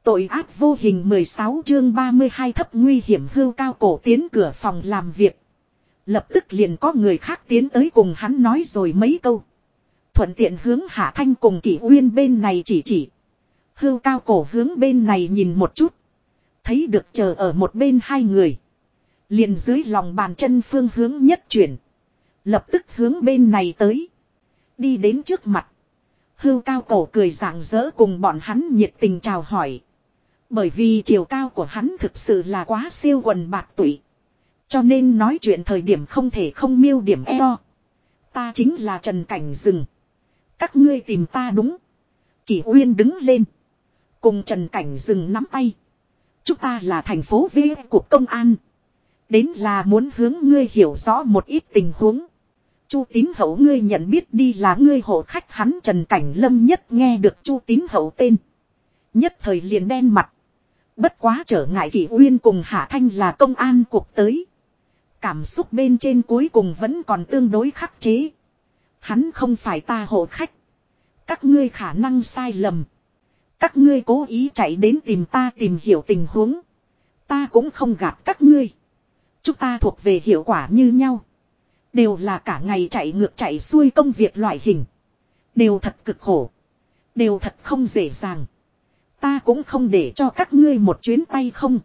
Tội ác vô hình 16 chương 32 thấp nguy hiểm Hưu Cao Cổ tiến cửa phòng làm việc. Lập tức liền có người khác tiến tới cùng hắn nói rồi mấy câu. Thuận tiện hướng Hạ Thanh cùng Kỷ Uyên bên này chỉ. Hưu Cao Cổ hướng bên này nhìn một chút. Thấy được chờ ở một bên hai người. Liền dưới lòng bàn chân phương hướng nhất chuyển. Lập tức hướng bên này tới. Đi đến trước mặt. Hưu Cao Cổ cười rạng rỡ cùng bọn hắn nhiệt tình chào hỏi. Bởi vì chiều cao của hắn thực sự là quá siêu quần bạc tụy. Cho nên nói chuyện thời điểm không thể không miêu điểm eo. Ta chính là Trần Cảnh Dừng. Các ngươi tìm ta đúng. Kỷ Uyên đứng lên. Cùng Trần Cảnh Dừng nắm tay. Chúng ta là thành phố V của công an. Đến là muốn hướng ngươi hiểu rõ một ít tình huống. Chu Tín Hậu ngươi nhận biết đi là ngươi hộ khách hắn Trần Cảnh Lâm nhất nghe được Chu Tín Hậu tên. Nhất thời liền đen mặt. Bất quá trở ngại Kỷ Uyên cùng Hạ Thanh là công an cuộc tới. Cảm xúc bên trên cuối cùng vẫn còn tương đối khắc chế. Hắn không phải ta hộ khách. Các ngươi khả năng sai lầm. Các ngươi cố ý chạy đến tìm ta tìm hiểu tình huống. Ta cũng không gạt các ngươi. Chúng ta thuộc về hiệu quả như nhau. Đều là cả ngày chạy ngược chạy xuôi công việc loại hình. Đều thật cực khổ. Đều thật không dễ dàng. Ta cũng không để cho các ngươi một chuyến tay không.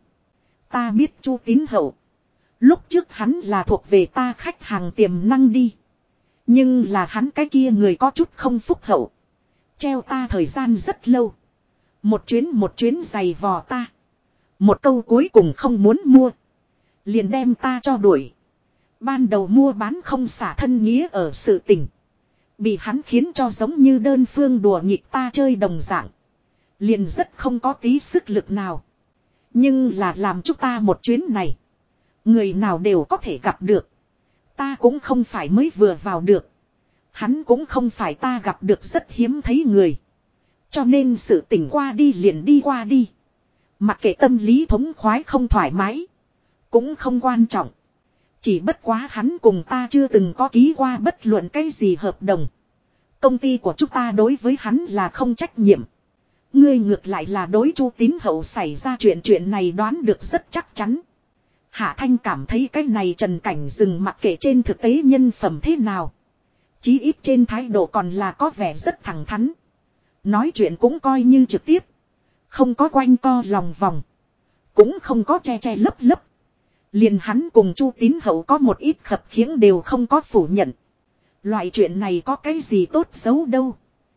Ta biết Chu Tín Hậu. Lúc trước hắn là thuộc về ta khách hàng tiềm năng đi. Nhưng là hắn cái kia người có chút không phúc hậu. Treo ta thời gian rất lâu. Một chuyến giày vò ta. Một câu cuối cùng không muốn mua. Liền đem ta cho đuổi. Ban đầu mua bán không xả thân nghĩa ở sự tình. Bị hắn khiến cho giống như đơn phương đùa nghịch ta chơi đồng dạng. Liền rất không có tí sức lực nào. Nhưng là làm chúng ta một chuyến này. Người nào đều có thể gặp được. Ta cũng không phải mới vừa vào được. Hắn cũng không phải ta gặp được rất hiếm thấy người. Cho nên sự tỉnh qua đi liền đi qua đi. Mặc kệ tâm lý thống khoái không thoải mái. Cũng không quan trọng. Chỉ bất quá hắn cùng ta chưa từng có ký qua bất luận cái gì hợp đồng. Công ty của chúng ta đối với hắn là không trách nhiệm. Ngươi ngược lại là đối Chu Tín Hậu xảy ra chuyện này đoán được rất chắc chắn. Hạ Thanh cảm thấy cái này Trần Cảnh Dừng mặc kệ trên thực tế nhân phẩm thế nào. Chí ít trên thái độ còn là có vẻ rất thẳng thắn. Nói chuyện cũng coi như trực tiếp. Không có quanh co lòng vòng. Cũng không có che lấp lấp. Liền hắn cùng Chu Tín Hậu có một ít khập khiễng đều không có phủ nhận. Loại chuyện này có cái gì tốt xấu đâu.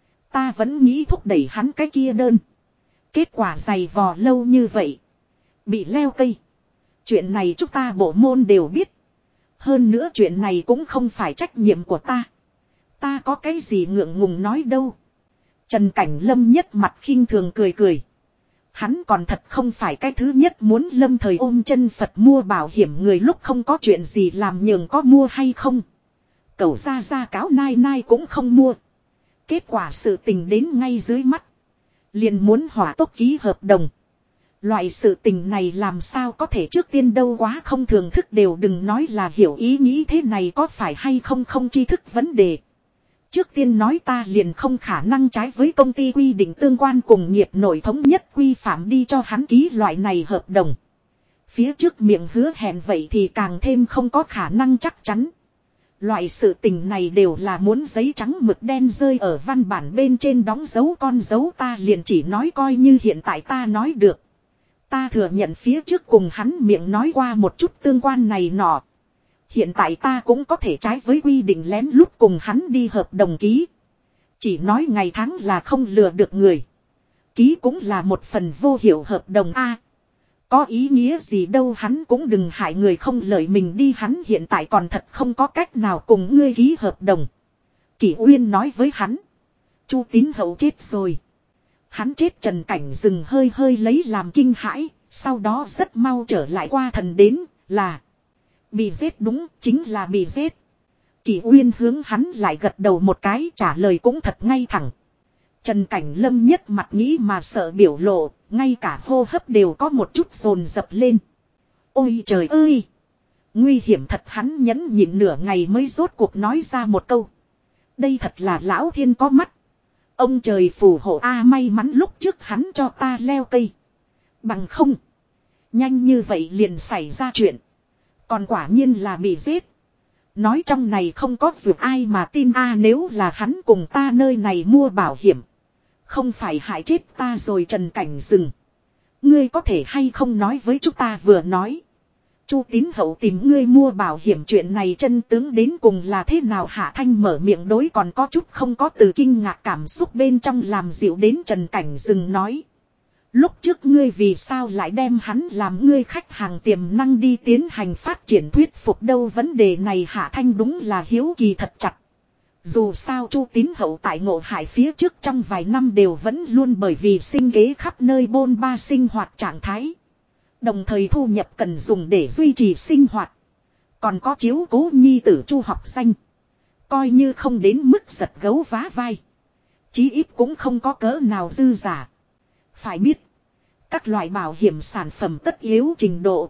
Ta vẫn nghĩ thúc đẩy hắn cái kia đơn. Kết quả giày vò lâu như vậy. Bị leo cây. Chuyện này chúng ta bộ môn đều biết. Hơn nữa chuyện này cũng không phải trách nhiệm của ta. Ta có cái gì ngượng ngùng nói đâu. Trần Cảnh Lâm nhất mặt khinh thường cười. Hắn còn thật không phải cái thứ nhất muốn lâm thời ôm chân Phật mua bảo hiểm người lúc không có chuyện gì làm nhường có mua hay không. Cậu ra cáo nai cũng không mua. Kết quả sự tình đến ngay dưới mắt. Liền muốn hỏa tốc ký hợp đồng. Loại sự tình này làm sao có thể trước tiên đâu quá không thường thức đều đừng nói là hiểu ý nghĩ thế này có phải hay không không tri thức vấn đề. Trước tiên nói ta liền không khả năng trái với công ty quy định tương quan cùng nghiệp nội thống nhất quy phạm đi cho hắn ký loại này hợp đồng. Phía trước miệng hứa hẹn vậy thì càng thêm không có khả năng chắc chắn. Loại sự tình này đều là muốn giấy trắng mực đen rơi ở văn bản bên trên đóng dấu con dấu ta liền chỉ nói coi như hiện tại ta nói được. Ta thừa nhận phía trước cùng hắn miệng nói qua một chút tương quan này nọ. Hiện tại ta cũng có thể trái với quy định lén lút cùng hắn đi hợp đồng ký. Chỉ nói ngày tháng là không lừa được người. Ký cũng là một phần vô hiệu hợp đồng A. Có ý nghĩa gì đâu hắn cũng đừng hại người không lợi mình đi hắn hiện tại còn thật không có cách nào cùng ngươi ký hợp đồng. Kỷ Uyên nói với hắn. Chu Tín Hậu chết rồi. Hắn chết Trần Cảnh Dừng hơi lấy làm kinh hãi. Sau đó rất mau trở lại qua thần đến là. Bị giết đúng chính là bị giết. Kỷ Uyên hướng hắn lại gật đầu một cái trả lời cũng thật ngay thẳng. Trần Cảnh Lâm nhất mặt nghĩ mà sợ biểu lộ, ngay cả hô hấp đều có một chút dồn dập lên. Ôi trời ơi! Nguy hiểm thật hắn nhẫn nhịn nửa ngày mới rốt cuộc nói ra một câu. Đây thật là lão thiên có mắt. Ông trời phù hộ A may mắn lúc trước hắn cho ta leo cây. Bằng không. Nhanh như vậy liền xảy ra chuyện. Còn quả nhiên là bị giết. Nói trong này không có dù ai mà tin nếu là hắn cùng ta nơi này mua bảo hiểm. Không phải hại chết ta rồi Trần Cảnh Dừng. Ngươi có thể hay không nói với chúng ta vừa nói. Chu Tín Hậu tìm ngươi mua bảo hiểm chuyện này chân tướng đến cùng là thế nào Hạ Thanh mở miệng đối còn có chút không có từ kinh ngạc cảm xúc bên trong làm dịu đến Trần Cảnh Dừng nói. Lúc trước ngươi vì sao lại đem hắn làm ngươi khách hàng tiềm năng đi tiến hành phát triển thuyết phục đâu vấn đề này Hạ Thanh đúng là hiếu kỳ thật chặt. Dù sao Chu Tín Hậu tại Ngộ Hải phía trước trong vài năm đều vẫn luôn bởi vì sinh kế khắp nơi bôn ba sinh hoạt trạng thái. Đồng thời thu nhập cần dùng để duy trì sinh hoạt. Còn có chiếu cố nhi tử Chu học danh. Coi như không đến mức giật gấu vá vai. Chí ít cũng không có cỡ nào dư giả. Phải biết. Các loại bảo hiểm sản phẩm tất yếu trình độ.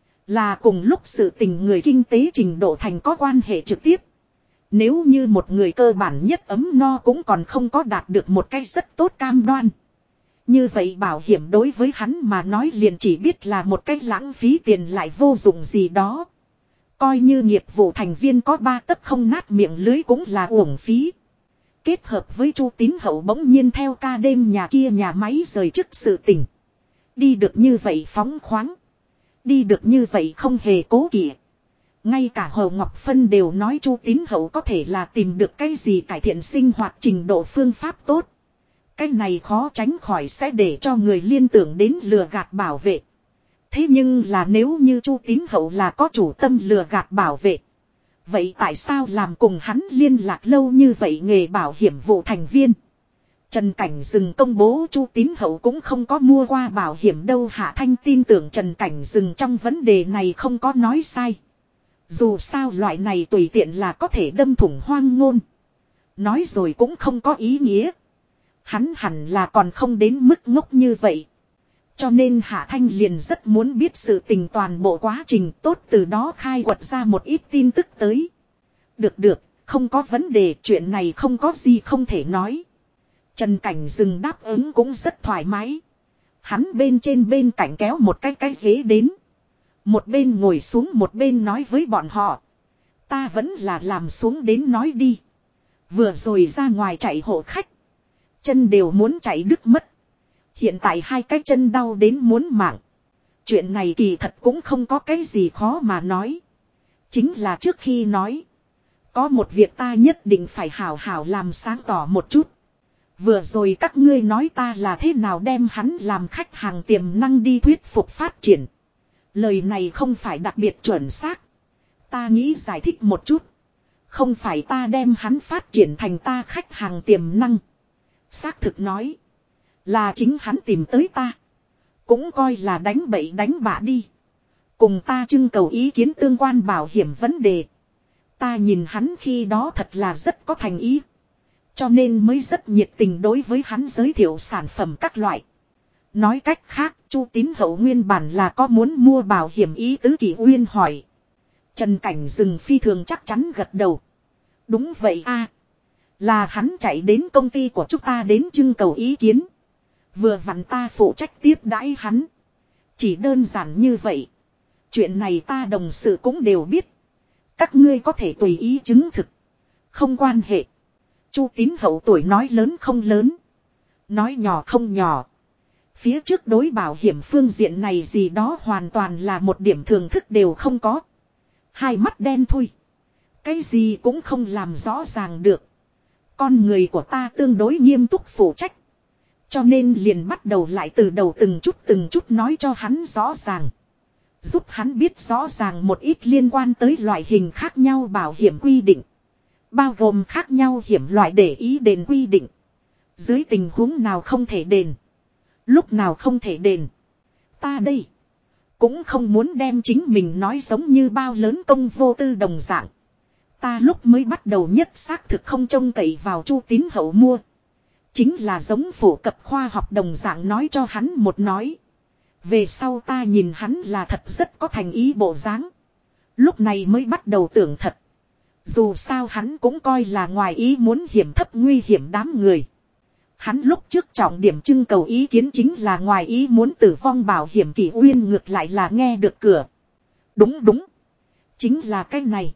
Là cùng lúc sự tình người kinh tế trình độ thành có quan hệ trực tiếp. Nếu như một người cơ bản nhất ấm no cũng còn không có đạt được một cái rất tốt cam đoan. Như vậy bảo hiểm đối với hắn mà nói liền chỉ biết là một cái lãng phí tiền lại vô dụng gì đó. Coi như nghiệp vụ thành viên có 3 tấc không nát miệng lưới cũng là uổng phí. Kết hợp với Chu Tín Hậu bỗng nhiên theo ca đêm nhà kia nhà máy rời chức sự tình. Đi được như vậy phóng khoáng. Đi được như vậy không hề cố kỵ. Ngay cả Hồ Ngọc Phân đều nói Chu Tín Hậu có thể là tìm được cái gì cải thiện sinh hoạt trình độ phương pháp tốt. Cái này khó tránh khỏi sẽ để cho người liên tưởng đến lừa gạt bảo vệ. Thế nhưng là nếu như Chu Tín Hậu là có chủ tâm lừa gạt bảo vệ. Vậy tại sao làm cùng hắn liên lạc lâu như vậy nghề bảo hiểm vụ thành viên? Trần Cảnh Dừng công bố Chu Tín Hậu cũng không có mua qua bảo hiểm đâu Hạ Thanh tin tưởng Trần Cảnh Dừng trong vấn đề này không có nói sai. Dù sao loại này tùy tiện là có thể đâm thủng hoang ngôn. Nói rồi cũng không có ý nghĩa. Hắn hẳn là còn không đến mức ngốc như vậy. Cho nên Hạ Thanh liền rất muốn biết sự tình toàn bộ quá trình tốt từ đó khai quật ra một ít tin tức tới. Được, không có vấn đề chuyện này không có gì không thể nói. Trần Cảnh Dừng đáp ứng cũng rất thoải mái. Hắn bên trên bên cạnh kéo một cái ghế đến. Một bên ngồi xuống một bên nói với bọn họ. Ta vẫn là làm xuống đến nói đi. Vừa rồi ra ngoài chạy hộ khách. Chân đều muốn chạy đứt mất. Hiện tại 2 cái chân đau đến muốn mạng. Chuyện này kỳ thật cũng không có cái gì khó mà nói. Chính là trước khi nói. Có một việc ta nhất định phải hào hào làm sáng tỏ một chút. Vừa rồi các ngươi nói ta là thế nào đem hắn làm khách hàng tiềm năng đi thuyết phục phát triển. Lời này không phải đặc biệt chuẩn xác. Ta nghĩ giải thích một chút. Không phải ta đem hắn phát triển thành ta khách hàng tiềm năng. Xác thực nói. Là chính hắn tìm tới ta. Cũng coi là đánh bậy đánh bạ đi. Cùng ta trưng cầu ý kiến tương quan bảo hiểm vấn đề. Ta nhìn hắn khi đó thật là rất có thành ý. Cho nên mới rất nhiệt tình đối với hắn giới thiệu sản phẩm các loại. Nói cách khác, Chu Tín Hậu nguyên bản là có muốn mua bảo hiểm ý tứ Kỳ Uyên hỏi. Trần Cảnh Dừng phi thường chắc chắn gật đầu. Đúng vậy a, là hắn chạy đến công ty của chúng ta đến trưng cầu ý kiến. Vừa vặn ta phụ trách tiếp đãi hắn. Chỉ đơn giản như vậy. Chuyện này ta đồng sự cũng đều biết. Các ngươi có thể tùy ý chứng thực. Không quan hệ. Chu Tín Hậu tuổi nói lớn không lớn. Nói nhỏ không nhỏ. Phía trước đối bảo hiểm phương diện này gì đó hoàn toàn là một điểm thưởng thức đều không có. Hai mắt đen thui. Cái gì cũng không làm rõ ràng được. Con người của ta tương đối nghiêm túc phụ trách. Cho nên liền bắt đầu lại từ đầu từng chút nói cho hắn rõ ràng. Giúp hắn biết rõ ràng một ít liên quan tới loại hình khác nhau bảo hiểm quy định. Bao gồm khác nhau hiểm loại để ý đền quy định. Dưới tình huống nào không thể đền. Lúc nào không thể đền. Ta đây. Cũng không muốn đem chính mình nói giống như bao lớn công vô tư đồng dạng. Ta lúc mới bắt đầu nhất xác thực không trông cậy vào Chu Tín Hậu mua. Chính là giống phổ cập khoa học đồng dạng nói cho hắn một nói. Về sau ta nhìn hắn là thật rất có thành ý bộ dáng. Lúc này mới bắt đầu tưởng thật. Dù sao hắn cũng coi là ngoài ý muốn hiểm thấp nguy hiểm đám người. Hắn lúc trước trọng điểm trưng cầu ý kiến chính là ngoài ý muốn tử vong bảo hiểm. Kỷ Uyên ngược lại là nghe được cửa. Đúng đúng. Chính là cái này.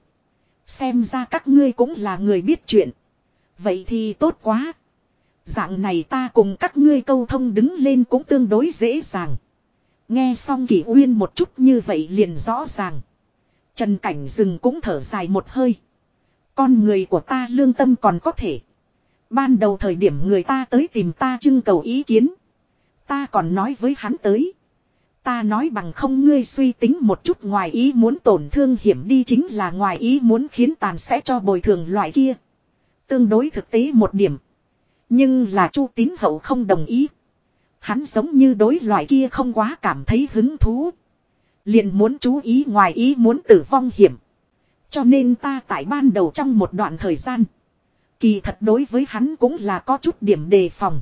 Xem ra các ngươi cũng là người biết chuyện. Vậy thì tốt quá. Dạng này ta cùng các ngươi câu thông đứng lên cũng tương đối dễ dàng. Nghe xong Kỷ Uyên một chút như vậy liền rõ ràng. Trần Cảnh Dừng cũng thở dài một hơi. Con người của ta lương tâm còn có thể. Ban đầu thời điểm người ta tới tìm ta trưng cầu ý kiến. Ta còn nói với hắn tới. Ta nói bằng không ngươi suy tính một chút ngoài ý muốn tổn thương hiểm đi chính là ngoài ý muốn khiến tàn sẽ cho bồi thường loại kia. Tương đối thực tế một điểm. Nhưng là Chu Tín Hậu không đồng ý. Hắn giống như đối loại kia không quá cảm thấy hứng thú. Liền muốn chú ý ngoài ý muốn tử vong hiểm. Cho nên ta tại ban đầu trong một đoạn thời gian. Kỳ thật đối với hắn cũng là có chút điểm đề phòng.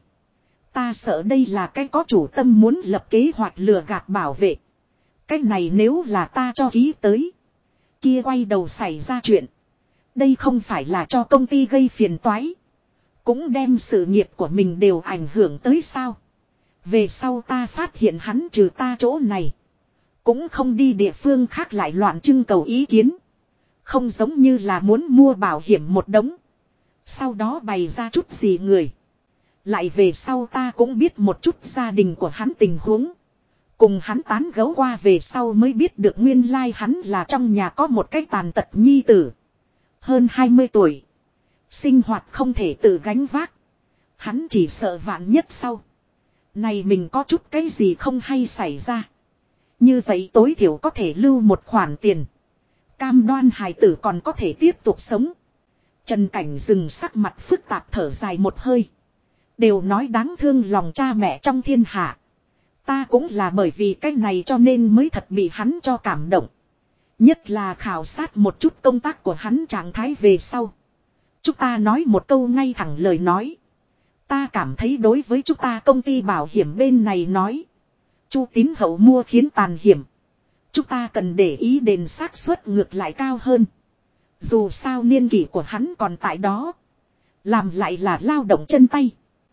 Ta sợ đây là cái có chủ tâm muốn lập kế hoạch lừa gạt bảo vệ. Cái này nếu là ta cho ký tới. Kia quay đầu xảy ra chuyện. Đây không phải là cho công ty gây phiền toái. Cũng đem sự nghiệp của mình đều ảnh hưởng tới sao. Về sau ta phát hiện hắn trừ ta chỗ này. Cũng không đi địa phương khác lại loạn trưng cầu ý kiến. Không giống như là muốn mua bảo hiểm một đống. Sau đó bày ra chút gì người. Lại về sau ta cũng biết một chút gia đình của hắn tình huống. Cùng hắn tán gẫu qua về sau mới biết được nguyên lai hắn là trong nhà có một cái tàn tật nhi tử. Hơn 20 tuổi. Sinh hoạt không thể tự gánh vác. Hắn chỉ sợ vạn nhất sau. Này mình có chút cái gì không hay xảy ra. Như vậy tối thiểu có thể lưu một khoản tiền. Cam đoan hài tử còn có thể tiếp tục sống. Trần Cảnh Dừng sắc mặt phức tạp thở dài một hơi. Đều nói đáng thương lòng cha mẹ trong thiên hạ. Ta cũng là bởi vì cái này cho nên mới thật bị hắn cho cảm động. Nhất là khảo sát một chút công tác của hắn trạng thái về sau. Chúng ta nói một câu ngay thẳng lời nói. Ta cảm thấy đối với chúng ta công ty bảo hiểm bên này nói. Chu Tín Hậu mua khiến tàn hiểm. Chúng ta cần để ý đền xác suất ngược lại cao hơn. Dù sao niên kỷ của hắn còn tại đó. Làm lại là lao động chân tay.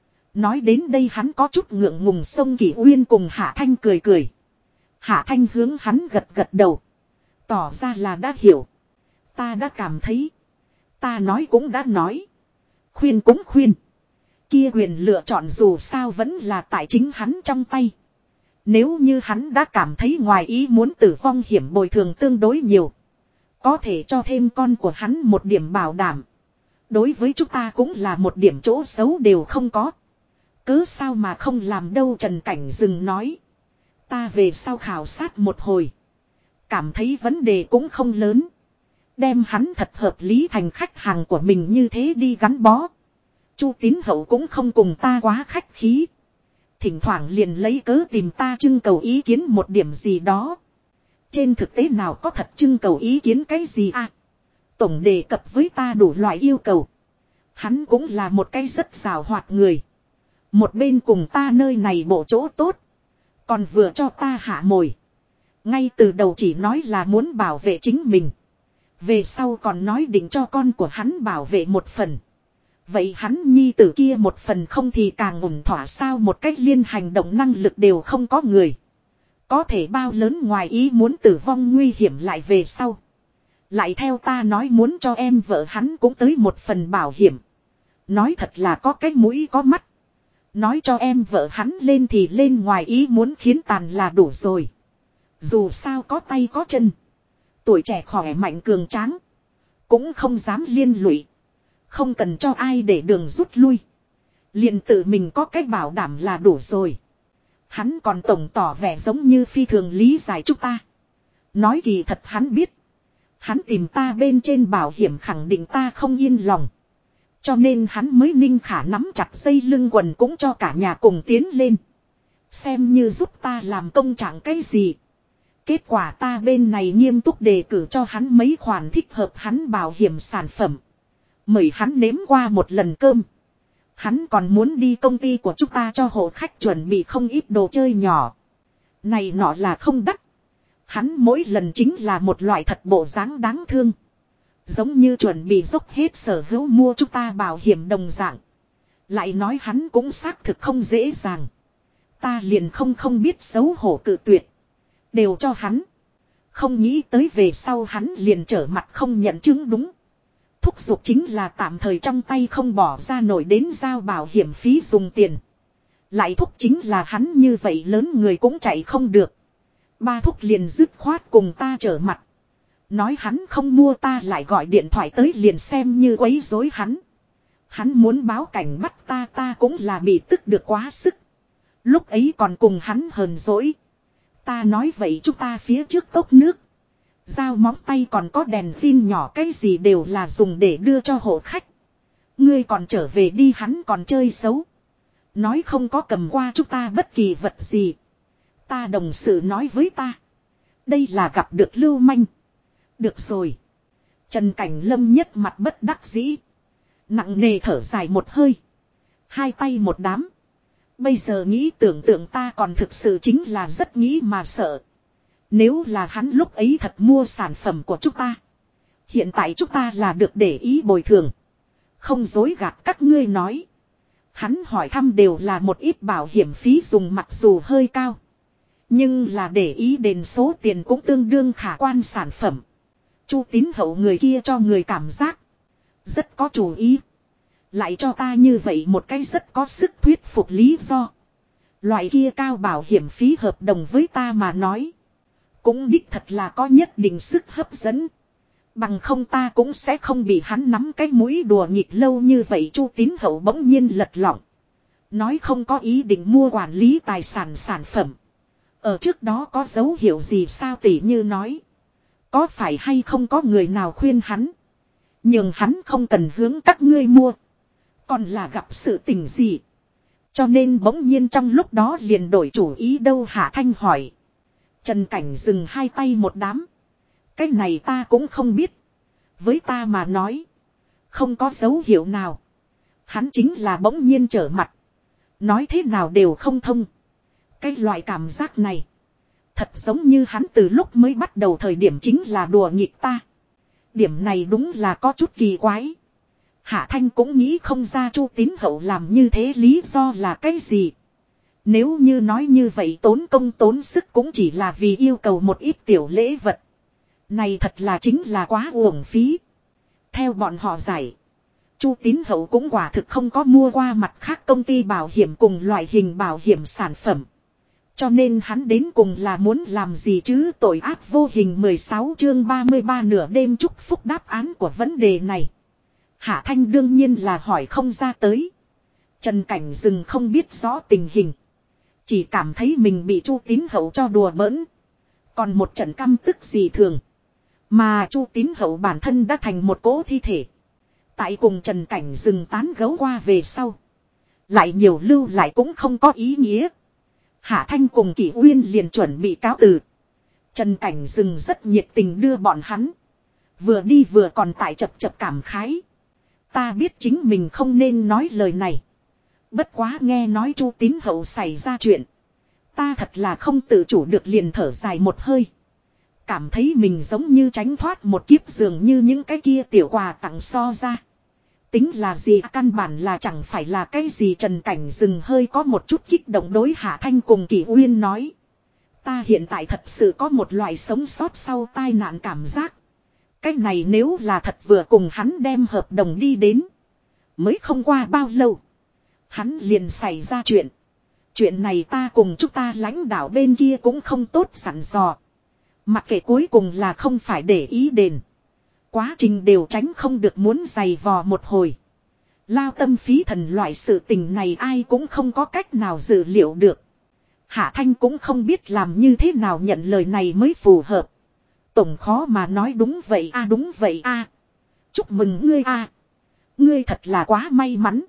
Nói đến đây hắn có chút ngượng ngùng xông Kỷ Uyên cùng Hạ Thanh cười cười. Hạ Thanh hướng hắn gật gật đầu. Tỏ ra là đã hiểu. Ta đã cảm thấy. Ta nói cũng đã nói. Khuyên cũng khuyên. Kia quyền lựa chọn dù sao vẫn là tại chính hắn trong tay. Nếu như hắn đã cảm thấy ngoài ý muốn tử vong hiểm bồi thường tương đối nhiều. Có thể cho thêm con của hắn một điểm bảo đảm. Đối với chúng ta cũng là một điểm chỗ xấu đều không có. Cứ sao mà không làm đâu. Trần Cảnh Dừng nói. Ta về sau khảo sát một hồi. Cảm thấy vấn đề cũng không lớn. Đem hắn thật hợp lý thành khách hàng của mình như thế đi gắn bó. Chu Tín Hậu cũng không cùng ta quá khách khí. Thỉnh thoảng liền lấy cớ tìm ta trưng cầu ý kiến một điểm gì đó. Trên thực tế nào có thật trưng cầu ý kiến cái gì à? Tổng đề cập với ta đủ loại yêu cầu. Hắn cũng là một cái rất xào hoạt người. Một bên cùng ta nơi này bộ chỗ tốt. Còn vừa cho ta hạ mồi. Ngay từ đầu chỉ nói là muốn bảo vệ chính mình. Về sau còn nói định cho con của hắn bảo vệ một phần. Vậy hắn nhi tử kia một phần không thì càng ổn thỏa sao một cách liên hành động năng lực đều không có người. Có thể bao lớn ngoài ý muốn tử vong nguy hiểm lại về sau. Lại theo ta nói muốn cho em vợ hắn cũng tới một phần bảo hiểm. Nói thật là có cái mũi có mắt. Nói cho em vợ hắn lên thì lên ngoài ý muốn khiến tàn là đủ rồi. Dù sao có tay có chân. Tuổi trẻ khỏe mạnh cường tráng. Cũng không dám liên lụy. Không cần cho ai để đường rút lui. Liền tự mình có cách bảo đảm là đủ rồi. Hắn còn tổng tỏ vẻ giống như phi thường lý giải chúng ta. Nói kỳ thật hắn biết. Hắn tìm ta bên trên bảo hiểm khẳng định ta không yên lòng. Cho nên hắn mới ninh khả nắm chặt dây lưng quần cũng cho cả nhà cùng tiến lên. Xem như giúp ta làm công trạng cái gì. Kết quả ta bên này nghiêm túc đề cử cho hắn mấy khoản thích hợp hắn bảo hiểm sản phẩm. Mời hắn nếm qua một lần cơm. Hắn còn muốn đi công ty của chúng ta cho hộ khách chuẩn bị không ít đồ chơi nhỏ. Này nọ là không đắt. Hắn mỗi lần chính là một loại thật bộ dáng đáng thương. Giống như chuẩn bị dốc hết sở hữu mua chúng ta bảo hiểm đồng dạng. Lại nói hắn cũng xác thực không dễ dàng. Ta liền không biết xấu hổ cự tuyệt. Đều cho hắn. Không nghĩ tới về sau hắn liền trở mặt không nhận chứng đúng. Thúc giục chính là tạm thời trong tay không bỏ ra nổi đến giao bảo hiểm phí dùng tiền. Lại thúc chính là hắn như vậy lớn người cũng chạy không được. Ba thúc liền dứt khoát cùng ta trở mặt. Nói hắn không mua ta lại gọi điện thoại tới liền xem như quấy rối hắn. Hắn muốn báo cảnh bắt ta cũng là bị tức được quá sức. Lúc ấy còn cùng hắn hờn dỗi. Ta nói vậy chúng ta phía trước cốc nước. Dao móng tay còn có đèn pin nhỏ cái gì đều là dùng để đưa cho hộ khách. Ngươi còn trở về đi hắn còn chơi xấu. Nói không có cầm qua chúng ta bất kỳ vật gì. Ta đồng sự nói với ta. Đây là gặp được lưu manh. Được rồi. Trần Cảnh Lâm nhất mặt bất đắc dĩ. Nặng nề thở dài một hơi. Hai tay một đám. Bây giờ nghĩ tưởng tượng ta còn thực sự chính là rất nghĩ mà sợ. Nếu là hắn lúc ấy thật mua sản phẩm của chúng ta. Hiện tại chúng ta là được để ý bồi thường. Không dối gạt các ngươi nói. Hắn hỏi thăm đều là một ít bảo hiểm phí dùng mặc dù hơi cao. Nhưng là để ý đền số tiền cũng tương đương khả quan sản phẩm. Chu Tín Hậu người kia cho người cảm giác. Rất có chủ ý. Lại cho ta như vậy một cái rất có sức thuyết phục lý do. Loại kia cao bảo hiểm phí hợp đồng với ta mà nói. Cũng đích thật là có nhất định sức hấp dẫn. Bằng không ta cũng sẽ không bị hắn nắm cái mũi đùa nghịch lâu như vậy. Chu Tín Hậu bỗng nhiên lật lọng. Nói không có ý định mua quản lý tài sản sản phẩm. Ở trước đó có dấu hiệu gì sao tỉ như nói. Có phải hay không có người nào khuyên hắn. Nhưng hắn không cần hướng các ngươi mua. Còn là gặp sự tình gì. Cho nên bỗng nhiên trong lúc đó liền đổi chủ ý đâu Hạ Thanh hỏi. Trần Cảnh dừng hai tay một đám. Cái này ta cũng không biết. Với ta mà nói. Không có dấu hiệu nào. Hắn chính là bỗng nhiên trở mặt. Nói thế nào đều không thông. Cái loại cảm giác này. Thật giống như hắn từ lúc mới bắt đầu thời điểm chính là đùa nghịch ta. Điểm này đúng là có chút kỳ quái. Hạ Thanh cũng nghĩ không ra Chu Tín Hậu làm như thế lý do là cái gì. Nếu như nói như vậy tốn công tốn sức cũng chỉ là vì yêu cầu một ít tiểu lễ vật. Này thật là chính là quá uổng phí. Theo bọn họ giải. Chu Tín Hậu cũng quả thực không có mua qua mặt khác công ty bảo hiểm cùng loại hình bảo hiểm sản phẩm. Cho nên hắn đến cùng là muốn làm gì chứ tội ác vô hình 16 chương 33 nửa đêm chúc phúc đáp án của vấn đề này. Hạ Thanh đương nhiên là hỏi không ra tới. Trần Cảnh Dừng không biết rõ tình hình. Chỉ cảm thấy mình bị Chu Tín Hậu cho đùa bỡn. Còn một trận căm tức gì thường. Mà Chu Tín Hậu bản thân đã thành một cỗ thi thể. Tại cùng Trần Cảnh Dừng tán gấu qua về sau. Lại nhiều lưu lại cũng không có ý nghĩa. Hạ Thanh cùng Kỷ Uyên liền chuẩn bị cáo từ. Trần Cảnh Dừng rất nhiệt tình đưa bọn hắn. Vừa đi vừa còn tại chập chập cảm khái. Ta biết chính mình không nên nói lời này. Bất quá nghe nói Chu Tín Hậu xảy ra chuyện. Ta thật là không tự chủ được liền thở dài một hơi. Cảm thấy mình giống như tránh thoát một kiếp dường như những cái kia tiểu quà tặng so ra. Tính là gì căn bản là chẳng phải là cái gì. Trần Cảnh Dừng hơi có một chút kích động đối Hạ Thanh cùng Kỷ Uyên nói. Ta hiện tại thật sự có một loại sống sót sau tai nạn cảm giác. Cái này nếu là thật vừa cùng hắn đem hợp đồng đi đến. Mới không qua bao lâu. Hắn liền xảy ra chuyện. Chuyện này ta cùng chúng ta lãnh đạo bên kia cũng không tốt sẵn dò. Mặc kệ cuối cùng là không phải để ý đền. Quá trình đều tránh không được muốn giày vò một hồi. Lao tâm phí thần loại sự tình này ai cũng không có cách nào dự liệu được. Hạ Thanh cũng không biết làm như thế nào nhận lời này mới phù hợp. Tổng khó mà nói đúng vậy a đúng vậy a. Chúc mừng ngươi a. Ngươi thật là quá may mắn.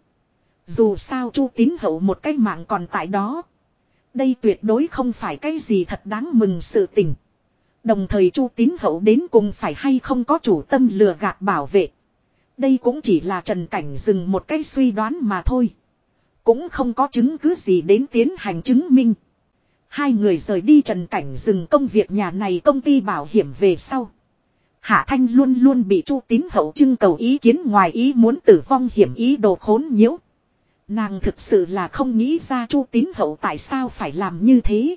Dù sao Chu Tín Hậu một cái mạng còn tại đó. Đây tuyệt đối không phải cái gì thật đáng mừng sự tình. Đồng thời Chu Tín Hậu đến cùng phải hay không có chủ tâm lừa gạt bảo vệ. Đây cũng chỉ là Trần Cảnh Dừng một cái suy đoán mà thôi. Cũng không có chứng cứ gì đến tiến hành chứng minh. Hai người rời đi Trần Cảnh Dừng công việc nhà này công ty bảo hiểm về sau. Hạ Thanh luôn luôn bị Chu Tín Hậu trưng cầu ý kiến ngoài ý muốn tử vong hiểm ý đồ khốn nhiễu. Nàng thực sự là không nghĩ ra Chu Tín Hậu tại sao phải làm như thế.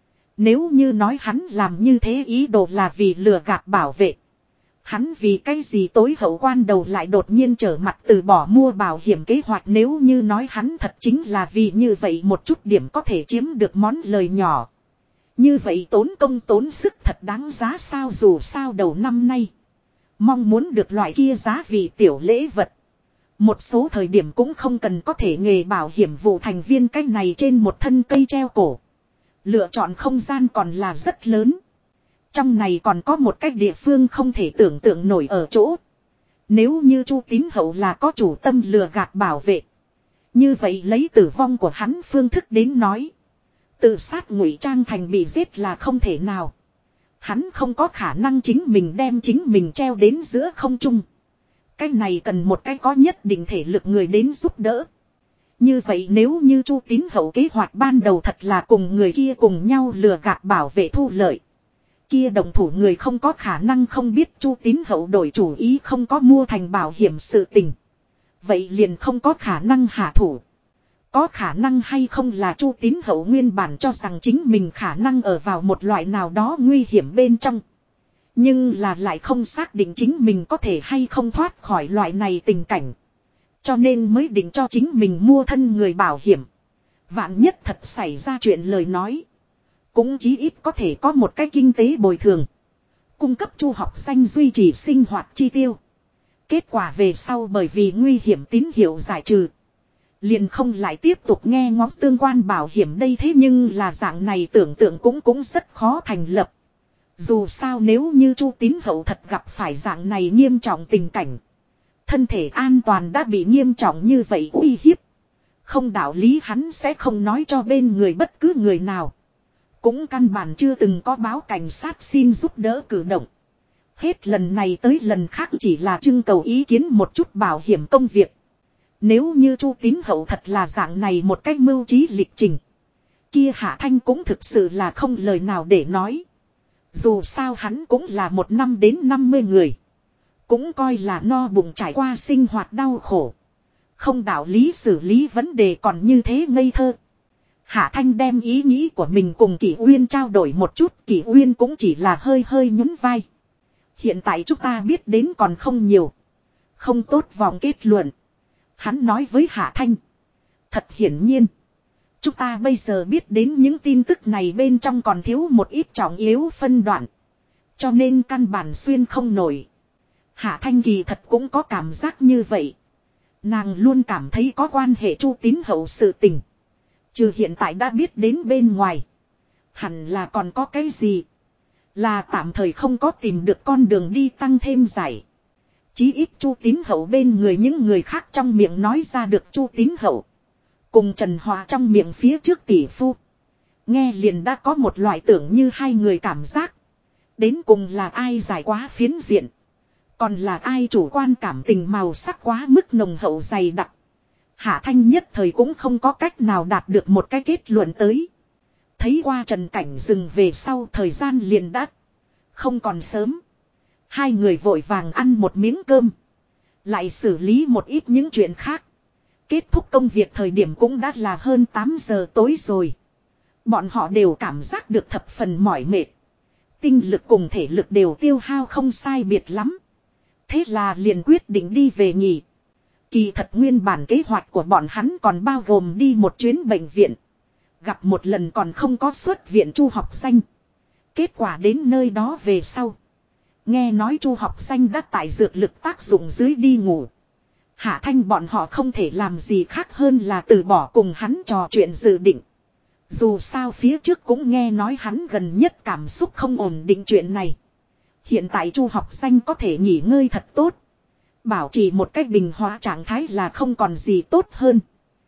Nếu như nói hắn làm như thế ý đồ là vì lừa gạt bảo vệ. Hắn vì cái gì tối hậu quan đầu lại đột nhiên trở mặt từ bỏ mua bảo hiểm kế hoạch, nếu như nói hắn thật chính là vì như vậy một chút điểm có thể chiếm được món lời nhỏ. Như vậy tốn công tốn sức thật đáng giá sao, dù sao đầu năm nay. Mong muốn được loại kia giá vị tiểu lễ vật. Một số thời điểm cũng không cần có thể nghề bảo hiểm vụ thành viên cái này trên một thân cây treo cổ. Lựa chọn không gian còn là rất lớn. Trong này còn có một cái địa phương không thể tưởng tượng nổi ở chỗ. Nếu như Chu Tín Hậu là có chủ tâm lừa gạt bảo vệ. Như vậy lấy tử vong của hắn phương thức đến nói. Tự sát ngụy trang thành bị giết là không thể nào. Hắn không có khả năng chính mình đem chính mình treo đến giữa không trung. Cái này cần một cái có nhất định thể lực người đến giúp đỡ. Như vậy nếu như Chu Tín Hậu kế hoạch ban đầu thật là cùng người kia cùng nhau lừa gạt bảo vệ thu lợi. Kia đồng thủ người không có khả năng không biết Chu Tín Hậu đổi chủ ý không có mua thành bảo hiểm sự tình. Vậy liền không có khả năng hạ thủ. Có khả năng hay không là Chu Tín Hậu nguyên bản cho rằng chính mình khả năng ở vào một loại nào đó nguy hiểm bên trong. Nhưng là lại không xác định chính mình có thể hay không thoát khỏi loại này tình cảnh. Cho nên mới định cho chính mình mua thân người bảo hiểm. Vạn nhất thật xảy ra chuyện lời nói. Cũng chí ít có thể có một cái kinh tế bồi thường. Cung cấp Chu học sinh duy trì sinh hoạt chi tiêu. Kết quả về sau bởi vì nguy hiểm tín hiệu giải trừ. Liền không lại tiếp tục nghe ngóng tương quan bảo hiểm đây, thế nhưng là dạng này tưởng tượng cũng rất khó thành lập. Dù sao nếu như Chu Tín Hậu thật gặp phải dạng này nghiêm trọng tình cảnh. Thân thể an toàn đã bị nghiêm trọng như vậy uy hiếp. Không đạo lý hắn sẽ không nói cho bên người bất cứ người nào. Cũng căn bản chưa từng có báo cảnh sát xin giúp đỡ cử động. Hết lần này tới lần khác chỉ là trưng cầu ý kiến một chút bảo hiểm công việc. Nếu như Chu Tín Hậu thật là dạng này một cách mưu trí lịch trình. Kia Hạ Thanh cũng thực sự là không lời nào để nói. Dù sao hắn cũng là 1 năm đến 50 người. Cũng coi là no bụng trải qua sinh hoạt đau khổ. Không đạo lý xử lý vấn đề còn như thế ngây thơ. Hạ Thanh đem ý nghĩ của mình cùng Kỷ Uyên trao đổi một chút. Kỷ Uyên cũng chỉ là hơi hơi nhún vai. Hiện tại chúng ta biết đến còn không nhiều. Không tốt vòng kết luận. Hắn nói với Hạ Thanh. Thật hiển nhiên. Chúng ta bây giờ biết đến những tin tức này bên trong còn thiếu một ít trọng yếu phân đoạn. Cho nên căn bản xuyên không nổi. Hạ Thanh kỳ thật cũng có cảm giác như vậy. Nàng luôn cảm thấy có quan hệ Chu Tín Hậu sự tình. Trừ hiện tại đã biết đến bên ngoài. Hẳn là còn có cái gì. Là tạm thời không có tìm được con đường đi tăng thêm giải. Chí ít Chu Tín Hậu bên người những người khác trong miệng nói ra được Chu Tín Hậu. Cùng Trần Hòa trong miệng phía trước tỷ phu. Nghe liền đã có một loại tưởng như hai người cảm giác. Đến cùng là ai giải quá phiến diện. Còn là ai chủ quan cảm tình màu sắc quá mức nồng hậu dày đặc. Hạ Thanh nhất thời cũng không có cách nào đạt được một cái kết luận tới. Thấy qua Trần Cảnh dừng về sau thời gian liền đắt. Không còn sớm. Hai người vội vàng ăn một miếng cơm. Lại xử lý một ít những chuyện khác. Kết thúc công việc thời điểm cũng đã là hơn 8 giờ tối rồi. Bọn họ đều cảm giác được thập phần mỏi mệt. Tinh lực cùng thể lực đều tiêu hao không sai biệt lắm. Thế là liền quyết định đi về nghỉ. Kỳ thật nguyên bản kế hoạch của bọn hắn còn bao gồm đi một chuyến bệnh viện. Gặp một lần còn không có xuất viện Chu học sinh. Kết quả đến nơi đó về sau. Nghe nói Chu học sinh đã tại dược lực tác dụng dưới đi ngủ. Hạ Thanh bọn họ không thể làm gì khác hơn là từ bỏ cùng hắn trò chuyện dự định. Dù sao phía trước cũng nghe nói hắn gần nhất cảm xúc không ổn định chuyện này. Hiện tại Chu học sinh có thể nghỉ ngơi thật tốt. Bảo trì một cách bình hòa trạng thái là không còn gì tốt hơn.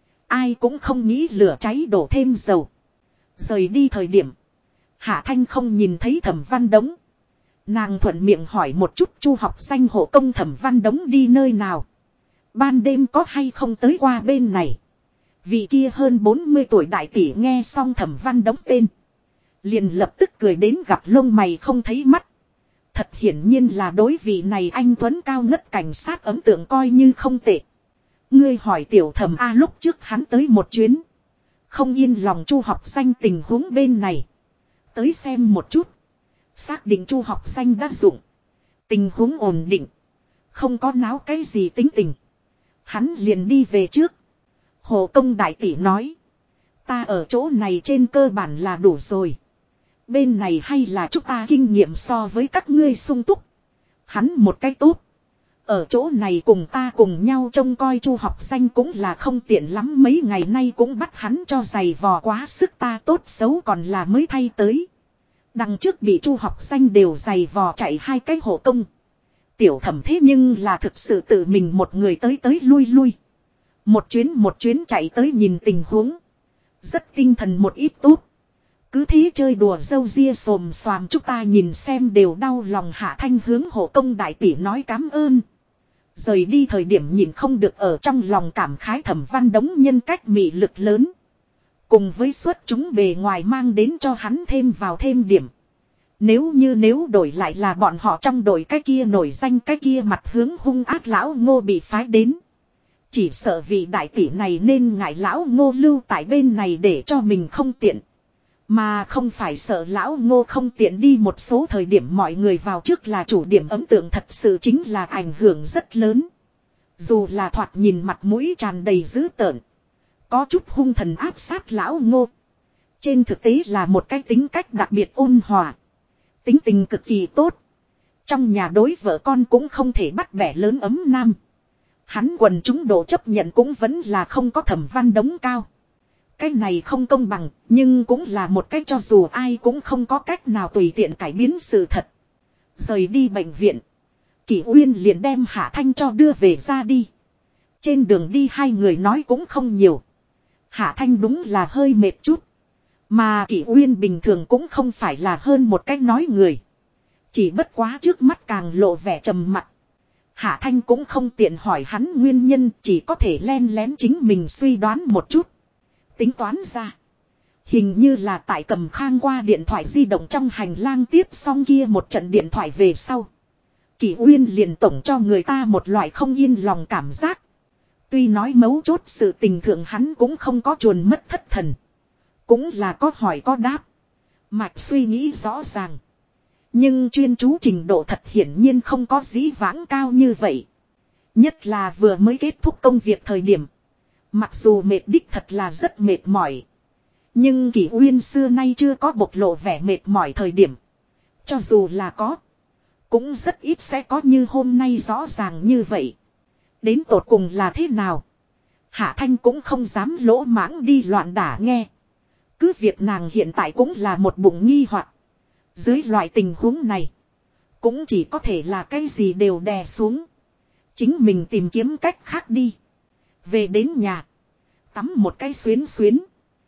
Ai cũng không nghĩ lửa cháy đổ thêm dầu. Rời đi thời điểm. Hạ Thanh không nhìn thấy Thẩm Văn Đống. Nàng thuận miệng hỏi một chút Chu học sinh hộ công Thẩm Văn Đống đi nơi nào. Ban đêm có hay không tới qua bên này. Vị kia hơn 40 tuổi đại tỷ nghe xong Thẩm Văn Đống tên. Liền lập tức cười đến gặp lông mày không thấy mắt. Thật hiển nhiên là đối vị này anh tuấn cao ngất cảnh sát ấn tượng coi như không tệ. Ngươi hỏi tiểu thẩm A lúc trước hắn tới một chuyến. Không yên lòng Chu học danh tình huống bên này. Tới xem một chút. Xác định Chu học danh đã dụng. Tình huống ổn định. Không có náo cái gì tính tình. Hắn liền đi về trước. Hồ công đại tỷ nói. Ta ở chỗ này trên cơ bản là đủ rồi. Bên này hay là chúng ta kinh nghiệm so với các ngươi sung túc. Hắn một cách tốt. Ở chỗ này cùng ta cùng nhau trông coi Chu học danh cũng là không tiện lắm. Mấy ngày nay cũng bắt hắn cho giày vò quá sức, ta tốt xấu còn là mới thay tới. Đằng trước bị Chu học danh đều giày vò chạy 2 cái hộ công. Tiểu thẩm thế nhưng là thực sự tự mình một người tới lui lui. Một chuyến chạy tới nhìn tình huống. Rất tinh thần một ít tốt. Cứ thế chơi đùa dâu ria xồm xoàm, chúng ta nhìn xem đều đau lòng. Hạ Thanh hướng hộ công đại tỷ nói cảm ơn. Rời đi thời điểm nhìn không được ở trong lòng cảm khái Thẩm Văn Đống nhân cách mị lực lớn. Cùng với suất chúng bề ngoài mang đến cho hắn thêm vào thêm điểm. Nếu đổi lại là bọn họ trong đội cái kia nổi danh cái kia mặt hướng hung ác lão Ngô bị phái đến. Chỉ sợ vị đại tỷ này nên ngại lão Ngô lưu tại bên này để cho mình không tiện. Mà không phải sợ lão Ngô không tiện đi, một số thời điểm mọi người vào trước là chủ điểm ấn tượng thật sự chính là ảnh hưởng rất lớn. Dù là thoạt nhìn mặt mũi tràn đầy dữ tợn. Có chút hung thần áp sát lão Ngô. Trên thực tế là một cái tính cách đặc biệt ôn hòa. Tính tình cực kỳ tốt. Trong nhà đối vợ con cũng không thể bắt bẻ lớn ấm nam. Hắn quần chúng độ chấp nhận cũng vẫn là không có Thẩm Văn Đống cao. Cái này không công bằng, nhưng cũng là một cách cho dù ai cũng không có cách nào tùy tiện cải biến sự thật. Rời đi bệnh viện, Kỷ Uyên liền đem Hạ Thanh cho đưa về ra đi. Trên đường đi hai người nói cũng không nhiều. Hạ Thanh đúng là hơi mệt chút. Mà Kỷ Uyên bình thường cũng không phải là hơn một cách nói người. Chỉ bất quá trước mắt càng lộ vẻ trầm mặc. Hạ Thanh cũng không tiện hỏi hắn nguyên nhân, chỉ có thể len lén chính mình suy đoán một chút. Tính toán ra, hình như là tại Cầm Khang qua điện thoại di động trong hành lang tiếp xong kia một trận điện thoại về sau. Kỷ Uyên liền tổng cho người ta một loại không yên lòng cảm giác. Tuy nói mấu chốt sự tình thượng hắn cũng không có chuồn mất thất thần. Cũng là có hỏi có đáp. Mạch suy nghĩ rõ ràng. Nhưng chuyên chú trình độ thật hiển nhiên không có dĩ vãng cao như vậy. Nhất là vừa mới kết thúc công việc thời điểm. Mặc dù mệt đích thật là rất mệt mỏi. Nhưng Kỷ Uyên xưa nay chưa có bộc lộ vẻ mệt mỏi thời điểm. Cho dù là có, cũng rất ít sẽ có như hôm nay rõ ràng như vậy. Đến tột cùng là thế nào? Hạ Thanh cũng không dám lỗ mãng đi loạn đả nghe. Cứ việc nàng hiện tại cũng là một bụng nghi hoặc. Dưới loại tình huống này, cũng chỉ có thể là cái gì đều đè xuống. Chính mình tìm kiếm cách khác đi. Về đến nhà, tắm một cái xuyến xuyến.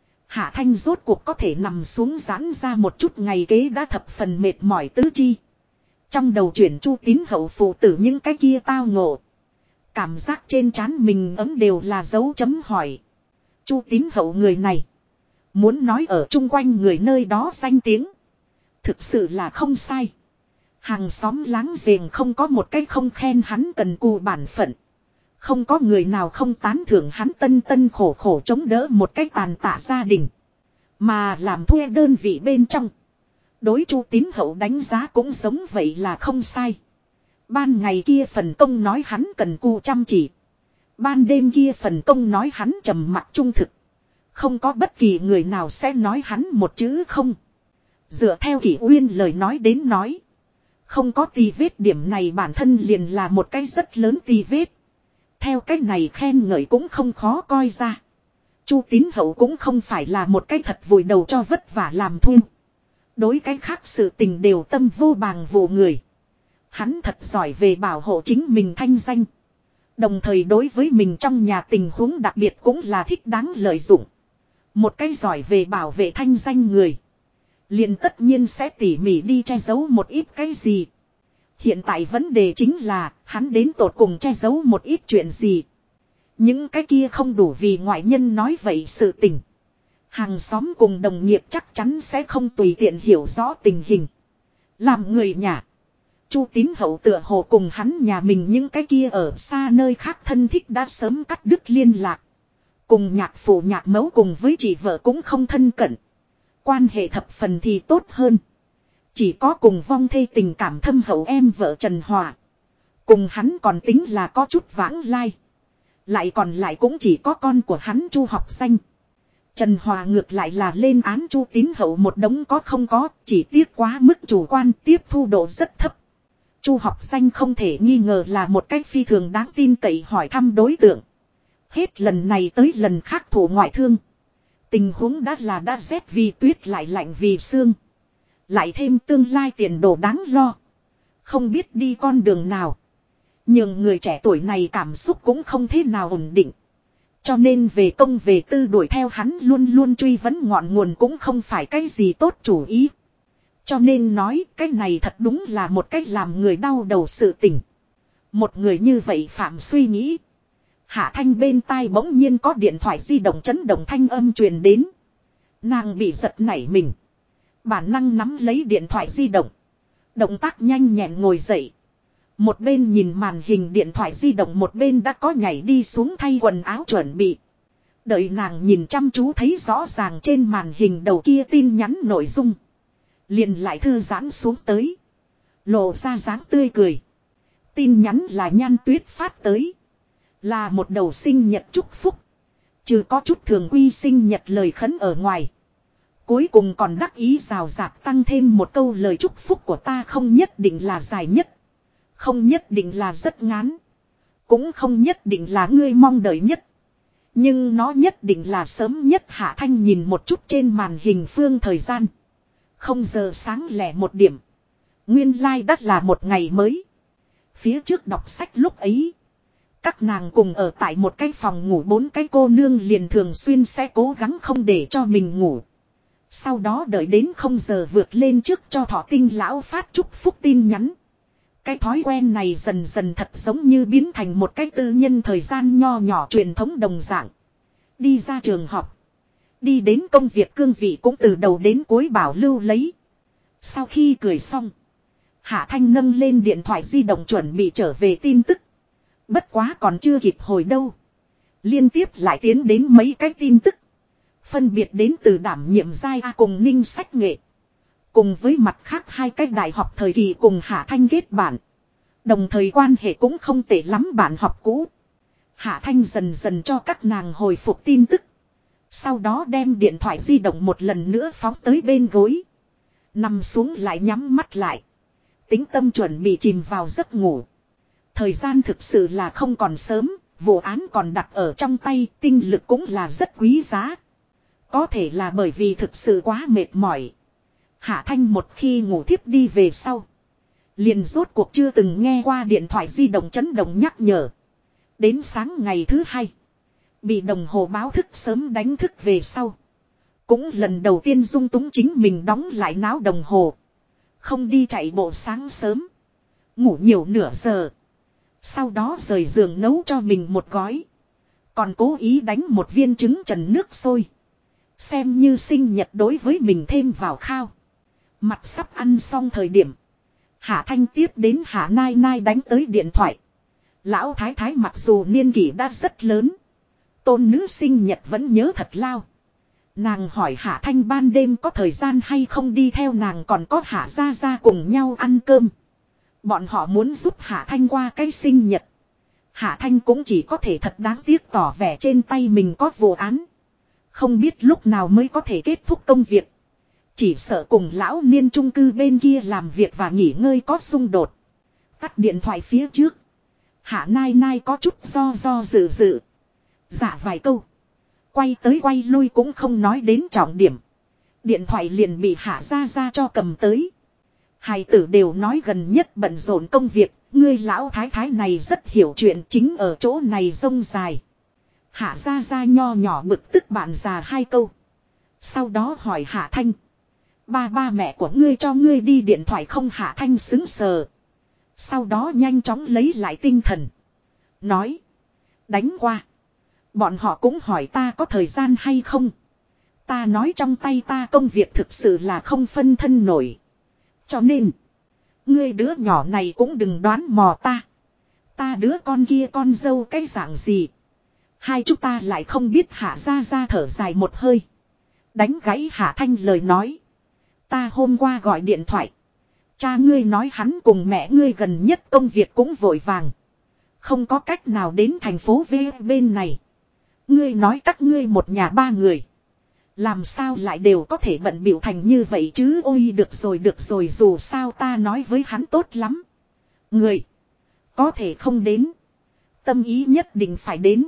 Hạ Thanh rốt cuộc có thể nằm xuống giãn ra một chút, ngày kế đã thập phần mệt mỏi tứ chi. Trong đầu chuyển Chu Tín Hậu phụ tử những cái kia tao ngộ. Cảm giác trên trán mình ấm đều là dấu chấm hỏi. Chu Tín Hậu người này, muốn nói ở chung quanh người nơi đó danh tiếng, thực sự là không sai. Hàng xóm láng giềng không có một cái không khen hắn cần cù bản phận. Không có người nào không tán thưởng hắn tân tân khổ khổ chống đỡ một cái tàn tạ gia đình. Mà làm thuê đơn vị bên trong, đối Chu Tín Hậu đánh giá cũng giống vậy là không sai. Ban ngày kia phần công nói hắn cần cù chăm chỉ. Ban đêm kia phần công nói hắn trầm mặc trung thực. Không có bất kỳ người nào sẽ nói hắn một chữ không. Dựa theo Kỷ Uyên lời nói đến nói, không có tì vết điểm này bản thân liền là một cái rất lớn tì vết. Theo cách này khen ngợi cũng không khó coi ra. Chu Tín Hậu cũng không phải là một cái thật vùi đầu cho vất vả làm thuê. Đối cái khác sự tình đều tâm vô bàng vụ người. Hắn thật giỏi về bảo hộ chính mình thanh danh. Đồng thời đối với mình trong nhà tình huống đặc biệt cũng là thích đáng lợi dụng. Một cái giỏi về bảo vệ thanh danh người, liền tất nhiên sẽ tỉ mỉ đi che giấu một ít cái gì. Hiện tại vấn đề chính là hắn đến tột cùng che giấu một ít chuyện gì. Những cái kia không đủ vì ngoại nhân nói vậy sự tình. Hàng xóm cùng đồng nghiệp chắc chắn sẽ không tùy tiện hiểu rõ tình hình. Làm người nhà, Chu Tín Hậu tựa hồ cùng hắn nhà mình những cái kia ở xa nơi khác thân thích đã sớm cắt đứt liên lạc. Cùng nhạc phụ nhạc mẫu cùng với chị vợ cũng không thân cận. Quan hệ thập phần thì tốt hơn. Chỉ có cùng vong thê tình cảm thâm hậu em vợ Trần Hòa. Cùng hắn còn tính là có chút vãng lai. Lại còn lại cũng chỉ có con của hắn Chu Học Danh. Trần Hòa ngược lại là lên án Chu Tín Hậu một đống có không có, chỉ tiếc quá mức chủ quan, tiếp thu độ rất thấp. Chu Học Danh không thể nghi ngờ là một cách phi thường đáng tin cậy hỏi thăm đối tượng. Hết lần này tới lần khác thủ ngoại thương. Tình huống đã rét vì tuyết lại lạnh vì sương. Lại thêm tương lai tiền đồ đáng lo. Không biết đi con đường nào. Nhưng người trẻ tuổi này cảm xúc cũng không thế nào ổn định. Cho nên về công về tư đuổi theo hắn luôn luôn truy vấn ngọn nguồn cũng không phải cái gì tốt chủ ý. Cho nên nói cái này thật đúng là một cách làm người đau đầu sự tình. Một người như vậy phạm suy nghĩ. Hạ Thanh bên tai bỗng nhiên có điện thoại di động chấn động thanh âm truyền đến. Nàng bị giật nảy mình. Bản năng nắm lấy điện thoại di động. Động tác nhanh nhẹn ngồi dậy. Một bên nhìn màn hình điện thoại di động một bên đã có nhảy đi xuống thay quần áo chuẩn bị. Đợi nàng nhìn chăm chú thấy rõ ràng trên màn hình đầu kia tin nhắn nội dung. Liền lại thư giãn xuống tới. Lộ ra dáng tươi cười. Tin nhắn là Nhan Tuyết phát tới. Là một đầu sinh nhật chúc phúc. Trừ có chút thường quy sinh nhật lời khấn ở ngoài. Cuối cùng còn đắc ý rào rạc tăng thêm một câu lời chúc phúc của ta không nhất định là dài nhất. Không nhất định là rất ngắn. Cũng không nhất định là ngươi mong đợi nhất. Nhưng nó nhất định là sớm nhất. Hạ Thanh nhìn một chút trên màn hình phương thời gian. 0 giờ sáng lẻ 1 điểm. Nguyên lai đắt là một ngày mới. Phía trước đọc sách lúc ấy. Các nàng cùng ở tại một cái phòng ngủ 4 cái cô nương liền thường xuyên sẽ cố gắng không để cho mình ngủ. Sau đó đợi đến 0 giờ vượt lên trước cho Thọ Tinh lão phát chúc phúc tin nhắn. Cái thói quen này dần dần thật giống như biến thành một cái tư nhân thời gian nho nhỏ truyền thống đồng dạng. Đi ra trường học. Đi đến công việc cương vị cũng từ đầu đến cuối bảo lưu lấy. Sau khi cười xong. Hạ Thanh nâng lên điện thoại di động chuẩn bị trở về tin tức. Bất quá còn chưa kịp hồi đâu. Liên tiếp lại tiến đến mấy cái tin tức. Phân biệt đến từ đảm nhiệm giai A cùng Ninh Sách Nghệ. Cùng với mặt khác 2 cái đại học thời kỳ cùng Hạ Thanh kết bạn. Đồng thời quan hệ cũng không tệ lắm bạn học cũ. Hạ Thanh dần dần cho các nàng hồi phục tin tức. Sau đó đem điện thoại di động một lần nữa phóng tới bên gối. Nằm xuống lại nhắm mắt lại. Tính tâm chuẩn bị chìm vào giấc ngủ. Thời gian thực sự là không còn sớm. Vụ án còn đặt ở trong tay. Tinh lực cũng là rất quý giá. Có thể là bởi vì thực sự quá mệt mỏi. Hạ Thanh một khi ngủ thiếp đi về sau. Liền rốt cuộc chưa từng nghe qua điện thoại di động chấn động nhắc nhở. Đến sáng ngày thứ 2. Bị đồng hồ báo thức sớm đánh thức về sau. Cũng lần đầu tiên dung túng chính mình đóng lại náo đồng hồ. Không đi chạy bộ sáng sớm. Ngủ nhiều nửa giờ. Sau đó rời giường nấu cho mình một gói. Còn cố ý đánh một viên trứng trần nước sôi. Xem như sinh nhật đối với mình thêm vào khao. Mặt sắp ăn xong thời điểm. Hạ Thanh tiếp đến Hạ Nai Nai đánh tới điện thoại. Lão Thái Thái mặc dù niên kỷ đã rất lớn. Tôn nữ sinh nhật vẫn nhớ thật lao. Nàng hỏi Hạ Thanh ban đêm có thời gian hay không đi theo nàng còn có Hạ Gia Gia cùng nhau ăn cơm. Bọn họ muốn giúp Hạ Thanh qua cái sinh nhật. Hạ Thanh cũng chỉ có thể thật đáng tiếc tỏ vẻ trên tay mình có vụ án. Không biết lúc nào mới có thể kết thúc công việc. Chỉ sợ cùng lão niên chung cư bên kia làm việc và nghỉ ngơi có xung đột. Tắt điện thoại phía trước. Hạ Nai Nai có chút do dự. Dạ vài câu. Quay tới quay lui cũng không nói đến trọng điểm. Điện thoại liền bị Hạ Gia Gia cho cầm tới. Hài tử đều nói gần nhất bận rộn công việc. Ngươi lão thái thái này rất hiểu chuyện chính ở chỗ này rông dài. Hạ Gia Gia nho nhỏ bực tức bạn già 2 câu. Sau đó hỏi Hạ Thanh. Ba mẹ của ngươi cho ngươi đi điện thoại không? Hạ Thanh sững sờ. Sau đó nhanh chóng lấy lại tinh thần. Nói. Đánh qua. Bọn họ cũng hỏi ta có thời gian hay không. Ta nói trong tay ta công việc thực sự là không phân thân nổi. Cho nên. Ngươi đứa nhỏ này cũng đừng đoán mò ta. Ta đứa con kia con dâu cái dạng gì. Hai chúng ta lại không biết. Hạ ra thở dài một hơi. Đánh gãy Hạ Thanh lời nói. Ta hôm qua gọi điện thoại. Cha ngươi nói hắn cùng mẹ ngươi gần nhất công việc cũng vội vàng. Không có cách nào đến thành phố V bên này. Ngươi nói các ngươi một nhà ba người. Làm sao lại đều có thể bận bịu thành như vậy chứ. Ôi được rồi dù sao ta nói với hắn tốt lắm. Người. Có thể không đến. Tâm ý nhất định phải đến.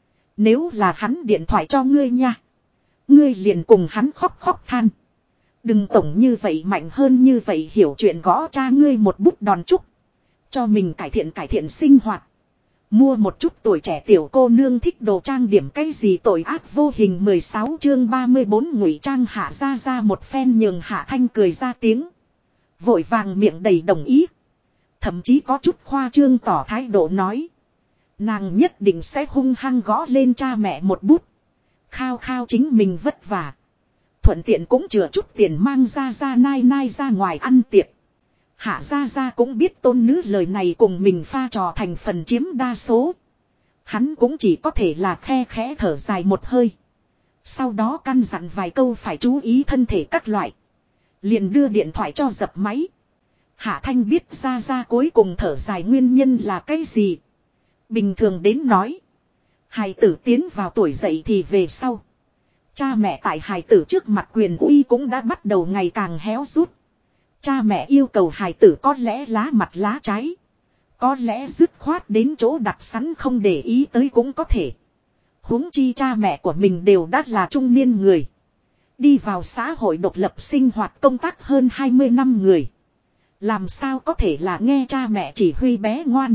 Nếu là hắn điện thoại cho ngươi nha. Ngươi liền cùng hắn khóc than. Đừng tổng như vậy mạnh hơn như vậy hiểu chuyện gõ cha ngươi một bút đòn chúc. Cho mình cải thiện sinh hoạt. Mua một chút tuổi trẻ tiểu cô nương thích đồ trang điểm cái gì tội ác vô hình 16 chương 34 ngụy trang Hạ ra một phen nhường Hạ Thanh cười ra tiếng. Vội vàng miệng đầy đồng ý. Thậm chí có chút khoa trương tỏ thái độ nói. Nàng nhất định sẽ hung hăng gõ lên cha mẹ một bút. Khao chính mình vất vả. Thuận tiện cũng chừa chút tiền mang ra nai ra ngoài ăn tiệc. Hạ ra cũng biết tôn nữ lời này cùng mình pha trò thành phần chiếm đa số. Hắn cũng chỉ có thể là khe khẽ thở dài một hơi. Sau đó căn dặn vài câu phải chú ý thân thể các loại. Liền đưa điện thoại cho dập máy. Hạ Thanh biết ra cuối cùng thở dài nguyên nhân là cái gì. Bình thường đến nói. Hài tử tiến vào tuổi dậy thì về sau. Cha mẹ tại hài tử trước mặt quyền uy cũng đã bắt đầu ngày càng héo rút. Cha mẹ yêu cầu hài tử có lẽ lá mặt lá trái. Có lẽ dứt khoát đến chỗ đặt sẵn không để ý tới cũng có thể. Huống chi cha mẹ của mình đều đã là trung niên người. Đi vào xã hội độc lập sinh hoạt công tác hơn 20 năm người. Làm sao có thể là nghe cha mẹ chỉ huy bé ngoan.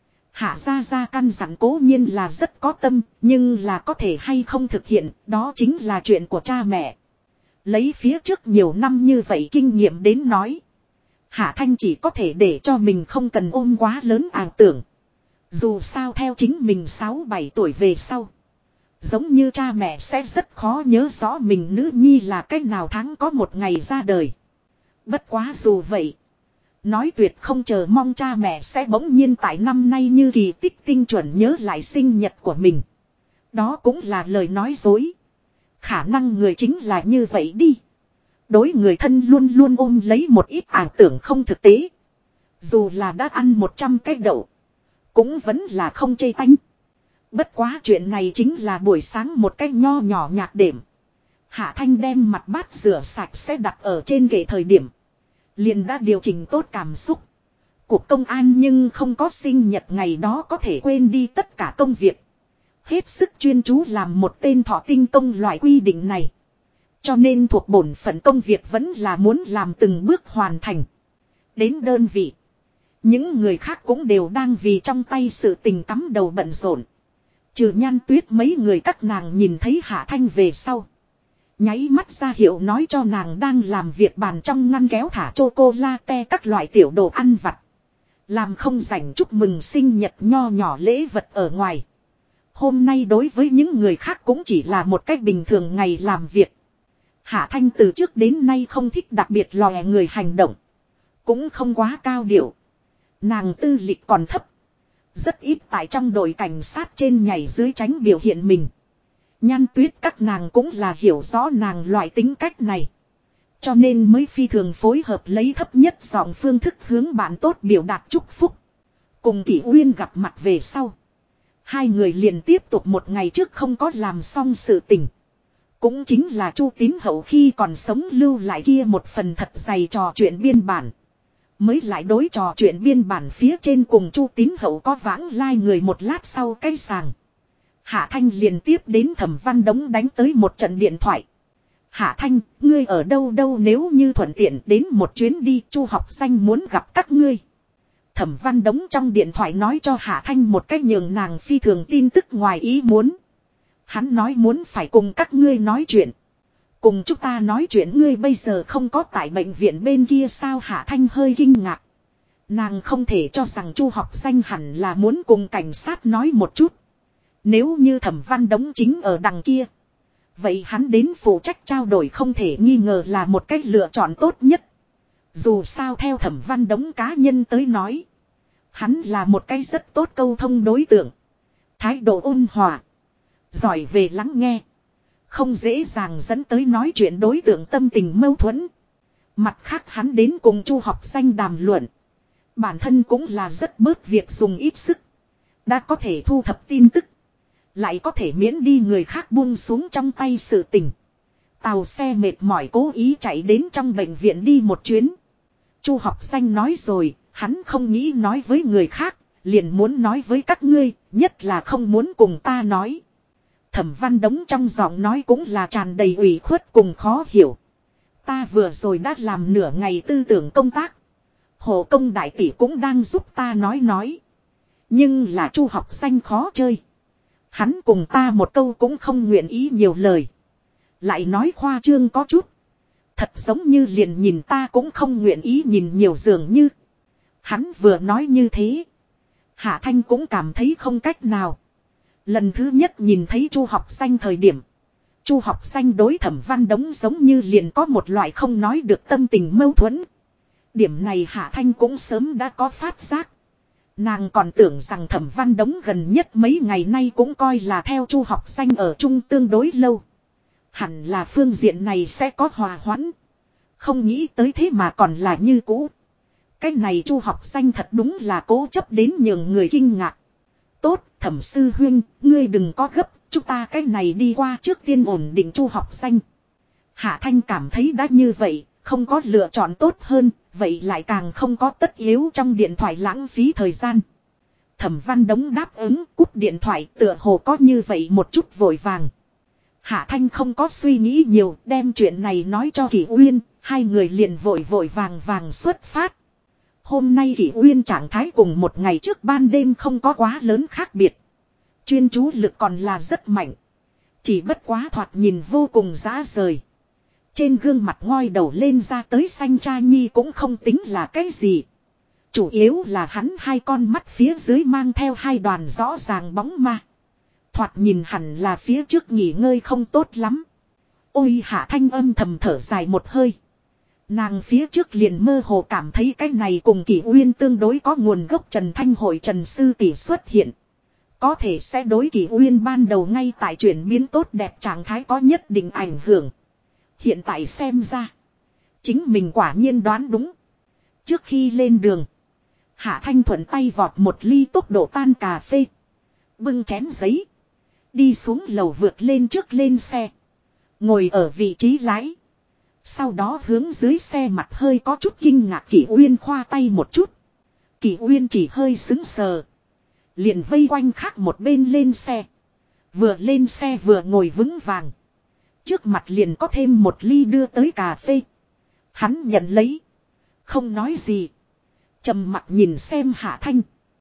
Hạ ra căn dặn cố nhiên là rất có tâm, nhưng là có thể hay không thực hiện, đó chính là chuyện của cha mẹ. Lấy phía trước nhiều năm như vậy kinh nghiệm đến nói. Hạ Thanh chỉ có thể để cho mình không cần ôm quá lớn ảo tưởng. Dù sao theo chính mình 6-7 tuổi về sau. Giống như cha mẹ sẽ rất khó nhớ rõ mình nữ nhi là cách nào tháng có một ngày ra đời. Bất quá dù vậy. Nói tuyệt không chờ mong cha mẹ sẽ bỗng nhiên tại năm nay như kỳ tích tinh chuẩn nhớ lại sinh nhật của mình. Đó cũng là lời nói dối. Khả năng người chính là như vậy đi. Đối người thân luôn luôn ôm lấy một ít ảo tưởng không thực tế. Dù là đã ăn 100 cái đậu. Cũng vẫn là không chê tanh. Bất quá chuyện này chính là buổi sáng một cái nho nhỏ nhạc đệm. Hạ Thanh đem mặt bát rửa sạch sẽ đặt ở trên kệ thời điểm. Liền đã điều chỉnh tốt cảm xúc. Cục công an nhưng không có sinh nhật ngày đó có thể quên đi tất cả công việc. Hết sức chuyên chú làm một tên thọ tinh công loại quy định này. Cho nên thuộc bổn phận công việc vẫn là muốn làm từng bước hoàn thành. Đến đơn vị. Những người khác cũng đều đang vì trong tay sự tình cắm đầu bận rộn. Trừ Nhan Tuyết mấy người các nàng nhìn thấy Hạ Thanh về sau. Nháy mắt ra hiệu nói cho nàng đang làm việc bàn trong ngăn kéo thả chocolate các loại tiểu đồ ăn vặt. Làm không rảnh chúc mừng sinh nhật nho nhỏ lễ vật ở ngoài. Hôm nay đối với những người khác cũng chỉ là một cách bình thường ngày làm việc. Hạ Thanh từ trước đến nay không thích đặc biệt lòe người hành động. Cũng không quá cao điệu. Nàng tư lịch còn thấp. Rất ít tại trong đội cảnh sát trên nhảy dưới tránh biểu hiện mình. Nhan Tuyết các nàng cũng là hiểu rõ nàng loại tính cách này. Cho nên mới phi thường phối hợp lấy thấp nhất giọng phương thức hướng bạn tốt biểu đạt chúc phúc. Cùng Kỷ Uyên gặp mặt về sau. Hai người liền tiếp tục một ngày trước không có làm xong sự tình. Cũng chính là Chu Tín Hậu khi còn sống lưu lại kia một phần thật dày trò chuyện biên bản. Mới lại đối trò chuyện biên bản phía trên cùng Chu Tín Hậu có vãng lai người một lát sau cái sàng. Hạ Thanh liền tiếp đến Thẩm Văn Đống đánh tới một trận điện thoại. Hạ Thanh, ngươi ở đâu nếu như thuận tiện đến một chuyến đi, Chu học danh muốn gặp các ngươi. Thẩm Văn Đống trong điện thoại nói cho Hạ Thanh một cách nhường nàng phi thường tin tức ngoài ý muốn. Hắn nói muốn phải cùng các ngươi nói chuyện. Cùng chúng ta nói chuyện ngươi bây giờ không có tại bệnh viện bên kia sao? Hạ Thanh hơi kinh ngạc. Nàng không thể cho rằng Chu học danh hẳn là muốn cùng cảnh sát nói một chút. Nếu như Thẩm Văn Đống chính ở đằng kia. Vậy hắn đến phụ trách trao đổi không thể nghi ngờ là một cách lựa chọn tốt nhất. Dù sao theo Thẩm Văn Đống cá nhân tới nói. Hắn là một cái rất tốt câu thông đối tượng. Thái độ ôn hòa. Giỏi về lắng nghe. Không dễ dàng dẫn tới nói chuyện đối tượng tâm tình mâu thuẫn. Mặt khác hắn đến cùng Chu Học Danh đàm luận. Bản thân cũng là rất bớt việc dùng ít sức. Đã có thể thu thập tin tức. Lại có thể miễn đi người khác buông xuống trong tay sự tình. Tàu xe mệt mỏi cố ý chạy đến trong bệnh viện đi một chuyến. Chu Học Danh nói rồi, hắn không nghĩ nói với người khác, liền muốn nói với các ngươi, nhất là không muốn cùng ta nói. Thẩm Văn Đống trong giọng nói cũng là tràn đầy ủy khuất cùng khó hiểu. Ta vừa rồi đã làm nửa ngày tư tưởng công tác. Hộ công đại tỷ cũng đang giúp ta nói. Nhưng là Chu Học Danh khó chơi. Hắn cùng ta một câu cũng không nguyện ý nhiều lời. Lại nói khoa trương có chút. Thật giống như liền nhìn ta cũng không nguyện ý nhìn nhiều dường như. Hắn vừa nói như thế. Hạ Thanh cũng cảm thấy không cách nào. Lần thứ nhất nhìn thấy Chu Học Danh thời điểm. Chu Học Danh đối Thẩm Văn Đống giống như liền có một loại không nói được tâm tình mâu thuẫn. Điểm này Hạ Thanh cũng sớm đã có phát giác. Nàng còn tưởng rằng Thẩm Văn Đống gần nhất mấy ngày nay cũng coi là theo Chu Học Danh ở chung tương đối lâu. Hẳn là phương diện này sẽ có hòa hoãn. Không nghĩ tới thế mà còn là như cũ. Cái này Chu Học Danh thật đúng là cố chấp đến nhường người kinh ngạc. Tốt, Thẩm sư huynh, ngươi đừng có gấp, chúng ta cái này đi qua trước tiên ổn định Chu Học Danh. Hạ Thanh cảm thấy đã như vậy, không có lựa chọn tốt hơn, vậy lại càng không có tất yếu trong điện thoại lãng phí thời gian. Thẩm Văn Đống đáp ứng, cúp điện thoại tựa hồ có như vậy một chút vội vàng. Hạ Thanh không có suy nghĩ nhiều, đem chuyện này nói cho Kỷ Uyên, hai người liền vội vàng xuất phát. Hôm nay Kỷ Uyên trạng thái cùng một ngày trước ban đêm không có quá lớn khác biệt. Chuyên chú lực còn là rất mạnh. Chỉ bất quá thoạt nhìn vô cùng dã rời. Trên gương mặt ngoi đầu lên ra tới xanh cha nhi cũng không tính là cái gì. Chủ yếu là hắn hai con mắt phía dưới mang theo hai đoàn rõ ràng bóng ma. Thoạt nhìn hẳn là phía trước nghỉ ngơi không tốt lắm. Ôi Hạ Thanh âm thầm thở dài một hơi. Nàng phía trước liền mơ hồ cảm thấy cái này cùng Kỷ Uyên tương đối có nguồn gốc Trần Thanh hội Trần Sư Tỷ xuất hiện. Có thể sẽ đối Kỷ Uyên ban đầu ngay tại chuyển biến tốt đẹp trạng thái có nhất định ảnh hưởng. Hiện tại xem ra. Chính mình quả nhiên đoán đúng. Trước khi lên đường. Hạ Thanh thuận tay vọt một ly tốc độ tan cà phê. Bưng chén giấy. Đi xuống lầu vượt lên trước lên xe. Ngồi ở vị trí lái. Sau đó hướng dưới xe mặt hơi có chút kinh ngạc Kỷ Uyên khoa tay một chút. Kỷ Uyên chỉ hơi sững sờ. Liền vây quanh khác một bên lên xe. Vừa lên xe vừa ngồi vững vàng. Trước mặt liền có thêm một ly đưa tới cà phê. Hắn nhận lấy. Không nói gì. Trầm mặc nhìn xem Hạ Thanh.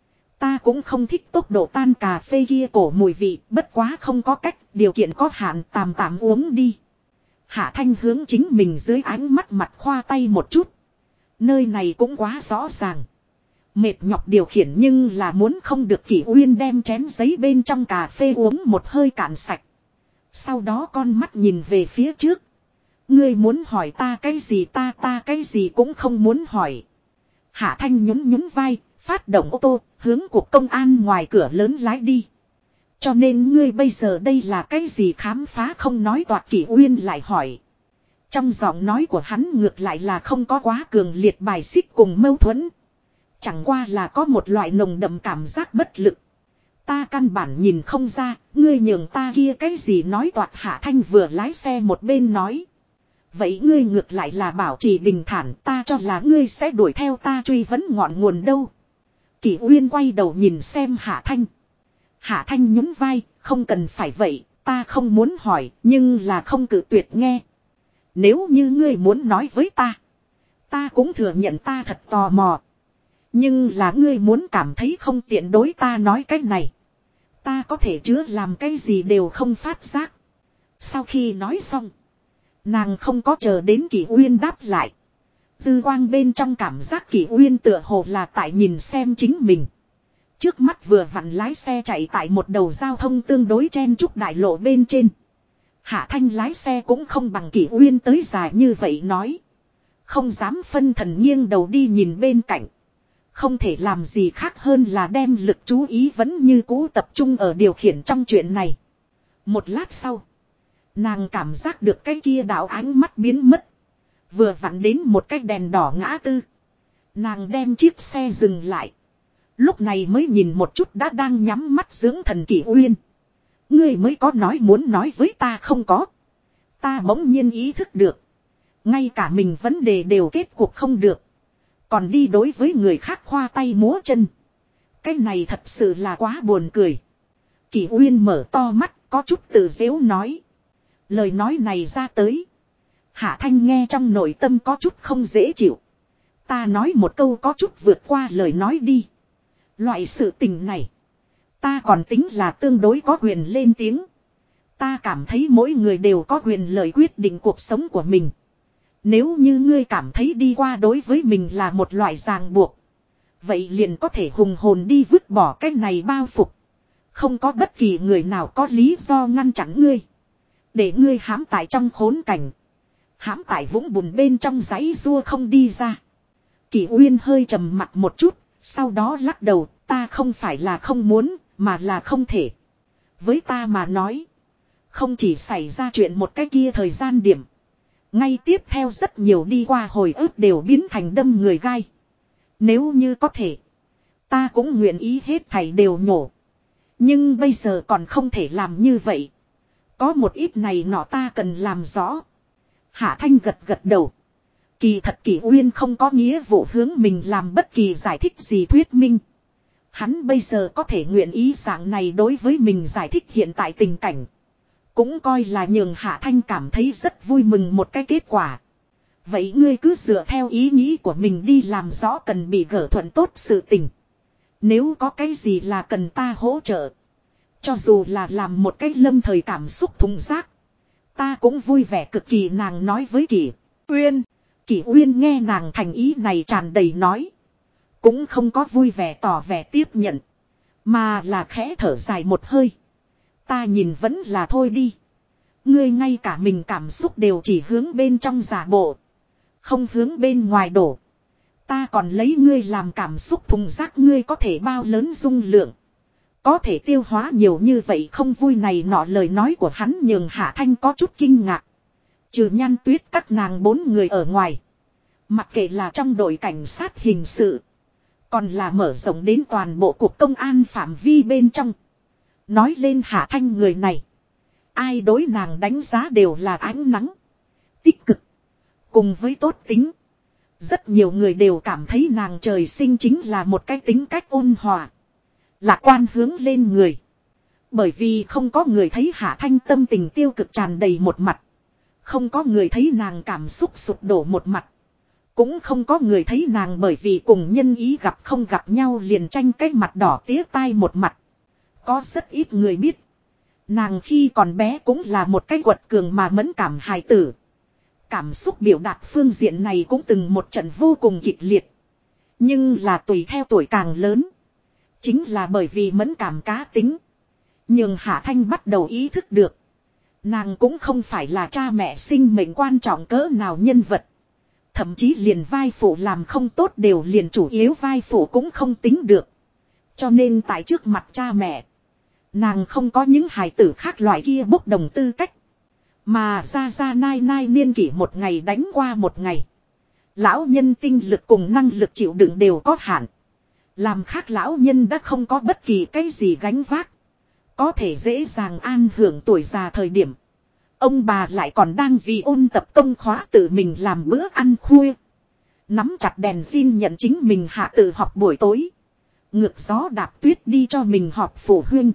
Ta cũng không thích tốc độ tan cà phê kia cổ mùi vị. Bất quá không có cách. Điều kiện có hạn tạm uống đi. Hạ Thanh hướng chính mình dưới ánh mắt mặt khoa tay một chút. Nơi này cũng quá rõ ràng. Mệt nhọc điều khiển nhưng là muốn không được Kỷ Uyên đem chén giấy bên trong cà phê uống một hơi cạn sạch. Sau đó con mắt nhìn về phía trước. Ngươi muốn hỏi ta cái gì ta cái gì cũng không muốn hỏi. Hạ Thanh nhún vai, phát động ô tô, hướng cuộc công an ngoài cửa lớn lái đi. Cho nên ngươi bây giờ đây là cái gì khám phá không nói toạc Kỷ Uyên lại hỏi. Trong giọng nói của hắn ngược lại là không có quá cường liệt bài xích cùng mâu thuẫn. Chẳng qua là có một loại nồng đậm cảm giác bất lực. Ta căn bản nhìn không ra, ngươi nhường ta kia cái gì nói toạc Hạ Thanh vừa lái xe một bên nói. Vậy ngươi ngược lại là bảo trì bình thản ta cho là ngươi sẽ đuổi theo ta truy vấn ngọn nguồn đâu. Kỷ Uyên quay đầu nhìn xem Hạ Thanh. Hạ Thanh nhún vai, không cần phải vậy, ta không muốn hỏi, nhưng là không cự tuyệt nghe. Nếu như ngươi muốn nói với ta cũng thừa nhận ta thật tò mò. Nhưng là ngươi muốn cảm thấy không tiện đối ta nói cái này. Ta có thể chứa làm cái gì đều không phát giác. Sau khi nói xong. Nàng không có chờ đến Kỷ Uyên đáp lại. Dư quang bên trong cảm giác Kỷ Uyên tựa hồ là tại nhìn xem chính mình. Trước mắt vừa vặn lái xe chạy tại một đầu giao thông tương đối chen chúc đại lộ bên trên. Hạ Thanh lái xe cũng không bằng Kỷ Uyên tới dài như vậy nói. Không dám phân thần nghiêng đầu đi nhìn bên cạnh. Không thể làm gì khác hơn là đem lực chú ý vẫn như cũ tập trung ở điều khiển trong chuyện này. Một lát sau. Nàng cảm giác được cái kia đạo ánh mắt biến mất. Vừa vặn đến một cái đèn đỏ ngã tư. Nàng đem chiếc xe dừng lại. Lúc này mới nhìn một chút đã đang nhắm mắt dưỡng thần Kỷ Uyên. Ngươi mới có muốn nói với ta không có. Ta bỗng nhiên ý thức được. Ngay cả mình vấn đề đều kết cuộc không được. Còn đi đối với người khác khoa tay múa chân. Cái này thật sự là quá buồn cười. Kỷ Uyên mở to mắt có chút tự dễu nói. Lời nói này ra tới. Hạ Thanh nghe trong nội tâm có chút không dễ chịu. Ta nói một câu có chút vượt qua lời nói đi. Loại sự tình này. Ta còn tính là tương đối có quyền lên tiếng. Ta cảm thấy mỗi người đều có quyền lợi quyết định cuộc sống của mình. Nếu như ngươi cảm thấy đi qua đối với mình là một loại ràng buộc. Vậy liền có thể hùng hồn đi vứt bỏ cái này bao phục. Không có bất kỳ người nào có lý do ngăn chặn ngươi. Để ngươi hãm tại trong khốn cảnh. Hãm tại vũng bùn bên trong giấy rua không đi ra. Kỷ Uyên hơi trầm mặt một chút. Sau đó lắc đầu, ta không phải là không muốn, mà là không thể. Với ta mà nói. Không chỉ xảy ra chuyện một cái kia thời gian điểm. Ngay tiếp theo rất nhiều đi qua hồi ức đều biến thành đâm người gai. Nếu như có thể. Ta cũng nguyện ý hết thảy đều nhổ. Nhưng bây giờ còn không thể làm như vậy. Có một ít này nọ ta cần làm rõ. Hạ Thanh gật gật đầu. Kỳ thật Kỷ Uyên không có nghĩa vụ hướng mình làm bất kỳ giải thích gì thuyết minh. Hắn bây giờ có thể nguyện ý dạng này đối với mình giải thích hiện tại tình cảnh. Cũng coi là nhường Hạ Thanh cảm thấy rất vui mừng một cái kết quả. Vậy ngươi cứ dựa theo ý nghĩ của mình đi làm rõ cần bị gỡ thuận tốt sự tình. Nếu có cái gì là cần ta hỗ trợ. Cho dù là làm một cái lâm thời cảm xúc thùng rác. Ta cũng vui vẻ cực kỳ nàng nói với Kỷ Uyên. Kỷ Uyên nghe nàng thành ý này tràn đầy nói. Cũng không có vui vẻ tỏ vẻ tiếp nhận. Mà là khẽ thở dài một hơi. Ta nhìn vẫn là thôi đi. Ngươi ngay cả mình cảm xúc đều chỉ hướng bên trong giả bộ. Không hướng bên ngoài đổ. Ta còn lấy ngươi làm cảm xúc thùng rác ngươi có thể bao lớn dung lượng. Có thể tiêu hóa nhiều như vậy không vui này nọ lời nói của hắn nhường Hạ Thanh có chút kinh ngạc. Trừ Nhan Tuyết các nàng 4 người ở ngoài. Mặc kệ là trong đội cảnh sát hình sự. Còn là mở rộng đến toàn bộ cục công an phạm vi bên trong. Nói lên Hạ Thanh người này. Ai đối nàng đánh giá đều là ánh nắng. Tích cực. Cùng với tốt tính. Rất nhiều người đều cảm thấy nàng trời sinh chính là một cái tính cách ôn hòa. Lạc quan hướng lên người. Bởi vì không có người thấy Hạ Thanh tâm tình tiêu cực tràn đầy một mặt. Không có người thấy nàng cảm xúc sụp đổ một mặt. Cũng không có người thấy nàng bởi vì cùng nhân ý gặp không gặp nhau liền tranh cái mặt đỏ tía tai một mặt. Có rất ít người biết. Nàng khi còn bé cũng là một cái quật cường mà mẫn cảm hài tử. Cảm xúc biểu đạt phương diện này cũng từng một trận vô cùng kịch liệt. Nhưng là tùy theo tuổi càng lớn. Chính là bởi vì mẫn cảm cá tính. Nhưng Hạ Thanh bắt đầu ý thức được. Nàng cũng không phải là cha mẹ sinh mệnh quan trọng cỡ nào nhân vật. Thậm chí liền vai phụ làm không tốt đều liền chủ yếu vai phụ cũng không tính được. Cho nên tại trước mặt cha mẹ. Nàng không có những hài tử khác loại kia bốc đồng tư cách. Mà ra nai nai niên kỷ một ngày đánh qua một ngày. Lão nhân tinh lực cùng năng lực chịu đựng đều có hạn. Làm khác lão nhân đã không có bất kỳ cái gì gánh vác. Có thể dễ dàng an hưởng tuổi già thời điểm. Ông bà lại còn đang vì ôn tập công khóa tự mình làm bữa ăn khuya. Nắm chặt đèn xin nhận chính mình hạ tự học buổi tối. Ngược gió đạp tuyết đi cho mình họp phụ huynh.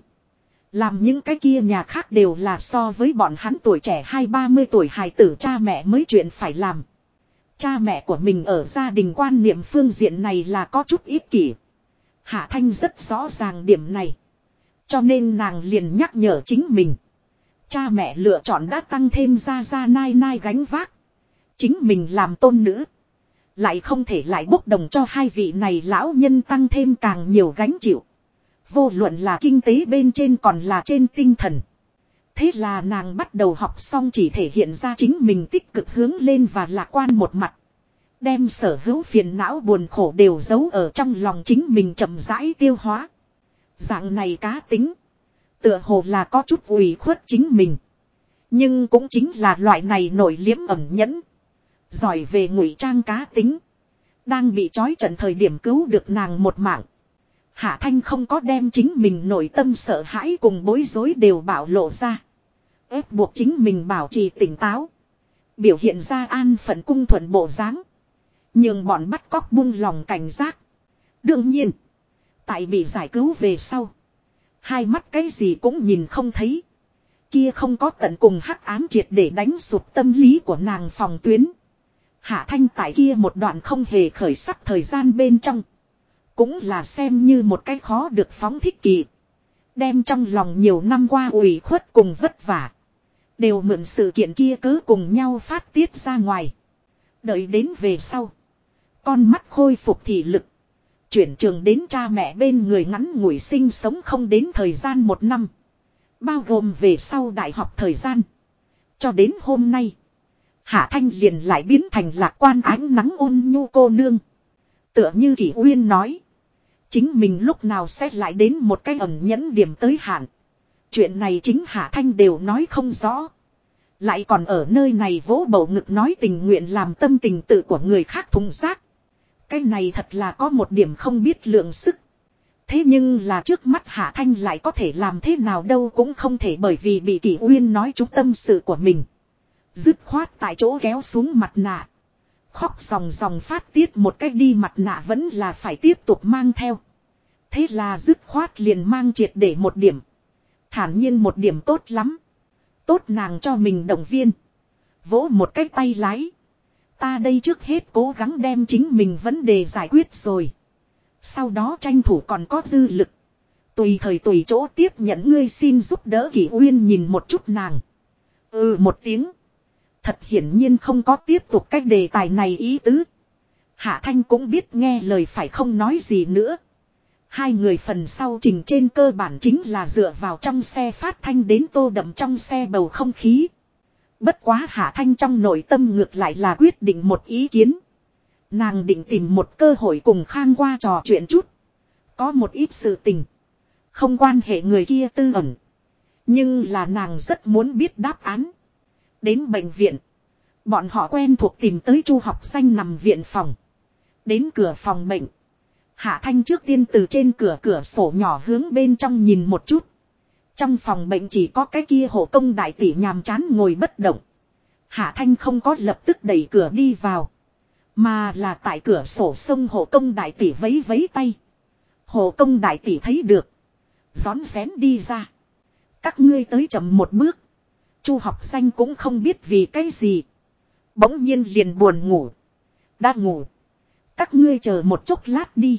Làm những cái kia nhà khác đều là so với bọn hắn tuổi trẻ 20-30 tuổi hài tử cha mẹ mới chuyện phải làm. Cha mẹ của mình ở gia đình quan niệm phương diện này là có chút ích kỷ. Hạ Thanh rất rõ ràng điểm này. Cho nên nàng liền nhắc nhở chính mình. Cha mẹ lựa chọn đã tăng thêm ra nai nai gánh vác. Chính mình làm tôn nữ. Lại không thể lại bốc đồng cho hai vị này lão nhân tăng thêm càng nhiều gánh chịu. Vô luận là kinh tế bên trên còn là trên tinh thần. Thế là nàng bắt đầu học xong chỉ thể hiện ra chính mình tích cực hướng lên và lạc quan một mặt. Đem sở hữu phiền não buồn khổ đều giấu ở trong lòng chính mình chậm rãi tiêu hóa. Dạng này cá tính. Tựa hồ là có chút ủy khuất chính mình. Nhưng cũng chính là loại này nổi liếm ẩn nhẫn. Giỏi về ngụy trang cá tính. Đang bị trói trận thời điểm cứu được nàng một mạng. Hạ Thanh không có đem chính mình nội tâm sợ hãi cùng bối rối đều bảo lộ ra. Ép buộc chính mình bảo trì tỉnh táo. Biểu hiện ra an phận cung thuận bộ dáng. Nhưng bọn bắt cóc buông lòng cảnh giác. Đương nhiên. Tại bị giải cứu về sau. Hai mắt cái gì cũng nhìn không thấy. Kia không có tận cùng hắc ám triệt để đánh sụp tâm lý của nàng phòng tuyến. Hạ Thanh tại kia một đoạn không hề khởi sắc thời gian bên trong. Cũng là xem như một cái khó được phóng thích kỳ. Đem trong lòng nhiều năm qua ủy khuất cùng vất vả. Đều mượn sự kiện kia cứ cùng nhau phát tiết ra ngoài. Đợi đến về sau. Con mắt khôi phục thị lực. Chuyển trường đến cha mẹ bên người ngắn ngủi sinh sống không đến thời gian 1 năm. Bao gồm về sau đại học thời gian. Cho đến hôm nay. Hạ Thanh liền lại biến thành lạc quan ánh nắng ôn nhu cô nương. Tựa như Kỷ Uyên nói. Chính mình lúc nào sẽ lại đến một cái ẩn nhẫn điểm tới hạn. Chuyện này chính Hạ Thanh đều nói không rõ. Lại còn ở nơi này vỗ bầu ngực nói tình nguyện làm tâm tình tự của người khác thùng rác. Cái này thật là có một điểm không biết lượng sức. Thế nhưng là trước mắt Hạ Thanh lại có thể làm thế nào đâu cũng không thể bởi vì bị Kỷ Uyên nói trúng tâm sự của mình. Dứt khoát tại chỗ kéo xuống mặt nạ. Khóc ròng ròng phát tiết một cách đi mặt nạ vẫn là phải tiếp tục mang theo. Thế là dứt khoát liền mang triệt để một điểm. Thản nhiên một điểm tốt lắm. Tốt nàng cho mình động viên. Vỗ một cái tay lái. Ta đây trước hết cố gắng đem chính mình vấn đề giải quyết rồi. Sau đó tranh thủ còn có dư lực. Tùy thời tùy chỗ tiếp nhận ngươi xin giúp đỡ. Kỷ Uyên nhìn một chút nàng. Một tiếng. Thật hiển nhiên không có tiếp tục cái đề tài này ý tứ. Hạ Thanh cũng biết nghe lời phải không nói gì nữa. Hai người phần sau trình trên cơ bản chính là dựa vào trong xe phát thanh đến tô đậm trong xe bầu không khí. Bất quá Hạ Thanh trong nội tâm ngược lại là quyết định một ý kiến. Nàng định tìm một cơ hội cùng Khang qua trò chuyện chút. Có một ít sự tình. Không quan hệ người kia tư ẩn. Nhưng là nàng rất muốn biết đáp án. Đến bệnh viện. Bọn họ quen thuộc tìm tới Chu Học Xanh nằm viện phòng. Đến cửa phòng bệnh. Hạ Thanh trước tiên từ trên cửa sổ nhỏ hướng bên trong nhìn một chút. Trong phòng bệnh chỉ có cái kia hộ công đại tỷ nhàm chán ngồi bất động. Hạ Thanh không có lập tức đẩy cửa đi vào. Mà là tại cửa sổ sông hộ công đại tỷ vấy vấy tay. Hộ công đại tỷ thấy được. Rón rén đi ra. Các ngươi tới chậm một bước. Chu Học Xanh cũng không biết vì cái gì. Bỗng nhiên liền buồn ngủ. Đã ngủ. Các ngươi chờ một chốc lát đi.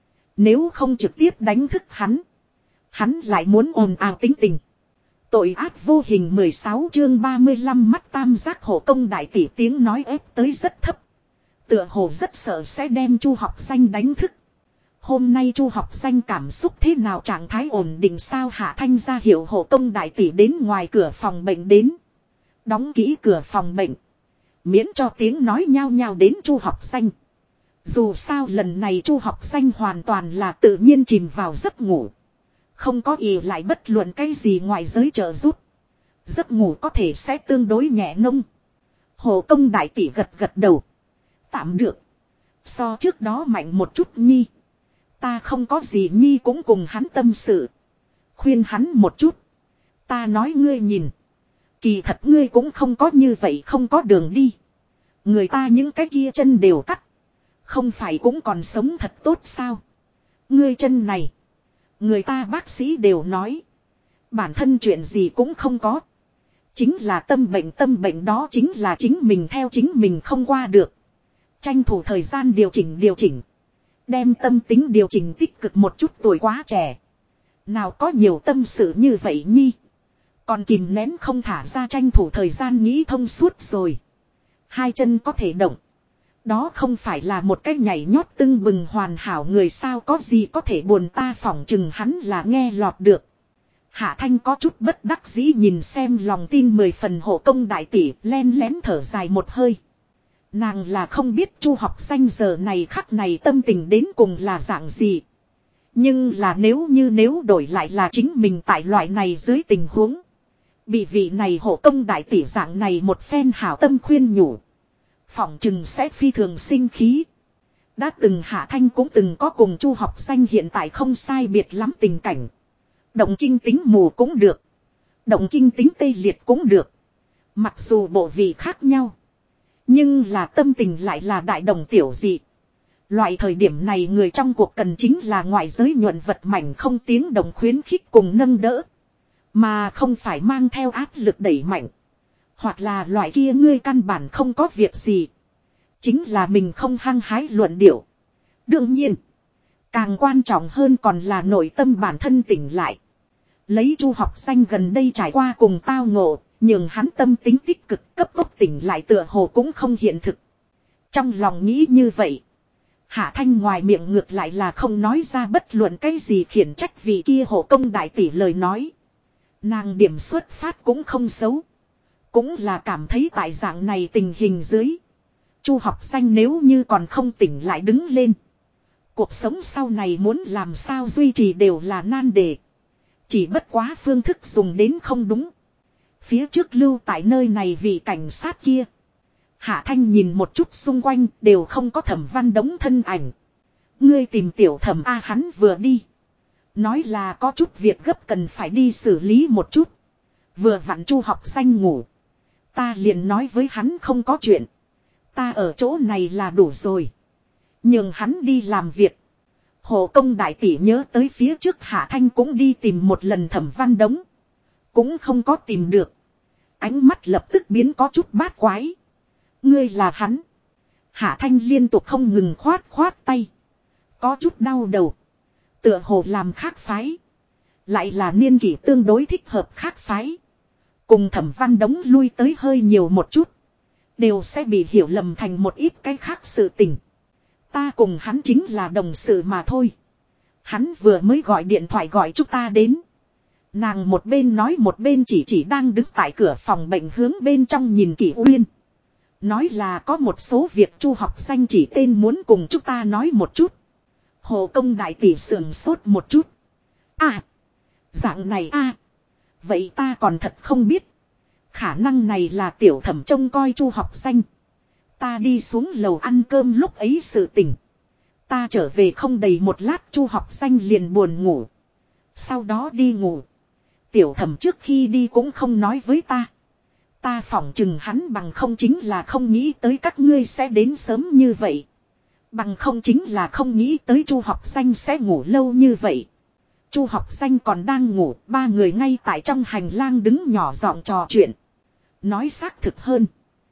Nếu không trực tiếp đánh thức hắn. Hắn lại muốn ồn ào tính tình. Tội ác vô hình 16 chương 35 mắt tam giác hộ công đại tỷ tiếng nói ép tới rất thấp. Tựa hồ rất sợ sẽ đem Chu Học Xanh đánh thức. Hôm nay Chu Học Xanh cảm xúc thế nào trạng thái ổn định sao Hạ Thanh ra hiệu hộ công đại tỷ đến ngoài cửa phòng bệnh đến. Đóng kỹ cửa phòng bệnh. Miễn cho tiếng nói nhao nhao đến Chu Học Xanh. Dù sao lần này Chu Học Xanh hoàn toàn là tự nhiên chìm vào giấc ngủ. Không có ý lại bất luận cái gì ngoài giới trợ giúp. Giấc ngủ có thể sẽ tương đối nhẹ nông. Hộ công đại tỷ gật gật đầu. Tạm được. So trước đó mạnh một chút nhi. Ta không có gì nhi cũng cùng hắn tâm sự. Khuyên hắn một chút. Ta nói ngươi nhìn. Kỳ thật ngươi cũng không có như vậy không có đường đi. Người ta những cái kia chân đều cắt. Không phải cũng còn sống thật tốt sao. Ngươi chân này. Người ta bác sĩ đều nói. Bản thân chuyện gì cũng không có. Chính là tâm bệnh đó chính là chính mình theo chính mình không qua được. Tranh thủ thời gian điều chỉnh. Đem tâm tính điều chỉnh tích cực một chút tuổi quá trẻ. Nào có nhiều tâm sự như vậy nhi. Còn kìm nén không thả ra tranh thủ thời gian nghĩ thông suốt rồi. Hai chân có thể động. Đó không phải là một cái nhảy nhót tưng bừng hoàn hảo người sao có gì có thể buồn ta phỏng chừng hắn là nghe lọt được. Hạ Thanh có chút bất đắc dĩ nhìn xem lòng tin 10 phần hộ công đại tỷ len lén thở dài một hơi. Nàng là không biết Chu Học Xanh giờ này khắc này tâm tình đến cùng là dạng gì. Nhưng là nếu đổi lại là chính mình tại loại này dưới tình huống. Bị vị này hộ công đại tỷ dạng này một phen hảo tâm khuyên nhủ. Phỏng chừng sẽ phi thường sinh khí. Đã từng Hạ Thanh cũng từng có cùng Chu Học Xanh hiện tại không sai biệt lắm tình cảnh. Động kinh tính mù cũng được. Động kinh tính tê liệt cũng được. Mặc dù bộ vị khác nhau. Nhưng là tâm tình lại là đại đồng tiểu dị. Loại thời điểm này người trong cuộc cần chính là ngoại giới nhuận vật mảnh không tiếng đồng khuyến khích cùng nâng đỡ. Mà không phải mang theo áp lực đẩy mạnh. Hoặc là loại kia ngươi căn bản không có việc gì. Chính là mình không hăng hái luận điệu. Đương nhiên. Càng quan trọng hơn còn là nội tâm bản thân tỉnh lại. Lấy Chu Học Xanh gần đây trải qua cùng tao ngộ. Nhưng hắn tâm tính tích cực cấp tốc tỉnh lại tựa hồ cũng không hiện thực. Trong lòng nghĩ như vậy. Hạ Thanh ngoài miệng ngược lại là không nói ra bất luận cái gì khiển trách vì kia hộ công đại tỷ lời nói. Nàng điểm xuất phát cũng không xấu. Cũng là cảm thấy tại dạng này tình hình dưới. Chu Học Xanh nếu như còn không tỉnh lại đứng lên. Cuộc sống sau này muốn làm sao duy trì đều là nan đề. Chỉ bất quá phương thức dùng đến không đúng. Phía trước lưu tại nơi này vì cảnh sát kia. Hạ Thanh nhìn một chút xung quanh đều không có Thẩm Văn Đống thân ảnh. Ngươi tìm tiểu thẩm A hắn vừa đi. Nói là có chút việc gấp cần phải đi xử lý một chút. Vừa vặn Chu Học Xanh ngủ. Ta liền nói với hắn không có chuyện. Ta ở chỗ này là đủ rồi. Nhưng hắn đi làm việc. Hộ công đại tỷ nhớ tới phía trước Hạ Thanh cũng đi tìm một lần Thẩm Văn Đống. Cũng không có tìm được. Ánh mắt lập tức biến có chút bát quái. Ngươi là hắn. Hạ Thanh liên tục không ngừng khoát tay. Có chút đau đầu. Tựa hồ làm khác phái. Lại là niên kỷ tương đối thích hợp khác phái. Cùng Thẩm Văn Đống lui tới hơi nhiều một chút. Đều sẽ bị hiểu lầm thành một ít cái khác sự tình. Ta cùng hắn chính là đồng sự mà thôi. Hắn vừa mới gọi điện thoại gọi chúng ta đến. Nàng một bên nói một bên chỉ đang đứng tại cửa phòng bệnh hướng bên trong nhìn Kỷ Uyên. Nói là có một số việc Chu Học Xanh chỉ tên muốn cùng chúng ta nói một chút. Hồ công đại tỷ sườn sốt một chút. À, dạng này à. Vậy ta còn thật không biết. Khả năng này là tiểu thẩm trông coi Chu Học Xanh. Ta đi xuống lầu ăn cơm lúc ấy sự tình. Ta trở về không đầy một lát Chu Học Xanh liền buồn ngủ. Sau đó đi ngủ. Tiểu thẩm trước khi đi cũng không nói với ta. Ta phỏng chừng hắn bằng không chính là không nghĩ tới các ngươi sẽ đến sớm như vậy. Bằng không chính là không nghĩ tới Chu Học Xanh sẽ ngủ lâu như vậy. Chu Học Xanh còn đang ngủ, ba người ngay tại trong hành lang đứng nhỏ giọng trò chuyện. Nói xác thực hơn.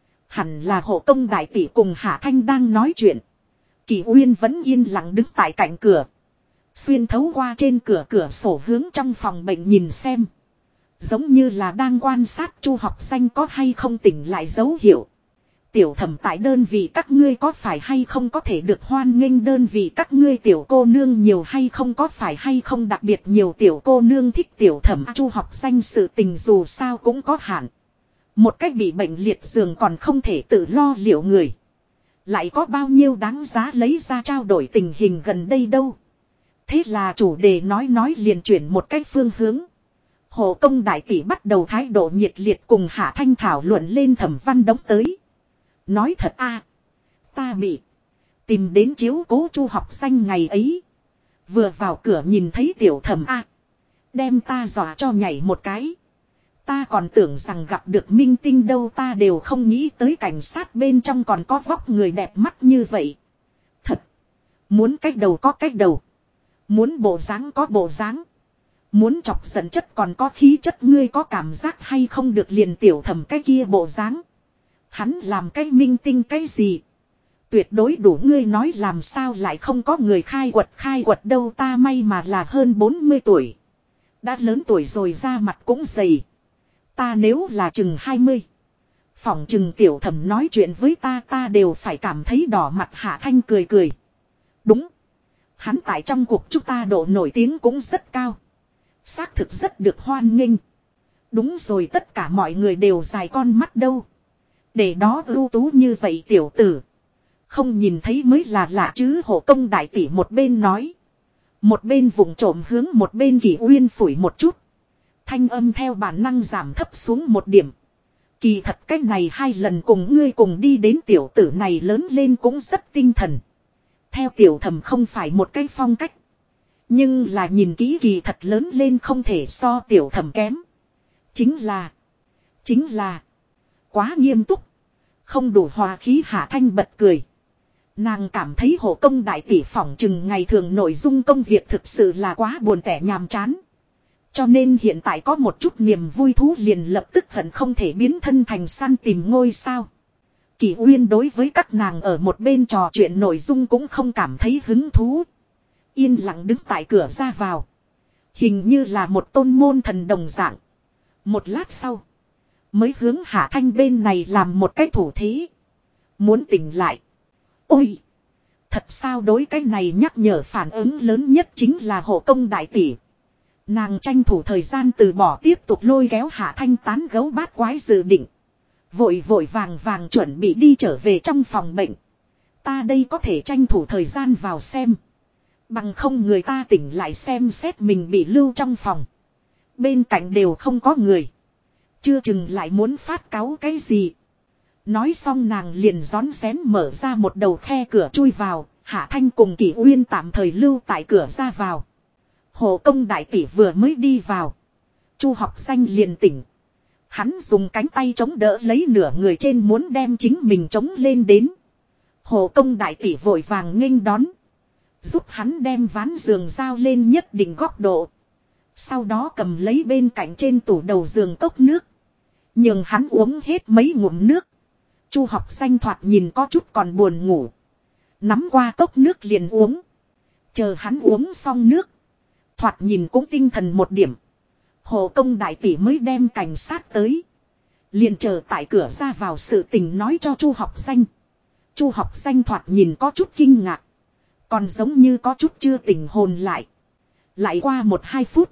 Hẳn là hộ công đại tỷ cùng Hạ Thanh đang nói chuyện. Kỳ Uyên vẫn yên lặng đứng tại cạnh cửa. Xuyên thấu qua trên cửa sổ hướng trong phòng bệnh nhìn xem. Giống như là đang quan sát Chu Học Xanh có hay không tỉnh lại dấu hiệu. Tiểu thẩm tại đơn vị các ngươi có phải hay không có thể được hoan nghênh đơn vị các ngươi tiểu cô nương nhiều hay không có phải hay không đặc biệt nhiều tiểu cô nương thích tiểu thẩm Chu Học Xanh sự tình dù sao cũng có hạn. Một cách bị bệnh liệt giường còn không thể tự lo liệu người. Lại có bao nhiêu đáng giá lấy ra trao đổi tình hình gần đây đâu. Thế là chủ đề nói liền chuyển một cách phương hướng. Hồ công đại tỷ bắt đầu thái độ nhiệt liệt cùng Hạ Thanh thảo luận lên Thẩm Văn Đống tới. Nói thật a, ta bị tìm đến chiếu cố Chu Học Xanh ngày ấy. Vừa vào cửa nhìn thấy tiểu thẩm a, đem ta dọa cho nhảy một cái. Ta còn tưởng rằng gặp được minh tinh đâu, ta đều không nghĩ tới cảnh sát bên trong còn có vóc người đẹp mắt như vậy. Thật, muốn cách đầu có cách đầu. Muốn bộ dáng có bộ dáng. Muốn chọc giận chất còn có khí chất, ngươi có cảm giác hay không được liền tiểu thẩm cái kia bộ dáng. Hắn làm cái minh tinh cái gì? Tuyệt đối đủ, ngươi nói làm sao lại không có người khai quật đâu, ta may mà là hơn 40 tuổi. Đã lớn tuổi rồi da mặt cũng dày. Ta nếu là chừng 20. Phỏng chừng tiểu thẩm nói chuyện với ta đều phải cảm thấy đỏ mặt. Hạ Thanh cười. Đúng. Hắn tại trong cuộc chúng ta độ nổi tiếng cũng rất cao. Xác thực rất được hoan nghênh. Đúng rồi, tất cả mọi người đều dài con mắt đâu. Để đó ưu tú như vậy tiểu tử. Không nhìn thấy mới là lạ chứ, Hộ Công đại tỷ một bên nói. Một bên vụng trộm hướng một bên Kỳ Uyên phủi một chút. Thanh âm theo bản năng giảm thấp xuống một điểm. Kỳ thật cách này 2 lần cùng ngươi cùng đi đến tiểu tử này lớn lên cũng rất tinh thần. Theo tiểu thẩm không phải một cái phong cách. Nhưng là nhìn kỹ kỳ thật lớn lên không thể so tiểu thẩm kém. Chính là. Quá nghiêm túc. Không đủ hòa khí Hạ Thanh bật cười. Nàng cảm thấy Hộ Công đại tỷ phỏng chừng ngày thường nội dung công việc thực sự là quá buồn tẻ nhàm chán. Cho nên hiện tại có một chút niềm vui thú liền lập tức hận không thể biến thân thành săn tìm ngôi sao. Kỳ Uyên đối với các nàng ở một bên trò chuyện nội dung cũng không cảm thấy hứng thú. Yên lặng đứng tại cửa ra vào. Hình như là một tôn môn thần đồng dạng. Một lát sau. Mới hướng Hạ Thanh bên này làm một cái thủ thế. Muốn tỉnh lại. Ôi! Thật sao đối cái này nhắc nhở phản ứng lớn nhất chính là Hộ Công đại tỷ. Nàng tranh thủ thời gian từ bỏ tiếp tục lôi kéo Hạ Thanh tán gấu bát quái dự định. Vội vội vàng vàng chuẩn bị đi trở về trong phòng bệnh. Ta đây có thể tranh thủ thời gian vào xem. Bằng không người ta tỉnh lại xem xét mình bị lưu trong phòng. Bên cạnh đều không có người. Chưa chừng lại muốn phát cáu cái gì. Nói xong nàng liền rón rén mở ra một đầu khe cửa chui vào. Hạ Thanh cùng Kỳ Uyên tạm thời lưu tại cửa ra vào. Hộ Công đại tỷ vừa mới đi vào. Chu Học Xanh liền tỉnh. Hắn dùng cánh tay chống đỡ lấy nửa người trên muốn đem chính mình chống lên đến. Hộ Công đại tỷ vội vàng nghênh đón. Giúp hắn đem ván giường giao lên nhất định góc độ. Sau đó cầm lấy bên cạnh trên tủ đầu giường cốc nước. Nhưng hắn uống hết mấy ngụm nước. Chu Học Xanh thoạt nhìn có chút còn buồn ngủ. Nắm qua cốc nước liền uống. Chờ hắn uống xong nước. Thoạt nhìn cũng tinh thần một điểm. Hộ Công đại tỷ mới đem cảnh sát tới. Liền chờ tại cửa ra vào sự tình nói cho Chu Học Xanh. Chu Học Xanh thoạt nhìn có chút kinh ngạc. Còn giống như có chút chưa tỉnh hồn lại. Lại qua 1-2 phút.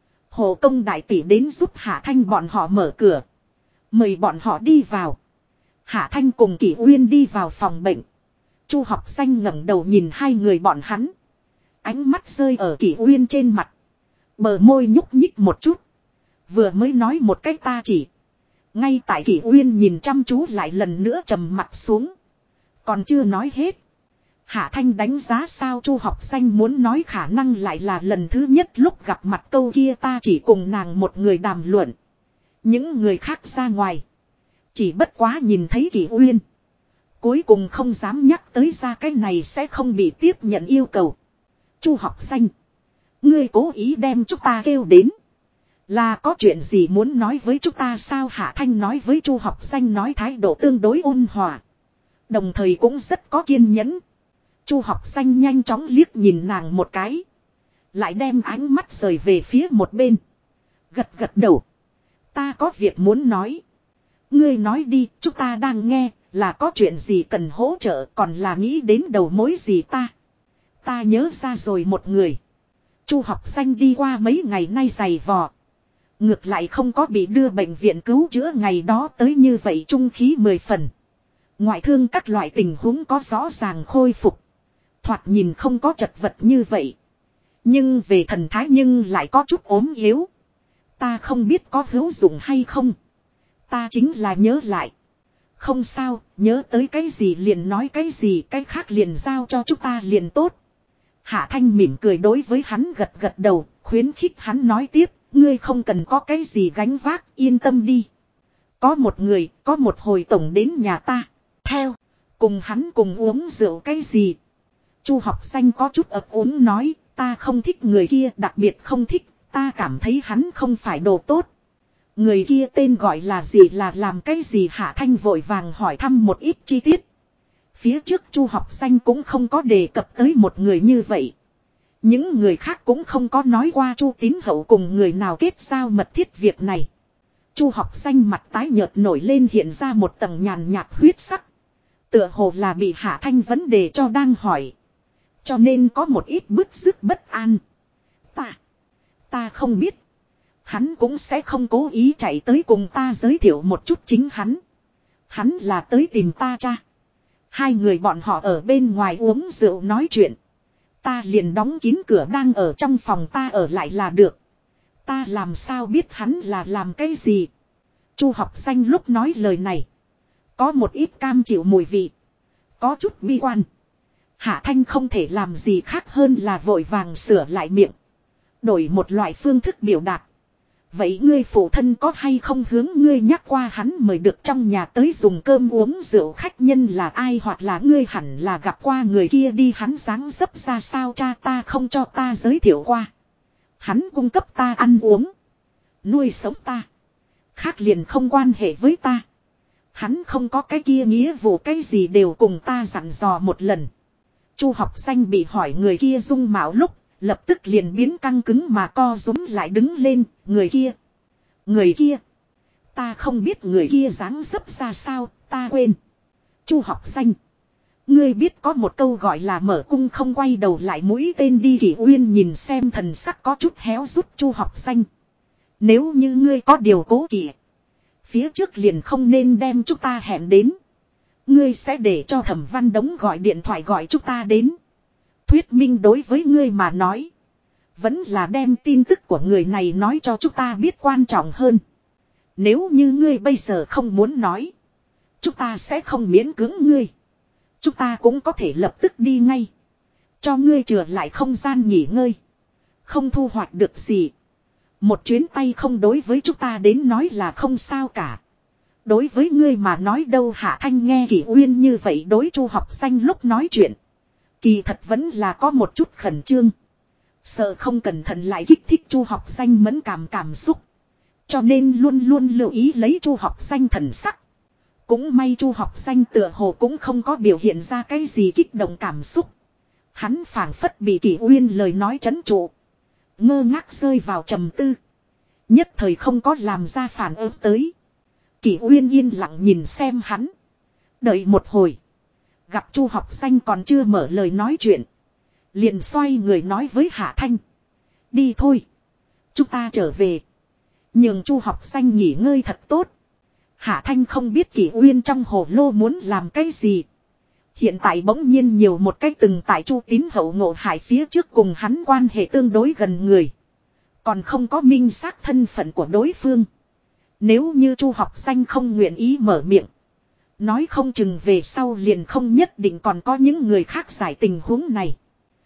Hộ Công đại tỷ đến giúp Hạ Thanh bọn họ mở cửa. Mời bọn họ đi vào. Hạ Thanh cùng Kỳ Uyên đi vào phòng bệnh. Chu Học Xanh ngẩng đầu nhìn 2 người bọn hắn. Ánh mắt rơi ở Kỳ Uyên trên mặt. Bờ môi nhúc nhích một chút. Vừa mới nói một cách ta chỉ. Ngay tại Kỳ Uyên nhìn chăm chú lại lần nữa trầm mặt xuống. Còn chưa nói hết. Hạ Thanh đánh giá sao Chu Học Xanh muốn nói khả năng lại là lần thứ nhất lúc gặp mặt câu kia ta chỉ cùng nàng một người đàm luận. Những người khác ra ngoài. Chỉ bất quá nhìn thấy Kỳ Uyên. Cuối cùng không dám nhắc tới ra cái này sẽ không bị tiếp nhận yêu cầu. Chu Học Xanh. Ngươi cố ý đem chúng ta kêu đến. Là có chuyện gì muốn nói với chúng ta sao Hạ Thanh nói với Chu Học Xanh nói thái độ tương đối ôn hòa. Đồng thời cũng rất có kiên nhẫn. Chu Học Xanh nhanh chóng liếc nhìn nàng một cái. Lại đem ánh mắt rời về phía một bên. Gật gật đầu. Ta có việc muốn nói. Ngươi nói đi, chúng ta đang nghe, là có chuyện gì cần hỗ trợ còn là nghĩ đến đầu mối gì ta. Ta nhớ ra rồi một người. Chu Học Xanh đi qua mấy ngày nay giày vò. Ngược lại không có bị đưa bệnh viện cứu chữa ngày đó tới như vậy trung khí 10 phần. Ngoại thương các loại tình huống có rõ ràng khôi phục. Thoạt nhìn không có chật vật như vậy. Nhưng về thần thái nhưng lại có chút ốm yếu. Ta không biết có hữu dụng hay không. Ta chính là nhớ lại. Không sao, nhớ tới cái gì liền nói cái gì, cái khác liền giao cho chúng ta liền tốt. Hạ Thanh mỉm cười đối với hắn gật gật đầu, khuyến khích hắn nói tiếp, ngươi không cần có cái gì gánh vác, yên tâm đi. Có một người, có một hồi tổng đến nhà ta, theo, cùng hắn cùng uống rượu cái gì. Chu Học Xanh có chút ấp úng nói, ta không thích người kia, đặc biệt không thích, ta cảm thấy hắn không phải đồ tốt. Người kia tên gọi là gì là làm cái gì Hạ Thanh vội vàng hỏi thăm một ít chi tiết. Phía trước Chu Học Xanh cũng không có đề cập tới một người như vậy. Những người khác cũng không có nói qua Chu Tín Hậu cùng người nào kết giao mật thiết việc này. Chu Học Xanh mặt tái nhợt nổi lên hiện ra một tầng nhàn nhạt huyết sắc. Tựa hồ là bị Hạ Thanh vấn đề cho đang hỏi. Cho nên có một ít bứt rứt bất an. Ta không biết. Hắn cũng sẽ không cố ý chạy tới cùng ta giới thiệu một chút chính hắn. Hắn là tới tìm ta cha. Hai người bọn họ ở bên ngoài uống rượu nói chuyện. Ta liền đóng kín cửa đang ở trong phòng ta ở lại là được. Ta làm sao biết hắn là làm cái gì. Chu học xanh lúc nói lời này. Có một ít cam chịu mùi vị. Có chút bi quan. Hạ Thanh không thể làm gì khác hơn là vội vàng sửa lại miệng. Đổi một loại phương thức biểu đạt. Vậy ngươi phụ thân có hay không hướng ngươi nhắc qua hắn mời được trong nhà tới dùng cơm uống rượu khách nhân là ai, hoặc là ngươi hẳn là gặp qua người kia đi, hắn dáng dấp ra sao cha ta không cho ta giới thiệu qua. Hắn cung cấp ta ăn uống. Nuôi sống ta. Khác liền không quan hệ với ta. Hắn không có cái kia nghĩa vụ cái gì đều cùng ta dặn dò một lần. Chu học xanh bị hỏi người kia dung mạo lúc. Lập tức liền biến căng cứng mà co rúm lại đứng lên. Người kia. Người kia. Ta không biết người kia dáng dấp ra sao. Ta quên. Chu học xanh. Ngươi biết có một câu gọi là mở cung không quay đầu lại mũi tên đi. Kỷ Uyên nhìn xem thần sắc có chút héo rút Chu học xanh. Nếu như ngươi có điều cố kỵ. Phía trước liền không nên đem chúng ta hẹn đến. Ngươi sẽ để cho Thẩm Văn Đống gọi điện thoại gọi chúng ta đến. Thuyết minh đối với ngươi mà nói. Vẫn là đem tin tức của người này nói cho chúng ta biết quan trọng hơn. Nếu như ngươi bây giờ không muốn nói. Chúng ta sẽ không miễn cưỡng ngươi. Chúng ta cũng có thể lập tức đi ngay. Cho ngươi chừa lại không gian nghỉ ngơi. Không thu hoạch được gì. Một chuyến tay không đối với chúng ta đến nói là không sao cả. Đối với ngươi mà nói đâu. Hạ Thanh nghe Kỷ Uyên như vậy đối Chu học xanh lúc nói chuyện. Kỳ thật vẫn là có một chút khẩn trương. Sợ không cẩn thận lại kích thích Chu học xanh mẫn cảm xúc. Cho nên luôn luôn lưu ý lấy Chu học xanh thần sắc. Cũng may Chu học xanh tựa hồ cũng không có biểu hiện ra cái gì kích động cảm xúc. Hắn phảng phất bị Kỷ Uyên lời nói trấn trụ. Ngơ ngác rơi vào trầm tư. Nhất thời không có làm ra phản ứng tới. Kỷ Uyên yên lặng nhìn xem hắn. Đợi một hồi. Gặp Chu học xanh còn chưa mở lời nói chuyện. Liền xoay người nói với Hạ Thanh. Đi thôi. Chúng ta trở về. Nhường Chu học xanh nghỉ ngơi thật tốt. Hạ Thanh không biết Kỷ Uyên trong hồ lô muốn làm cái gì. Hiện tại bỗng nhiên nhiều một cái từng tại Chu Tín Hậu ngộ hại phía trước cùng hắn quan hệ tương đối gần người. Còn không có minh xác thân phận của đối phương. Nếu như Chu học xanh không nguyện ý mở miệng. Nói không chừng về sau liền không nhất định còn có những người khác giải tình huống này.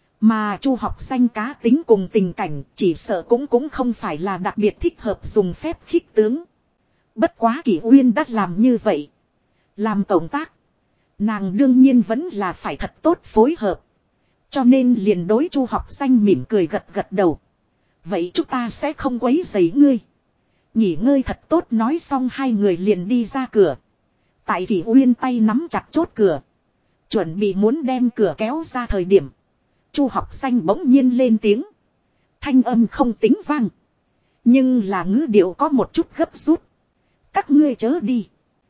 Mà Chu học xanh cá tính cùng tình cảnh chỉ sợ cũng không phải là đặc biệt thích hợp dùng phép khích tướng. Bất quá Kỷ Uyên đã làm như vậy. Làm cộng tác. Nàng đương nhiên vẫn là phải thật tốt phối hợp. Cho nên liền đối Chu học xanh mỉm cười gật gật đầu. Vậy chúng ta sẽ không quấy rầy ngươi. Nghỉ ngơi thật tốt nói xong hai người liền đi ra cửa. Tại Kỷ Uyên tay nắm chặt chốt cửa. Chuẩn bị muốn đem cửa kéo ra thời điểm. Chu học xanh bỗng nhiên lên tiếng. Thanh âm không tính vang. Nhưng là ngữ điệu có một chút gấp rút. Các ngươi chớ đi.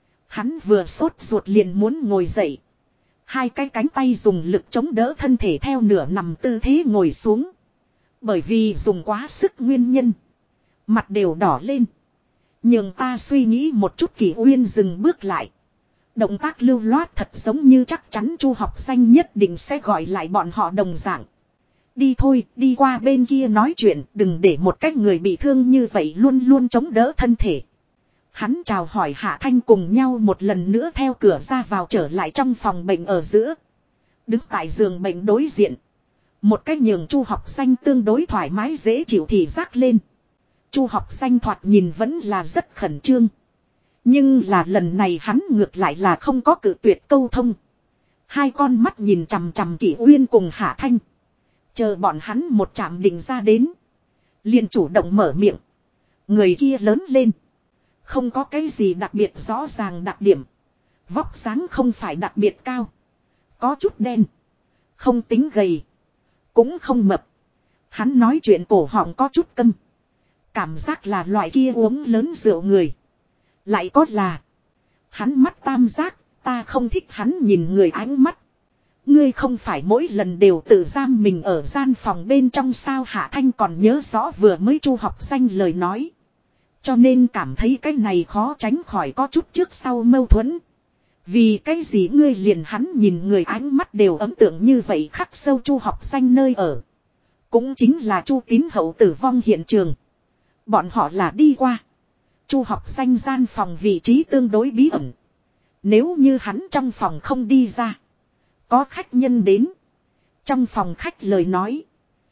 Hắn vừa sốt ruột liền muốn ngồi dậy. Hai cái cánh tay dùng lực chống đỡ thân thể theo nửa nằm tư thế ngồi xuống. Bởi vì dùng quá sức nguyên nhân. Mặt đều đỏ lên. Nhưng ta suy nghĩ một chút. Kỷ Uyên dừng bước lại. Động tác lưu loát thật giống như chắc chắn Chu học xanh nhất định sẽ gọi lại bọn họ đồng dạng. Đi thôi, đi qua bên kia nói chuyện, đừng để một cái người bị thương như vậy luôn luôn chống đỡ thân thể. Hắn chào hỏi Hạ Thanh cùng nhau một lần nữa theo cửa ra vào trở lại trong phòng bệnh ở giữa. Đứng tại giường bệnh đối diện. Một cái nhường Chu học xanh tương đối thoải mái dễ chịu thì rác lên. Chu học xanh thoạt nhìn vẫn là rất khẩn trương. Nhưng là lần này hắn ngược lại là không có cự tuyệt câu thông. Hai con mắt nhìn chằm chằm Kỷ Uyên cùng Hạ Thanh. Chờ bọn hắn một chạm định ra đến. Liền chủ động mở miệng. Người kia lớn lên. Không có cái gì đặc biệt rõ ràng đặc điểm. Vóc dáng không phải đặc biệt cao. Có chút đen. Không tính gầy. Cũng không mập. Hắn nói chuyện cổ họng có chút câm. Cảm giác là loại kia uống lớn rượu người. Lại có là. Hắn mắt tam giác. Ta không thích hắn nhìn người ánh mắt. Ngươi không phải mỗi lần đều tự giam mình ở gian phòng bên trong sao. Hạ Thanh còn nhớ rõ vừa mới Chu học xanh lời nói. Cho nên cảm thấy cái này khó tránh khỏi có chút trước sau mâu thuẫn. Vì cái gì ngươi liền hắn nhìn người ánh mắt đều ấn tượng như vậy khắc sâu Chu Học Danh nơi ở. Cũng chính là Chu Tín Hậu tử vong hiện trường. Bọn họ là đi qua. Chu Học Danh gian phòng vị trí tương đối bí ẩn. Nếu như hắn trong phòng không đi ra. Có khách nhân đến. Trong phòng khách lời nói.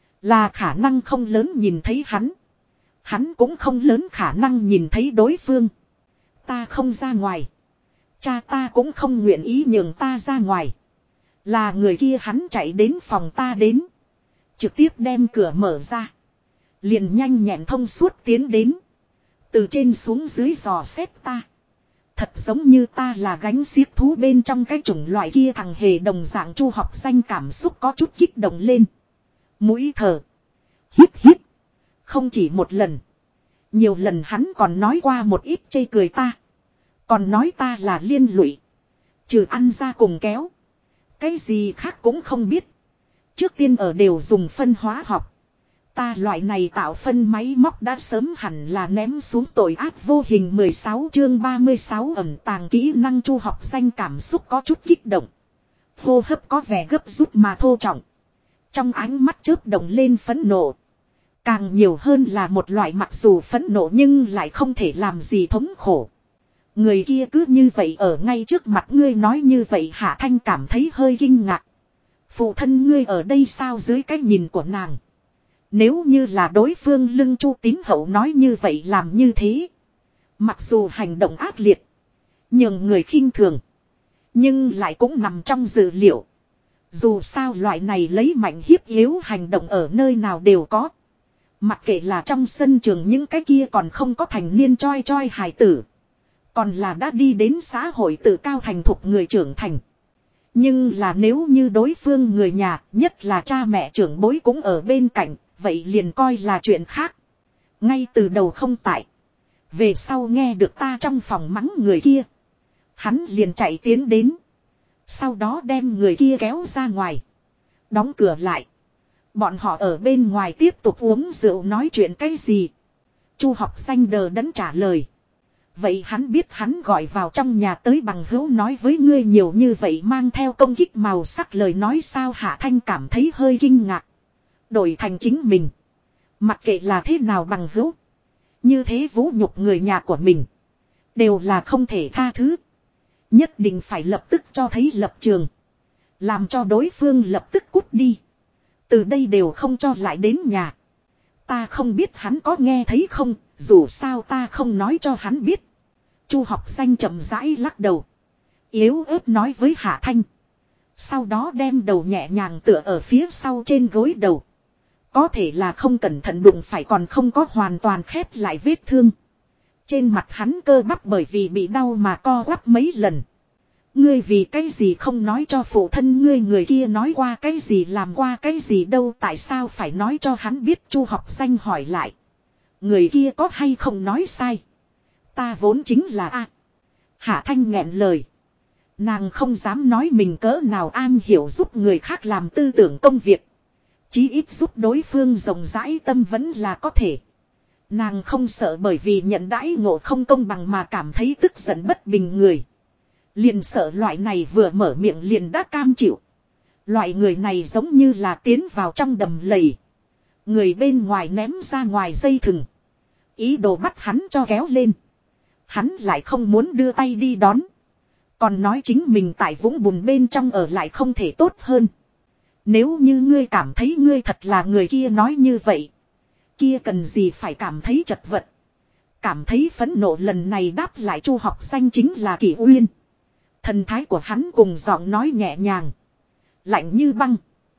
Là khả năng không lớn nhìn thấy hắn. Hắn cũng không lớn khả năng nhìn thấy đối phương. Ta không ra ngoài. Cha ta cũng không nguyện ý nhường ta ra ngoài. Là người kia hắn chạy đến phòng ta đến. Trực tiếp đem cửa mở ra. Liền nhanh nhẹn thông suốt tiến đến. Từ trên xuống dưới dò xét ta. Thật giống như ta là gánh xiếc thú bên trong cái chủng loại kia thằng hề đồng dạng. Chu Học Danh cảm xúc có chút kích động lên. Mũi thở. Hít hít. Không chỉ một lần. Nhiều lần hắn còn nói qua một ít chê cười ta. Còn nói ta là liên lụy. Trừ ăn ra cùng kéo. Cái gì khác cũng không biết. Trước tiên ở đều dùng phân hóa học. Ta loại này tạo phân máy móc đã sớm hẳn là ném xuống tội ác vô hình. 16 chương 36 ẩn tàng kỹ năng. Chu Học Danh cảm xúc có chút kích động. Hô hấp có vẻ gấp rút mà thô trọng. Trong ánh mắt chớp động lên phẫn nộ. Càng nhiều hơn là một loại mặc dù phẫn nộ nhưng lại không thể làm gì thống khổ. Người kia cứ như vậy ở ngay trước mặt ngươi nói như vậy. Hạ Thanh cảm thấy hơi kinh ngạc. Phụ thân ngươi ở đây sao? Dưới cái nhìn của nàng. Nếu như là đối phương lưng Chu Tín Hậu nói như vậy làm như thế. Mặc dù hành động ác liệt. Nhưng người khinh thường. Nhưng lại cũng nằm trong dự liệu. Dù sao loại này lấy mạnh hiếp yếu hành động ở nơi nào đều có. Mặc kệ là trong sân trường những cái kia còn không có thành niên choi choi hài tử. Còn là đã đi đến xã hội tự cao thành thục người trưởng thành. Nhưng là nếu như đối phương người nhà, nhất là cha mẹ trưởng bối cũng ở bên cạnh, vậy liền coi là chuyện khác. Ngay từ đầu không tại. Về sau nghe được ta trong phòng mắng người kia. Hắn liền chạy tiến đến. Sau đó đem người kia kéo ra ngoài. Đóng cửa lại. Bọn họ ở bên ngoài tiếp tục uống rượu nói chuyện cái gì. Chu Học Danh đờ đẫn trả lời. Vậy hắn biết hắn gọi vào trong nhà tới bằng hữu nói với ngươi nhiều như vậy mang theo công kích màu sắc lời nói sao? Hạ Thanh cảm thấy hơi kinh ngạc. Đổi thành chính mình. Mặc kệ là thế nào bằng hữu. Như thế vũ nhục người nhà của mình. Đều là không thể tha thứ. Nhất định phải lập tức cho thấy lập trường. Làm cho đối phương lập tức cút đi. Từ đây đều không cho lại đến nhà. Ta không biết hắn có nghe thấy không. Dù sao ta không nói cho hắn biết. Chu Học Danh chậm rãi lắc đầu. Yếu ớt nói với Hạ Thanh. Sau đó đem đầu nhẹ nhàng tựa ở phía sau trên gối đầu. Có thể là không cẩn thận đụng phải còn không có hoàn toàn khép lại vết thương. Trên mặt hắn cơ bắp bởi vì bị đau mà co quắp mấy lần. Ngươi vì cái gì không nói cho phụ thân ngươi? Người kia nói qua cái gì làm qua cái gì đâu? Tại sao phải nói cho hắn biết? Chu Học Danh hỏi lại. Người kia có hay không nói sai? Ta vốn chính là A. Hạ Thanh nghẹn lời. Nàng không dám nói mình cỡ nào an hiểu giúp người khác làm tư tưởng công việc. Chí ít giúp đối phương rộng rãi tâm vẫn là có thể. Nàng không sợ bởi vì nhận đãi ngộ không công bằng mà cảm thấy tức giận bất bình người. Liền sợ loại này vừa mở miệng liền đã cam chịu. Loại người này giống như là tiến vào trong đầm lầy. Người bên ngoài ném ra ngoài dây thừng. Ý đồ bắt hắn cho kéo lên. Hắn lại không muốn đưa tay đi đón. Còn nói chính mình tại vũng bùn bên trong ở lại không thể tốt hơn. Nếu như ngươi cảm thấy ngươi thật là người kia nói như vậy. Kia cần gì phải cảm thấy chật vật. Cảm thấy phẫn nộ lần này đáp lại Chu Học Danh chính là Kỷ Uyên. Thần thái của hắn cùng giọng nói nhẹ nhàng. Lạnh như băng.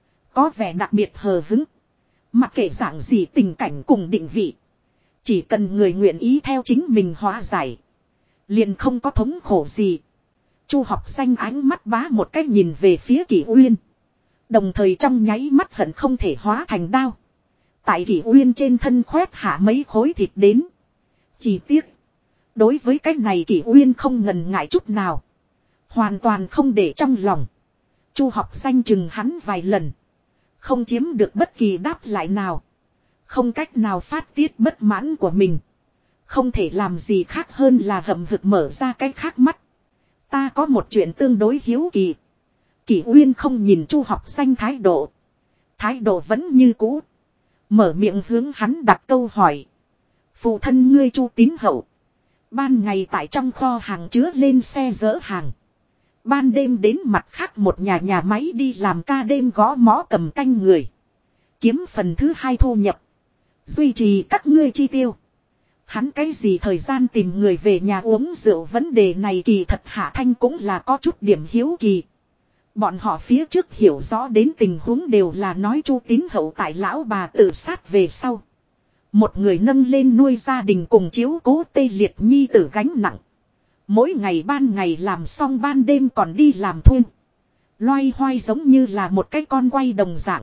Có vẻ đặc biệt hờ hứng. Mặc kệ dạng gì tình cảnh cùng định vị. Chỉ cần người nguyện ý theo chính mình hóa giải. Liền không có thống khổ gì. Chu Học Danh ánh mắt bá một cách nhìn về phía Kỷ Uyên. Đồng thời trong nháy mắt hận không thể hóa thành đao. Tại Kỷ Uyên trên thân khoét hạ mấy khối thịt đến. Chỉ tiếc. Đối với cái này Kỷ Uyên không ngần ngại chút nào. Hoàn toàn không để trong lòng. Chu Học Danh chừng hắn vài lần. Không chiếm được bất kỳ đáp lại nào. Không cách nào phát tiết bất mãn của mình. Không thể làm gì khác hơn là hậm hực mở ra cái khác mắt. Ta có một chuyện tương đối hiếu kỳ. Kỷ Uyên không nhìn Chu học danh thái độ. Thái độ vẫn như cũ. Mở miệng hướng hắn đặt câu hỏi. Phụ thân ngươi Chu Tín Hậu. Ban ngày tại trong kho hàng chứa lên xe dỡ hàng. Ban đêm đến mặt khác một nhà máy đi làm ca đêm gõ mõ cầm canh người. Kiếm phần thứ hai thu nhập. Duy trì các ngươi chi tiêu. Hắn cái gì thời gian tìm người về nhà uống rượu, vấn đề này kỳ thật Hạ Thanh cũng là có chút điểm hiếu kỳ. Bọn họ phía trước hiểu rõ đến tình huống đều là nói Chu Tín Hậu tại lão bà tự sát về sau. Một người nâng lên nuôi gia đình cùng chiếu cố tê liệt nhi tử gánh nặng. Mỗi ngày ban ngày làm xong ban đêm còn đi làm thuê. Loay hoay giống như là một cái con quay đồng dạng.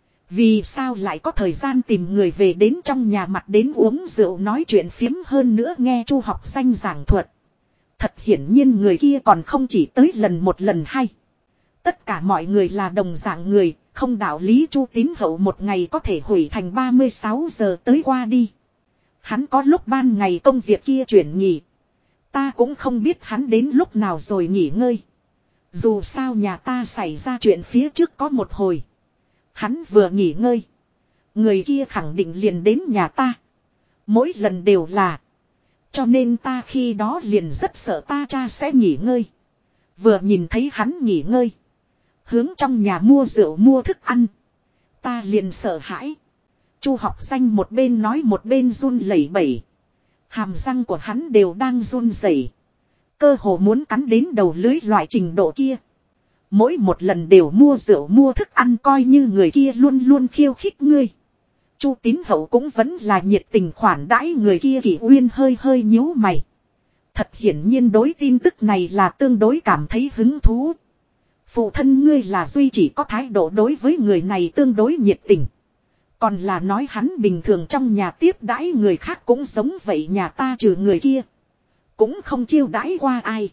Vì sao lại có thời gian tìm người về đến trong nhà mặt đến uống rượu nói chuyện phiếm, hơn nữa nghe Chu học danh giảng thuật. Thật hiển nhiên người kia còn không chỉ tới lần một lần hai. Tất cả mọi người là đồng dạng người, không đạo lý Chu Tín Hậu một ngày có thể hủy thành 36 giờ tới qua đi. Hắn có lúc ban ngày công việc kia chuyển nghỉ. Ta cũng không biết hắn đến lúc nào rồi nghỉ ngơi. Dù sao nhà ta xảy ra chuyện phía trước có một hồi. Hắn vừa nghỉ ngơi. Người kia khẳng định liền đến nhà ta. Mỗi lần đều là. Cho nên ta khi đó liền rất sợ ta cha sẽ nghỉ ngơi. Vừa nhìn thấy hắn nghỉ ngơi. Hướng trong nhà mua rượu mua thức ăn. Ta liền sợ hãi. Chu học danh một bên nói một bên run lẩy bẩy. Hàm răng của hắn đều đang run rẩy. Cơ hồ muốn cắn đến đầu lưới loại trình độ kia. Mỗi một lần đều mua rượu mua thức ăn, coi như người kia luôn luôn khiêu khích ngươi. Chu Tín Hậu cũng vẫn là nhiệt tình khoản đãi người kia. Kỷ Uyên hơi hơi nhíu mày. Thật hiển nhiên đối tin tức này là tương đối cảm thấy hứng thú. Phụ thân ngươi là duy chỉ có thái độ đối với người này tương đối nhiệt tình. Còn là nói hắn bình thường trong nhà tiếp đãi người khác cũng giống vậy, nhà ta trừ người kia cũng không chiêu đãi qua ai.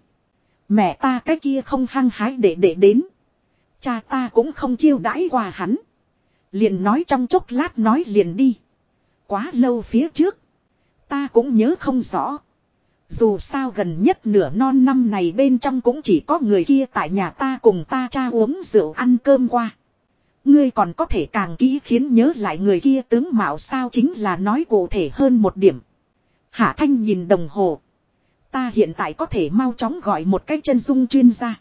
Mẹ ta cái kia không hăng hái để đến. Cha ta cũng không chiêu đãi qua hắn. Liền nói trong chốc lát nói liền đi. Quá lâu phía trước. Ta cũng nhớ không rõ. Dù sao gần nhất nửa non năm này bên trong cũng chỉ có người kia tại nhà ta cùng ta cha uống rượu ăn cơm qua. Ngươi còn có thể càng kỹ khiến nhớ lại người kia tướng mạo sao, chính là nói cụ thể hơn một điểm. Hạ Thanh nhìn đồng hồ. Ta hiện tại có thể mau chóng gọi một cái chân dung chuyên gia.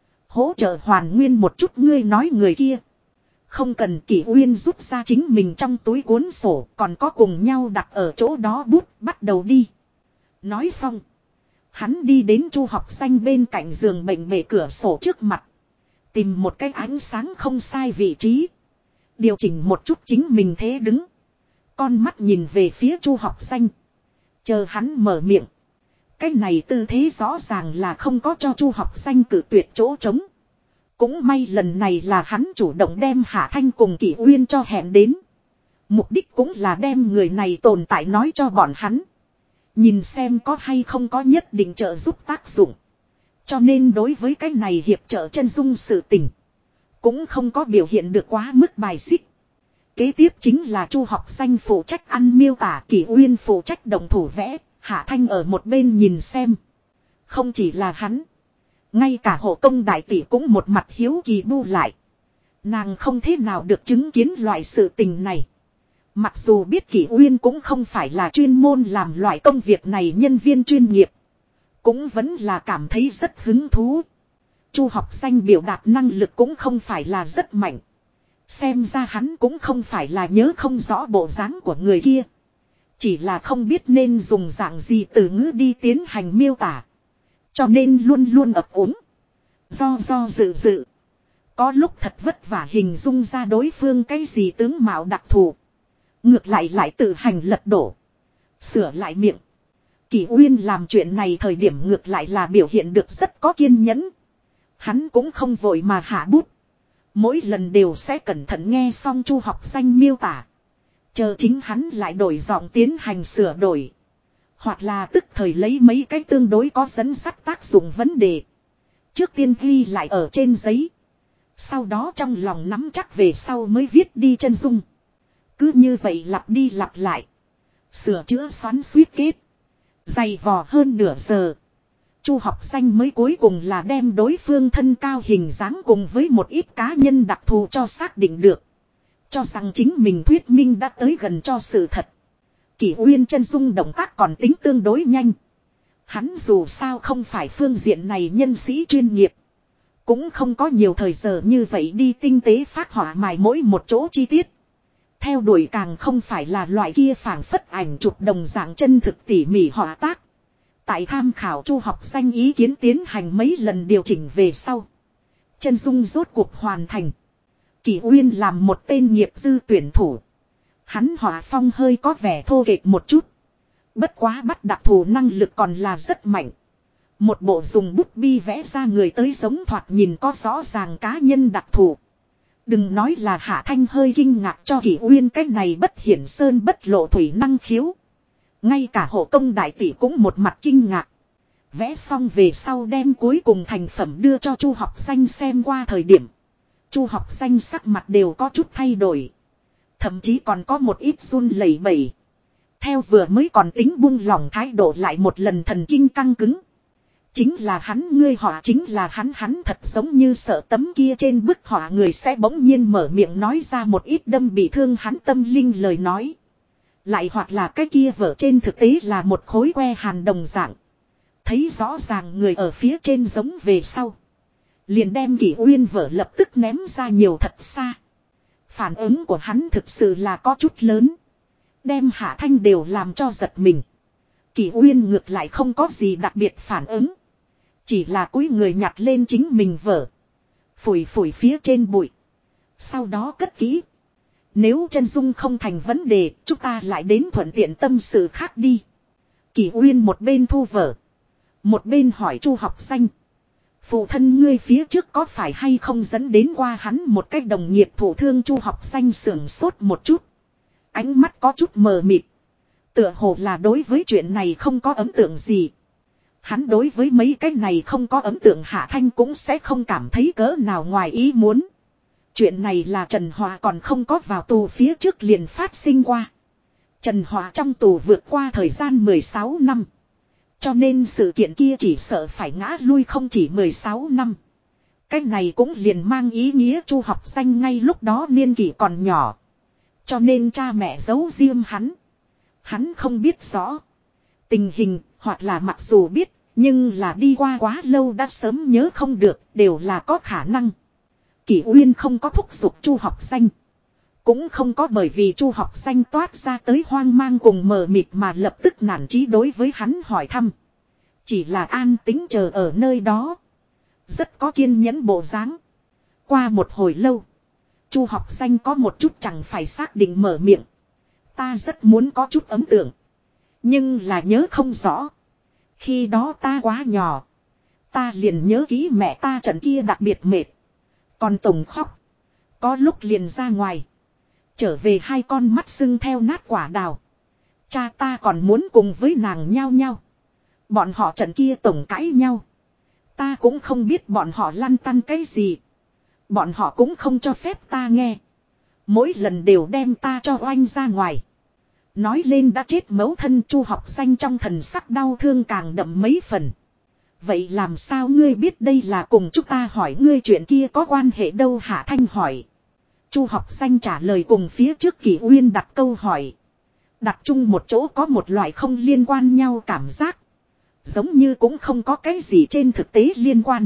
Hỗ trợ hoàn nguyên một chút ngươi nói người kia. Không cần. Kỷ Uyên rút ra chính mình trong túi cuốn sổ, còn có cùng nhau đặt ở chỗ đó bút, bắt đầu đi. Nói xong. Hắn đi đến Chu học danh bên cạnh giường bệnh bề cửa sổ trước mặt. Tìm một cái ánh sáng không sai vị trí. Điều chỉnh một chút chính mình thế đứng. Con mắt nhìn về phía Chu học danh. Chờ hắn mở miệng. Cái này tư thế rõ ràng là không có cho Chu học danh cử tuyệt chỗ trống. Cũng may lần này là hắn chủ động đem Hạ Thanh cùng Kỷ Uyên cho hẹn đến. Mục đích cũng là đem người này tồn tại nói cho bọn hắn. Nhìn xem có hay không có nhất định trợ giúp tác dụng. Cho nên đối với cái này hiệp trợ chân dung sự tình, cũng không có biểu hiện được quá mức bài xích. Kế tiếp chính là Chu học danh phụ trách ăn miêu tả, Kỷ Uyên phụ trách động thủ vẽ. Hạ Thanh ở một bên nhìn xem. Không chỉ là hắn. Ngay cả hộ công đại tỷ cũng một mặt hiếu kỳ bu lại. Nàng không thế nào được chứng kiến loại sự tình này. Mặc dù biết Kỷ Uyên cũng không phải là chuyên môn làm loại công việc này nhân viên chuyên nghiệp. Cũng vẫn là cảm thấy rất hứng thú. Chu học danh biểu đạt năng lực cũng không phải là rất mạnh. Xem ra hắn cũng không phải là nhớ không rõ bộ dáng của người kia. Chỉ là không biết nên dùng dạng gì từ ngữ đi tiến hành miêu tả. Cho nên luôn luôn ấp úng. Do dự. Có lúc thật vất vả hình dung ra đối phương cái gì tướng mạo đặc thù. Ngược lại tự hành lật đổ. Sửa lại miệng. Kỷ Uyên làm chuyện này thời điểm ngược lại là biểu hiện được rất có kiên nhẫn. Hắn cũng không vội mà hạ bút. Mỗi lần đều sẽ cẩn thận nghe xong Chu học danh miêu tả. Chờ chính hắn lại đổi giọng tiến hành sửa đổi. Hoặc là tức thời lấy mấy cái tương đối có dẫn dắt tác dụng vấn đề. Trước tiên ghi lại ở trên giấy. Sau đó trong lòng nắm chắc về sau mới viết đi chân dung. Cứ như vậy lặp đi lặp lại. Sửa chữa xoắn suýt kết. Dày vò hơn nửa giờ. Chu học danh mới cuối cùng là đem đối phương thân cao hình dáng cùng với một ít cá nhân đặc thù cho xác định được. Cho rằng chính mình thuyết minh đã tới gần cho sự thật. Kỷ Uyên chân dung động tác còn tính tương đối nhanh. Hắn dù sao không phải phương diện này nhân sĩ chuyên nghiệp. Cũng không có nhiều thời giờ như vậy đi tinh tế phác họa mài mỗi một chỗ chi tiết. Theo đuổi càng không phải là loại kia phảng phất ảnh chụp đồng dạng chân thực tỉ mỉ họa tác. Tại tham khảo Chu học danh ý kiến tiến hành mấy lần điều chỉnh về sau. Chân dung rốt cuộc hoàn thành. Kỷ Uyên làm một tên nghiệp dư tuyển thủ. Hắn họa phong hơi có vẻ thô kệch một chút. Bất quá bắt đặc thù năng lực còn là rất mạnh. Một bộ dùng bút bi vẽ ra người tới giống thoạt nhìn có rõ ràng cá nhân đặc thù. Đừng nói là Hạ Thanh hơi kinh ngạc cho Kỷ Uyên cái này bất hiển sơn bất lộ thủy năng khiếu. Ngay cả hộ công đại tỷ cũng một mặt kinh ngạc. Vẽ xong về sau đem cuối cùng thành phẩm đưa cho Chu học danh xem qua thời điểm. Chu học danh sắc mặt đều có chút thay đổi. Thậm chí còn có một ít run lẩy bẩy. Theo vừa mới còn tính buông lỏng thái độ lại một lần thần kinh căng cứng. Chính là hắn ngươi họa chính là hắn thật giống như sợ tấm kia trên bức họa người sẽ bỗng nhiên mở miệng nói ra một ít đâm bị thương hắn tâm linh lời nói. Lại hoặc là cái kia vở trên thực tế là một khối que hàn đồng dạng. Thấy rõ ràng người ở phía trên giống về sau. Liền đem Kỷ Uyên vở lập tức ném ra nhiều thật xa. Phản ứng của hắn thực sự là có chút lớn. Đem Hạ Thanh đều làm cho giật mình. Kỷ Uyên ngược lại không có gì đặc biệt phản ứng. Chỉ là cúi người nhặt lên chính mình vở. Phủi phủi phía trên bụi. Sau đó cất kỹ. Nếu chân dung không thành vấn đề, chúng ta lại đến thuận tiện tâm sự khác đi. Kỷ Uyên một bên thu vở. Một bên hỏi Chu học danh. Phụ thân ngươi phía trước có phải hay không dẫn đến qua hắn một cách đồng nghiệp thổ thương? Chu học danh sưởng sốt một chút. Ánh mắt có chút mờ mịt. Tựa hồ là đối với chuyện này không có ấn tượng gì. Hắn đối với mấy cái này không có ấn tượng Hạ Thanh cũng sẽ không cảm thấy cỡ nào ngoài ý muốn. Chuyện này là Trần Hòa còn không có vào tù phía trước liền phát sinh qua. Trần Hòa trong tù vượt qua thời gian 16 năm. Cho nên sự kiện kia chỉ sợ phải ngã lui không chỉ 16 năm. Cái này cũng liền mang ý nghĩa Chu học danh ngay lúc đó niên kỷ còn nhỏ. Cho nên cha mẹ giấu riêng hắn. Hắn không biết rõ. Tình hình hoặc là mặc dù biết nhưng là đi qua quá lâu đã sớm nhớ không được đều là có khả năng. Kỷ Uyên không có thúc giục Chu học danh. Cũng không có bởi vì Chu học danh toát ra tới hoang mang cùng mờ mịt mà lập tức nản chí đối với hắn hỏi thăm. Chỉ là an tĩnh chờ ở nơi đó. Rất có kiên nhẫn bộ dáng. Qua một hồi lâu. Chu học danh có một chút chẳng phải xác định mở miệng. Ta rất muốn có chút ấn tượng. Nhưng là nhớ không rõ. Khi đó ta quá nhỏ. Ta liền nhớ kỹ mẹ ta trận kia đặc biệt mệt. Còn tổng khóc. Có lúc liền ra ngoài. Trở về hai con mắt sưng theo nát quả đào. Cha ta còn muốn cùng với nàng nhau nhau. Bọn họ trận kia tổng cãi nhau. Ta cũng không biết bọn họ lăn tăn cái gì. Bọn họ cũng không cho phép ta nghe. Mỗi lần đều đem ta cho oanh ra ngoài. Nói lên đã chết mẫu thân Chu học danh trong thần sắc đau thương càng đậm mấy phần. Vậy làm sao ngươi biết đây là cùng chúng ta hỏi ngươi chuyện kia có quan hệ đâu? Hạ Thanh hỏi. Chu học danh trả lời cùng phía trước Kỷ Uyên đặt câu hỏi. Đặt chung một chỗ có một loại không liên quan nhau cảm giác. Giống như cũng không có cái gì trên thực tế liên quan.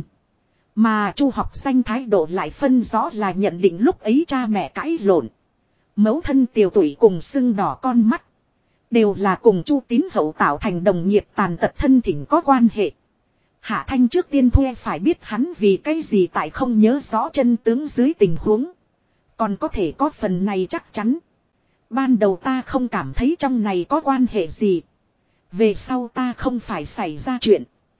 Mà Chu học danh thái độ lại phân rõ là nhận định lúc ấy cha mẹ cãi lộn. Mẫu thân tiều tụy cùng sưng đỏ con mắt. Đều là cùng Chu Tín Hậu tạo thành đồng nghiệp tàn tật thân thỉnh có quan hệ. Hạ Thanh trước tiên thuê phải biết hắn vì cái gì tại không nhớ rõ chân tướng dưới tình huống. Còn có thể có phần này chắc chắn. Ban đầu ta không cảm thấy trong này có quan hệ gì. Về sau ta không phải xảy ra chuyện.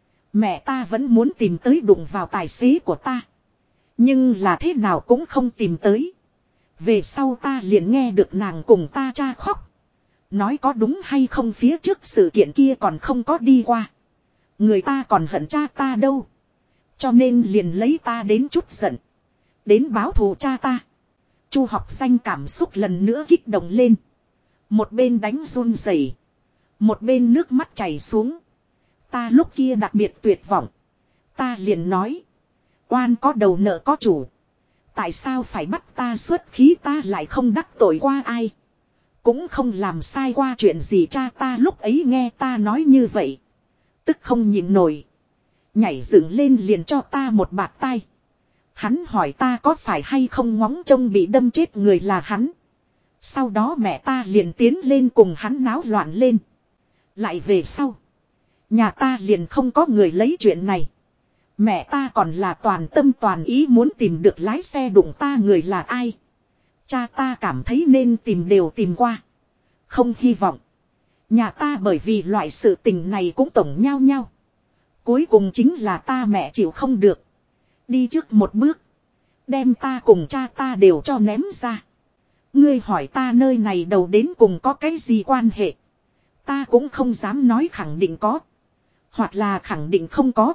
Mẹ ta vẫn muốn tìm tới đụng vào tài xế của ta. Nhưng là thế nào cũng không tìm tới. Về sau ta liền nghe được nàng cùng ta cha khóc. Nói có đúng hay không phía trước sự kiện kia còn không có đi qua. Người ta còn hận cha ta đâu. Cho nên liền lấy ta đến chút giận. Đến báo thù cha ta. Chu học danh cảm xúc lần nữa kích động lên. Một bên đánh run rẩy, một bên nước mắt chảy xuống. ta lúc kia đặc biệt tuyệt vọng. Ta liền nói. Oan có đầu nợ có chủ. Tại sao phải bắt ta xuất khí, ta lại không đắc tội qua ai. Cũng không làm sai qua chuyện gì. Cha ta lúc ấy nghe ta nói như vậy. Tức không nhịn nổi. Nhảy dựng lên liền cho ta một bạt tai. Hắn hỏi ta có phải hay không ngóng trông bị đâm chết người là hắn. Sau đó mẹ ta liền tiến lên cùng hắn náo loạn lên. Lại về sau. Nhà ta liền không có người lấy chuyện này. Mẹ ta còn là toàn tâm toàn ý muốn tìm được lái xe đụng ta người là ai. Cha ta cảm thấy nên tìm đều tìm qua. Không hy vọng. Nhà ta bởi vì loại sự tình này cũng tổng nhau nhau. Cuối cùng chính là ta mẹ chịu không được. Đi trước một bước. Đem ta cùng cha ta đều cho ném ra. Ngươi hỏi ta nơi này đầu đến cùng có cái gì quan hệ. Ta cũng không dám nói khẳng định có. Hoặc là khẳng định không có.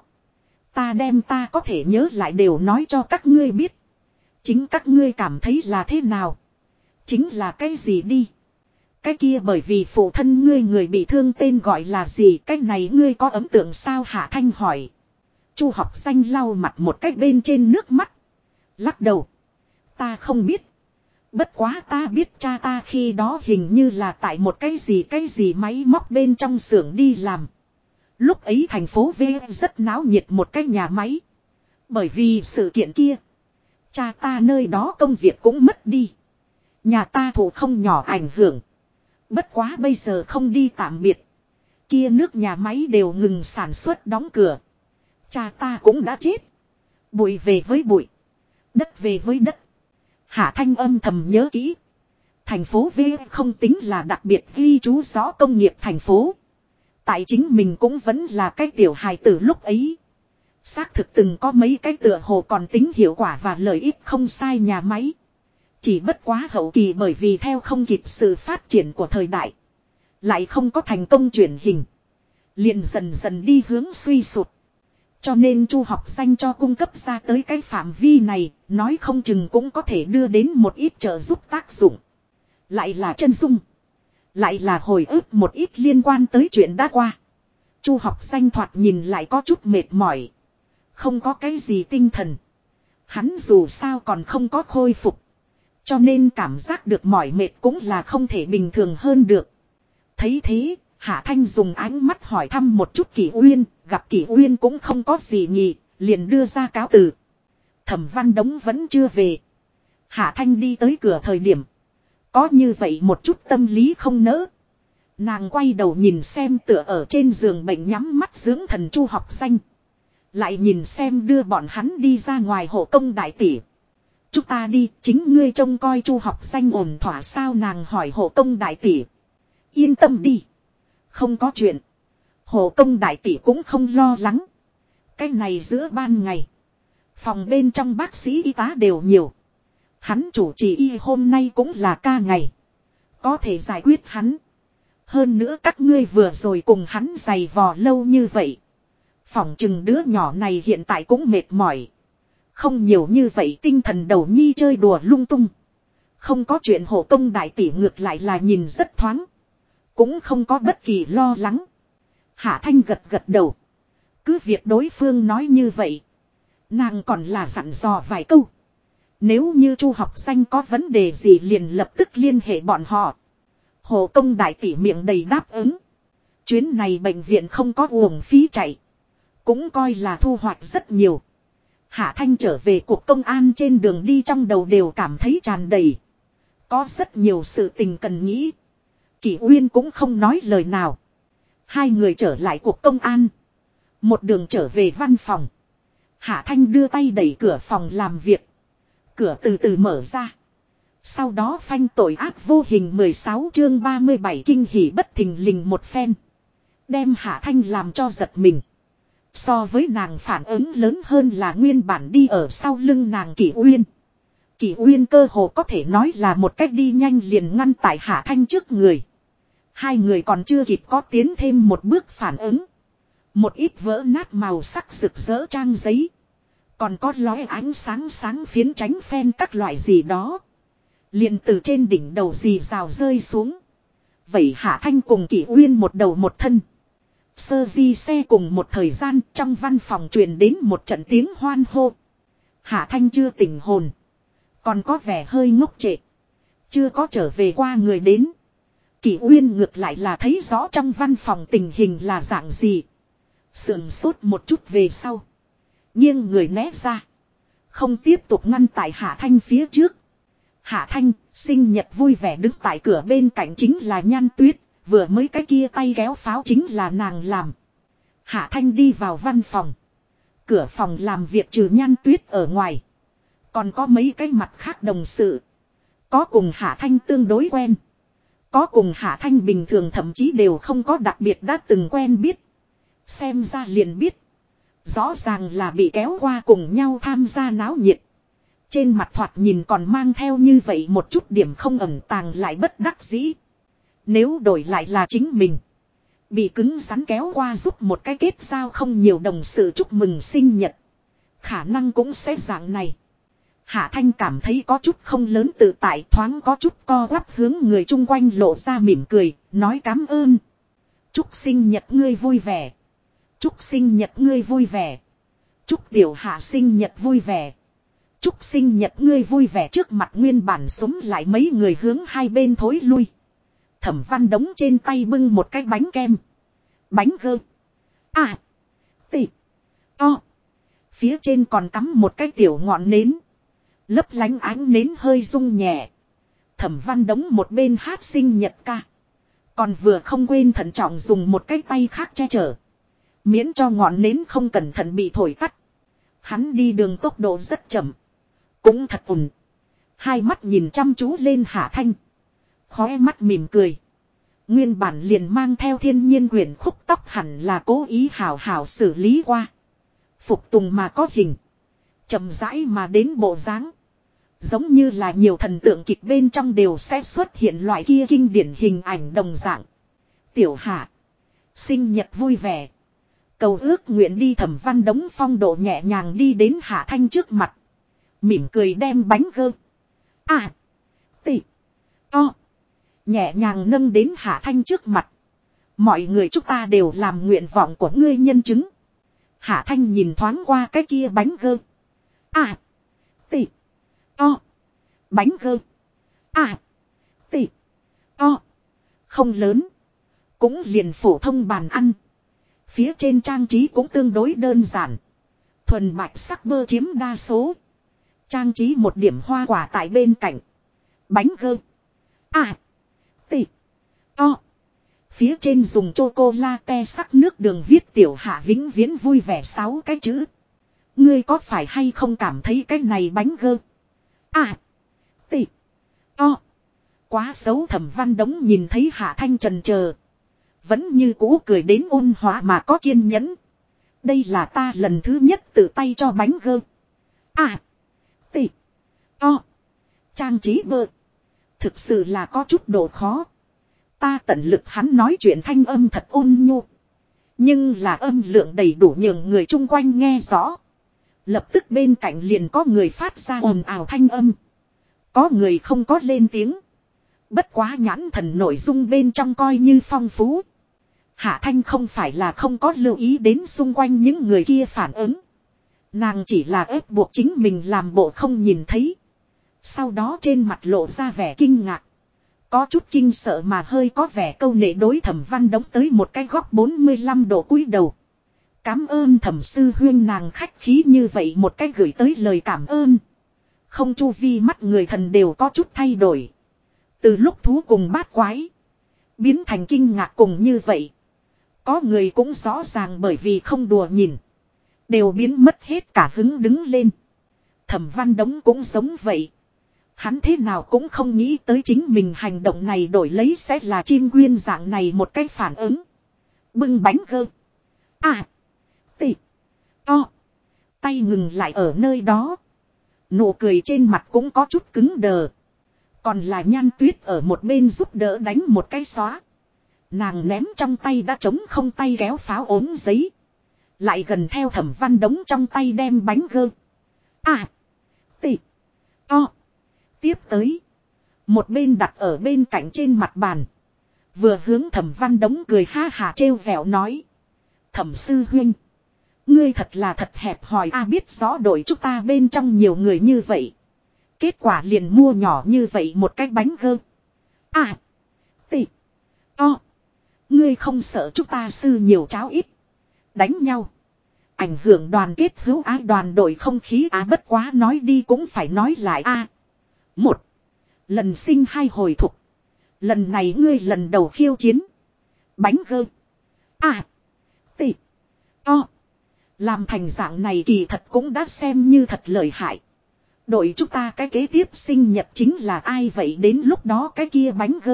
Ta đem ta có thể nhớ lại đều nói cho các ngươi biết. Chính các ngươi cảm thấy là thế nào. Chính là cái gì đi. Cái kia bởi vì phụ thân ngươi người bị thương tên gọi là gì. Cái này ngươi có ấn tượng sao? Hạ Thanh hỏi. Chu Học Danh lau mặt một cách bên trên nước mắt. Lắc đầu. Ta không biết. Bất quá ta biết cha ta khi đó hình như là tại một cái gì máy móc bên trong xưởng đi làm. Lúc ấy thành phố V rất náo nhiệt một cái nhà máy. Bởi vì sự kiện kia. Cha ta nơi đó công việc cũng mất đi. Nhà ta thụ không nhỏ ảnh hưởng. Bất quá bây giờ không đi tạm biệt. Kia nước nhà máy đều ngừng sản xuất đóng cửa. Cha ta cũng đã chết. Bụi về với bụi. Đất về với đất. Hạ Thanh âm thầm nhớ kỹ. Thành phố V không tính là đặc biệt ghi chú rõ công nghiệp thành phố. Tại chính mình cũng vẫn là cái tiểu hài tử lúc ấy. Xác thực từng có mấy cái tựa hồ còn tính hiệu quả và lợi ích không sai nhà máy. Chỉ bất quá hậu kỳ bởi vì theo không kịp sự phát triển của thời đại. Lại không có thành công chuyển hình. Liền dần dần đi hướng suy sụt. Cho nên Chu Học Danh cho cung cấp ra tới cái phạm vi này, nói không chừng cũng có thể đưa đến một ít trợ giúp tác dụng. Lại là chân dung. Lại là hồi ức một ít liên quan tới chuyện đã qua. Chu Học Danh thoạt nhìn lại có chút mệt mỏi. Không có cái gì tinh thần. Hắn dù sao còn không có khôi phục. Cho nên cảm giác được mỏi mệt cũng là không thể bình thường hơn được. Thấy thế, Hạ Thanh dùng ánh mắt hỏi thăm một chút Kỷ Uyên, gặp Kỷ Uyên cũng không có gì nhỉ, liền đưa ra cáo từ. Thẩm Văn Đống vẫn chưa về. Hạ Thanh đi tới cửa thời điểm. Có như vậy một chút tâm lý không nỡ. Nàng quay đầu nhìn xem tựa ở trên giường bệnh nhắm mắt dưỡng thần Chu Học Danh. Lại nhìn xem đưa bọn hắn đi ra ngoài hộ công đại tỷ. Chúng ta đi, chính ngươi trông coi Chu Học Danh ổn thỏa sao? Nàng hỏi hộ công đại tỷ. Yên tâm đi. Không có chuyện. Hộ công đại tỷ cũng không lo lắng. Cái này giữa ban ngày. Phòng bên trong bác sĩ y tá đều nhiều. Hắn chủ trì y hôm nay cũng là ca ngày. Có thể giải quyết hắn. Hơn nữa các ngươi vừa rồi cùng hắn giày vò lâu như vậy. Phỏng chừng đứa nhỏ này hiện tại cũng mệt mỏi. Không nhiều như vậy tinh thần đầu nhi chơi đùa lung tung. Không có chuyện hộ công đại tỷ ngược lại là nhìn rất thoáng. Cũng không có bất kỳ lo lắng. Hạ Thanh gật gật đầu. Cứ việc đối phương nói như vậy. Nàng còn là dặn dò vài câu. Nếu như Chu Học Danh có vấn đề gì liền lập tức liên hệ bọn họ. Hộ công đại tỷ miệng đầy đáp ứng. Chuyến này bệnh viện không có uổng phí chạy. Cũng coi là thu hoạch rất nhiều. Hạ Thanh trở về cuộc công an trên đường đi trong đầu đều cảm thấy tràn đầy. Có rất nhiều sự tình cần nghĩ. Kỷ Uyên cũng không nói lời nào. Hai người trở lại cuộc công an. Một đường trở về văn phòng. Hạ Thanh đưa tay đẩy cửa phòng làm việc. Cửa từ từ mở ra. Sau đó phanh tội ác vô hình 16 chương 37 kinh hỉ bất thình lình một phen. Đem Hạ Thanh làm cho giật mình. So với nàng phản ứng lớn hơn là nguyên bản đi ở sau lưng nàng Kỷ Uyên. Kỷ Uyên cơ hồ có thể nói là một cách đi nhanh liền ngăn tại Hạ Thanh trước người. Hai người còn chưa kịp có tiến thêm một bước phản ứng. Một ít vỡ nát màu sắc rực rỡ trang giấy. Còn có lóe ánh sáng sáng phiến tránh phen các loại gì đó. Liền từ trên đỉnh đầu dì rào rơi xuống. Vậy Hạ Thanh cùng Kỷ Uyên một đầu một thân. Sơ vi xe cùng một thời gian trong văn phòng truyền đến một trận tiếng hoan hô. Hạ Thanh chưa tỉnh hồn. Còn có vẻ hơi ngốc trệ. Chưa có trở về qua người đến. Kỷ Uyên ngược lại là thấy rõ trong văn phòng tình hình là dạng gì. Sườn sốt một chút về sau. Nghiêng người né ra. Không tiếp tục ngăn tại Hạ Thanh phía trước. Hạ Thanh, sinh nhật vui vẻ đứng tại cửa bên cạnh chính là Nhan Tuyết. Vừa mới cái kia tay kéo pháo chính là nàng làm. Hạ Thanh đi vào văn phòng. Cửa phòng làm việc trừ Nhan Tuyết ở ngoài. Còn có mấy cái mặt khác đồng sự. Có cùng Hạ Thanh tương đối quen. Có cùng Hạ Thanh bình thường thậm chí đều không có đặc biệt đã từng quen biết. Xem ra liền biết. Rõ ràng là bị kéo qua cùng nhau tham gia náo nhiệt. Trên mặt thoạt nhìn còn mang theo như vậy một chút điểm không ẩn tàng lại bất đắc dĩ. Nếu đổi lại là chính mình. Bị cứng rắn kéo qua giúp một cái kết giao không nhiều đồng sự chúc mừng sinh nhật. Khả năng cũng sẽ dạng này. Hạ Thanh cảm thấy có chút không lớn tự tại thoáng có chút co quắp hướng người chung quanh lộ ra mỉm cười, nói cảm ơn. Chúc sinh nhật ngươi vui vẻ. Chúc sinh nhật ngươi vui vẻ. Chúc tiểu Hạ sinh nhật vui vẻ. Chúc sinh nhật ngươi vui vẻ trước mặt nguyên bản súng lại mấy người hướng hai bên thối lui. Thẩm Văn Đống trên tay bưng một cái bánh kem. Bánh gơ. À. Tị. To. Phía trên còn cắm một cái tiểu ngọn nến. Lấp lánh ánh nến hơi rung nhẹ. Thẩm Văn Đống một bên hát sinh nhật ca. Còn vừa không quên thận trọng dùng một cái tay khác che chở. Miễn cho ngọn nến không cẩn thận bị thổi tắt. Hắn đi đường tốc độ rất chậm. Cũng thật ổn. Hai mắt nhìn chăm chú lên Hạ Thanh. Khóe mắt mỉm cười. Nguyên bản liền mang theo thiên nhiên quyển khúc tóc hẳn là cố ý hào hào xử lý qua. Phục tùng mà có hình. Chậm rãi mà đến bộ dáng. Giống như là nhiều thần tượng kịch bên trong đều sẽ xuất hiện loại kia kinh điển hình ảnh đồng dạng. Tiểu Hạ. Sinh nhật vui vẻ. Cầu ước nguyện đi. Thẩm Văn Đống phong độ nhẹ nhàng đi đến Hạ Thanh trước mặt. Mỉm cười đem bánh gơ. À. Tị. To. Nhẹ nhàng nâng đến Hạ Thanh trước mặt. Mọi người chúng ta đều làm nguyện vọng của ngươi nhân chứng. Hạ Thanh nhìn thoáng qua cái kia bánh gơ. À. Tị. To. Bánh gơ. À. Tị. To. Không lớn. Cũng liền phổ thông bàn ăn. Phía trên trang trí cũng tương đối đơn giản. Thuần bạch sắc bơ chiếm đa số. Trang trí một điểm hoa quả tại bên cạnh. Bánh gơ. À. Tị. To. Phía trên dùng chocolate sắc nước đường viết tiểu Hạ vĩnh viễn vui vẻ 6 cái chữ. Ngươi có phải hay không cảm thấy cái này bánh gơ. À. Tị. To. Quá xấu. Thẩm Văn Đống nhìn thấy Hạ Thanh chần chờ. Vẫn như cũ cười đến ôn hòa mà có kiên nhẫn. Đây là ta lần thứ nhất tự tay cho bánh gơ. À. Tị. To. Trang trí bơ. Thực sự là có chút độ khó. Ta tận lực. Hắn nói chuyện thanh âm thật ôn nhu. Nhưng là âm lượng đầy đủ nhường người chung quanh nghe rõ. Lập tức bên cạnh liền có người phát ra ồn ào thanh âm. Có người không có lên tiếng. Bất quá nhãn thần nội dung bên trong coi như phong phú. Hạ Thanh không phải là không có lưu ý đến xung quanh những người kia phản ứng. Nàng chỉ là ép buộc chính mình làm bộ không nhìn thấy. Sau đó trên mặt lộ ra vẻ kinh ngạc. Có chút kinh sợ mà hơi có vẻ câu nệ đối Thẩm Văn Đống tới một cái góc 45 độ cúi đầu. Cảm ơn Thẩm sư huyên. Nàng khách khí như vậy một cái gửi tới lời cảm ơn. Không chu vi mắt người thần đều có chút thay đổi. Từ lúc thú cùng bát quái. Biến thành kinh ngạc cùng như vậy. Có người cũng rõ ràng bởi vì không đùa nhìn. Đều biến mất hết cả hứng đứng lên. Thẩm Văn Đống cũng giống vậy. Hắn thế nào cũng không nghĩ tới chính mình hành động này đổi lấy sẽ là chim quyên dạng này một cái phản ứng. Bưng bánh gơ. À. Tị. To. Tay ngừng lại ở nơi đó. Nụ cười trên mặt cũng có chút cứng đờ. Còn là Nhan Tuyết ở một bên giúp đỡ đánh một cái xóa. Nàng ném trong tay đã trống không tay kéo pháo ốm giấy. Lại gần theo Thẩm Văn Đống trong tay đem bánh gơ. À. Tị. To. Tiếp tới. Một bên đặt ở bên cạnh trên mặt bàn. Vừa hướng Thẩm Văn Đống cười ha hả trêu vẻo nói. Thẩm sư huynh. Ngươi thật là thật hẹp hòi a, biết rõ đội chúng ta bên trong nhiều người như vậy. Kết quả liền mua nhỏ như vậy một cái bánh gơ. À. Tị. To. Ngươi không sợ chúng ta sư nhiều cháo ít. Đánh nhau. Ảnh hưởng đoàn kết hữu ái đoàn đội không khí á, bất quá nói đi cũng phải nói lại a. Một. Lần sinh hai hồi thục. Lần này ngươi lần đầu khiêu chiến. Bánh gơ. À. Tị. To. Làm thành dạng này kỳ thật cũng đã xem như thật lợi hại. Đội chúng ta cái kế tiếp sinh nhật chính là ai vậy, đến lúc đó cái kia bánh gơ.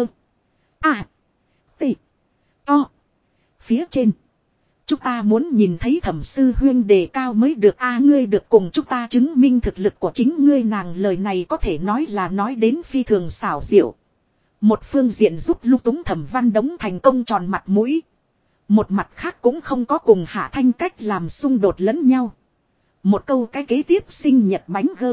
À. Tị. To. Phía trên. Chúng ta muốn nhìn thấy Thẩm sư huyên đề cao mới được a, ngươi được cùng chúng ta chứng minh thực lực của chính ngươi. Nàng lời này có thể nói là nói đến phi thường xảo diệu. Một phương diện giúp lung túng Thẩm Văn Đống thành công tròn mặt mũi. Một mặt khác cũng không có cùng Hạ Thanh cách làm xung đột lẫn nhau. Một câu cái kế tiếp sinh nhật bánh gơ.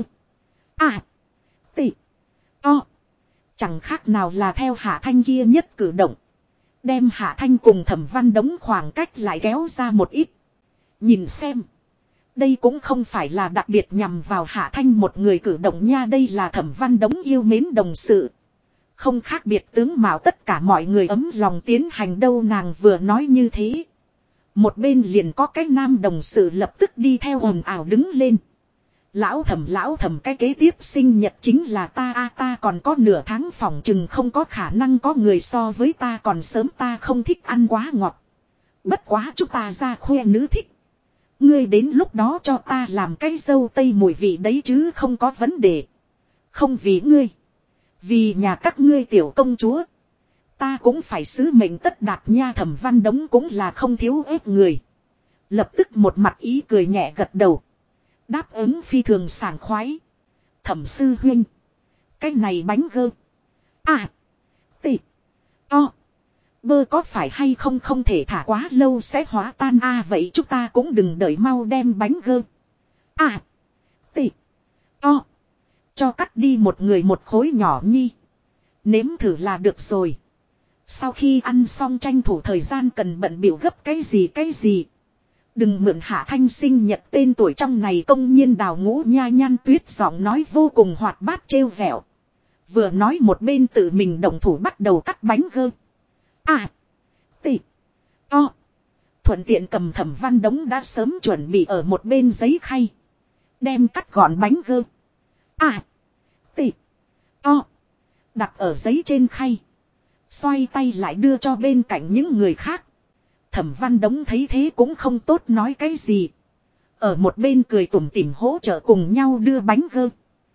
À. Tị. To. Chẳng khác nào là theo Hạ Thanh kia nhất cử động. Đem Hạ Thanh cùng Thẩm Văn Đống khoảng cách lại kéo ra một ít. Nhìn xem. Đây cũng không phải là đặc biệt nhằm vào Hạ Thanh một người cử động nha. Đây là Thẩm Văn Đống yêu mến đồng sự. Không khác biệt tướng mạo, tất cả mọi người ấm lòng tiến hành đâu. Nàng vừa nói như thế. Một bên liền có cái nam đồng sự lập tức đi theo ồn ào đứng lên. Lão thẩm cái kế tiếp sinh nhật chính là ta a, ta còn có nửa tháng phòng chừng không có khả năng có người so với ta còn sớm, ta không thích ăn quá ngọt. Bất quá chúng ta ra khoe nữ thích. Ngươi đến lúc đó cho ta làm cái dâu tây mùi vị đấy chứ không có vấn đề. Không vì ngươi. Vì nhà các ngươi tiểu công chúa. Ta cũng phải sứ mệnh tất đạt nha. Thẩm Văn Đống cũng là không thiếu ép người. Lập tức một mặt ý cười nhẹ gật đầu. Đáp ứng phi thường sảng khoái. Thẩm sư huynh. Cái này bánh gơ. À. Tị. To. Bơ có phải hay không, không thể thả quá lâu sẽ hóa tan a, vậy chúng ta cũng đừng đợi, mau đem bánh gơ. À. Tị. To. Cho cắt đi một người một khối nhỏ nhi. Nếm thử là được rồi. Sau khi ăn xong tranh thủ thời gian cần bận biểu gấp cái gì. Đừng mượn Hạ Thanh sinh nhật tên tuổi trong này công nhiên đào ngũ nha. Nhan Tuyết giọng nói vô cùng hoạt bát trêu vẹo. Vừa nói một bên tự mình động thủ bắt đầu cắt bánh gơ. À. Tị. To. Thuận tiện cầm Thẩm Văn Đống đã sớm chuẩn bị ở một bên giấy khay. Đem cắt gọn bánh gơ. À. Tị. To. Đặt ở giấy trên khay. Xoay tay lại đưa cho bên cạnh những người khác. Thẩm Văn Đống thấy thế cũng không tốt nói cái gì. Ở một bên cười tủm tỉm hỗ trợ cùng nhau đưa bánh gơ.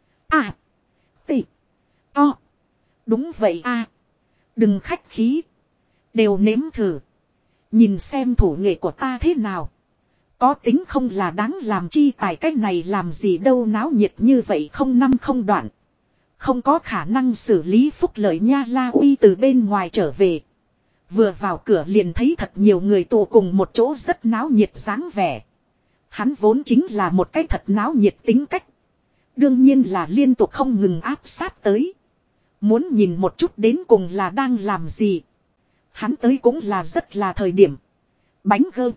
À. Tị. To. Đúng vậy a. Đừng khách khí. Đều nếm thử. Nhìn xem thủ nghệ của ta thế nào. Có tính không là đáng làm chi tài, cách này làm gì đâu, náo nhiệt như vậy không năm không đoạn. Không có khả năng xử lý phúc lợi nha. La Uy từ bên ngoài trở về. Vừa vào cửa liền thấy thật nhiều người tụ cùng một chỗ rất náo nhiệt dáng vẻ. Hắn vốn chính là một cái thật náo nhiệt tính cách. Đương nhiên là liên tục không ngừng áp sát tới. Muốn nhìn một chút đến cùng là đang làm gì. Hắn tới cũng là rất là thời điểm. Bánh gơ.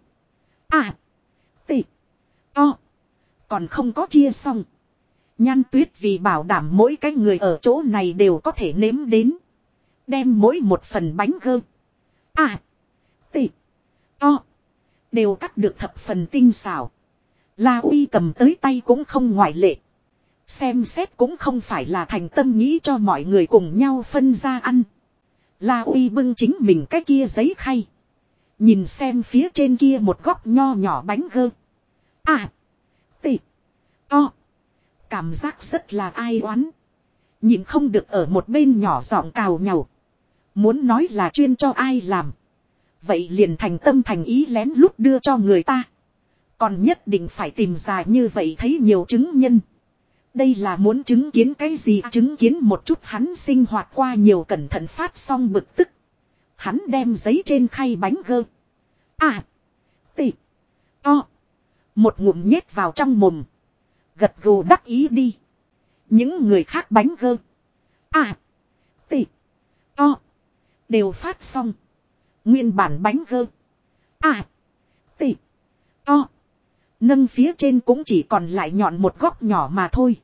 À. Tị. To. Còn không có chia xong. Nhan Tuyết vì bảo đảm mỗi cái người ở chỗ này đều có thể nếm đến. Đem mỗi một phần bánh gơ. À. Tị. To. Đều cắt được thập phần tinh xảo. La Uy cầm tới tay cũng không ngoại lệ. Xem xét cũng không phải là thành tâm nghĩ cho mọi người cùng nhau phân ra ăn. La Uy bưng chính mình cái kia giấy khay. Nhìn xem phía trên kia một góc nho nhỏ bánh gơ. À. Tị. To. Cảm giác rất là ai oán. Nhìn không được ở một bên nhỏ giọng cào nhàu. Muốn nói là chuyên cho ai làm. Vậy liền thành tâm thành ý lén lút đưa cho người ta. Còn nhất định phải tìm ra như vậy thấy nhiều chứng nhân. Đây là muốn chứng kiến cái gì, chứng kiến một chút hắn sinh hoạt qua nhiều, cẩn thận phát xong bực tức. Hắn đem giấy trên khay bánh gơ. À. Tị. To. Một ngụm nhét vào trong mồm. Gật gù đắc ý đi. Những người khác bánh gơ. À. Tị. To. Đều phát xong. Nguyên bản bánh gơ. À. Tị. To. Nâng phía trên cũng chỉ còn lại nhọn một góc nhỏ mà thôi.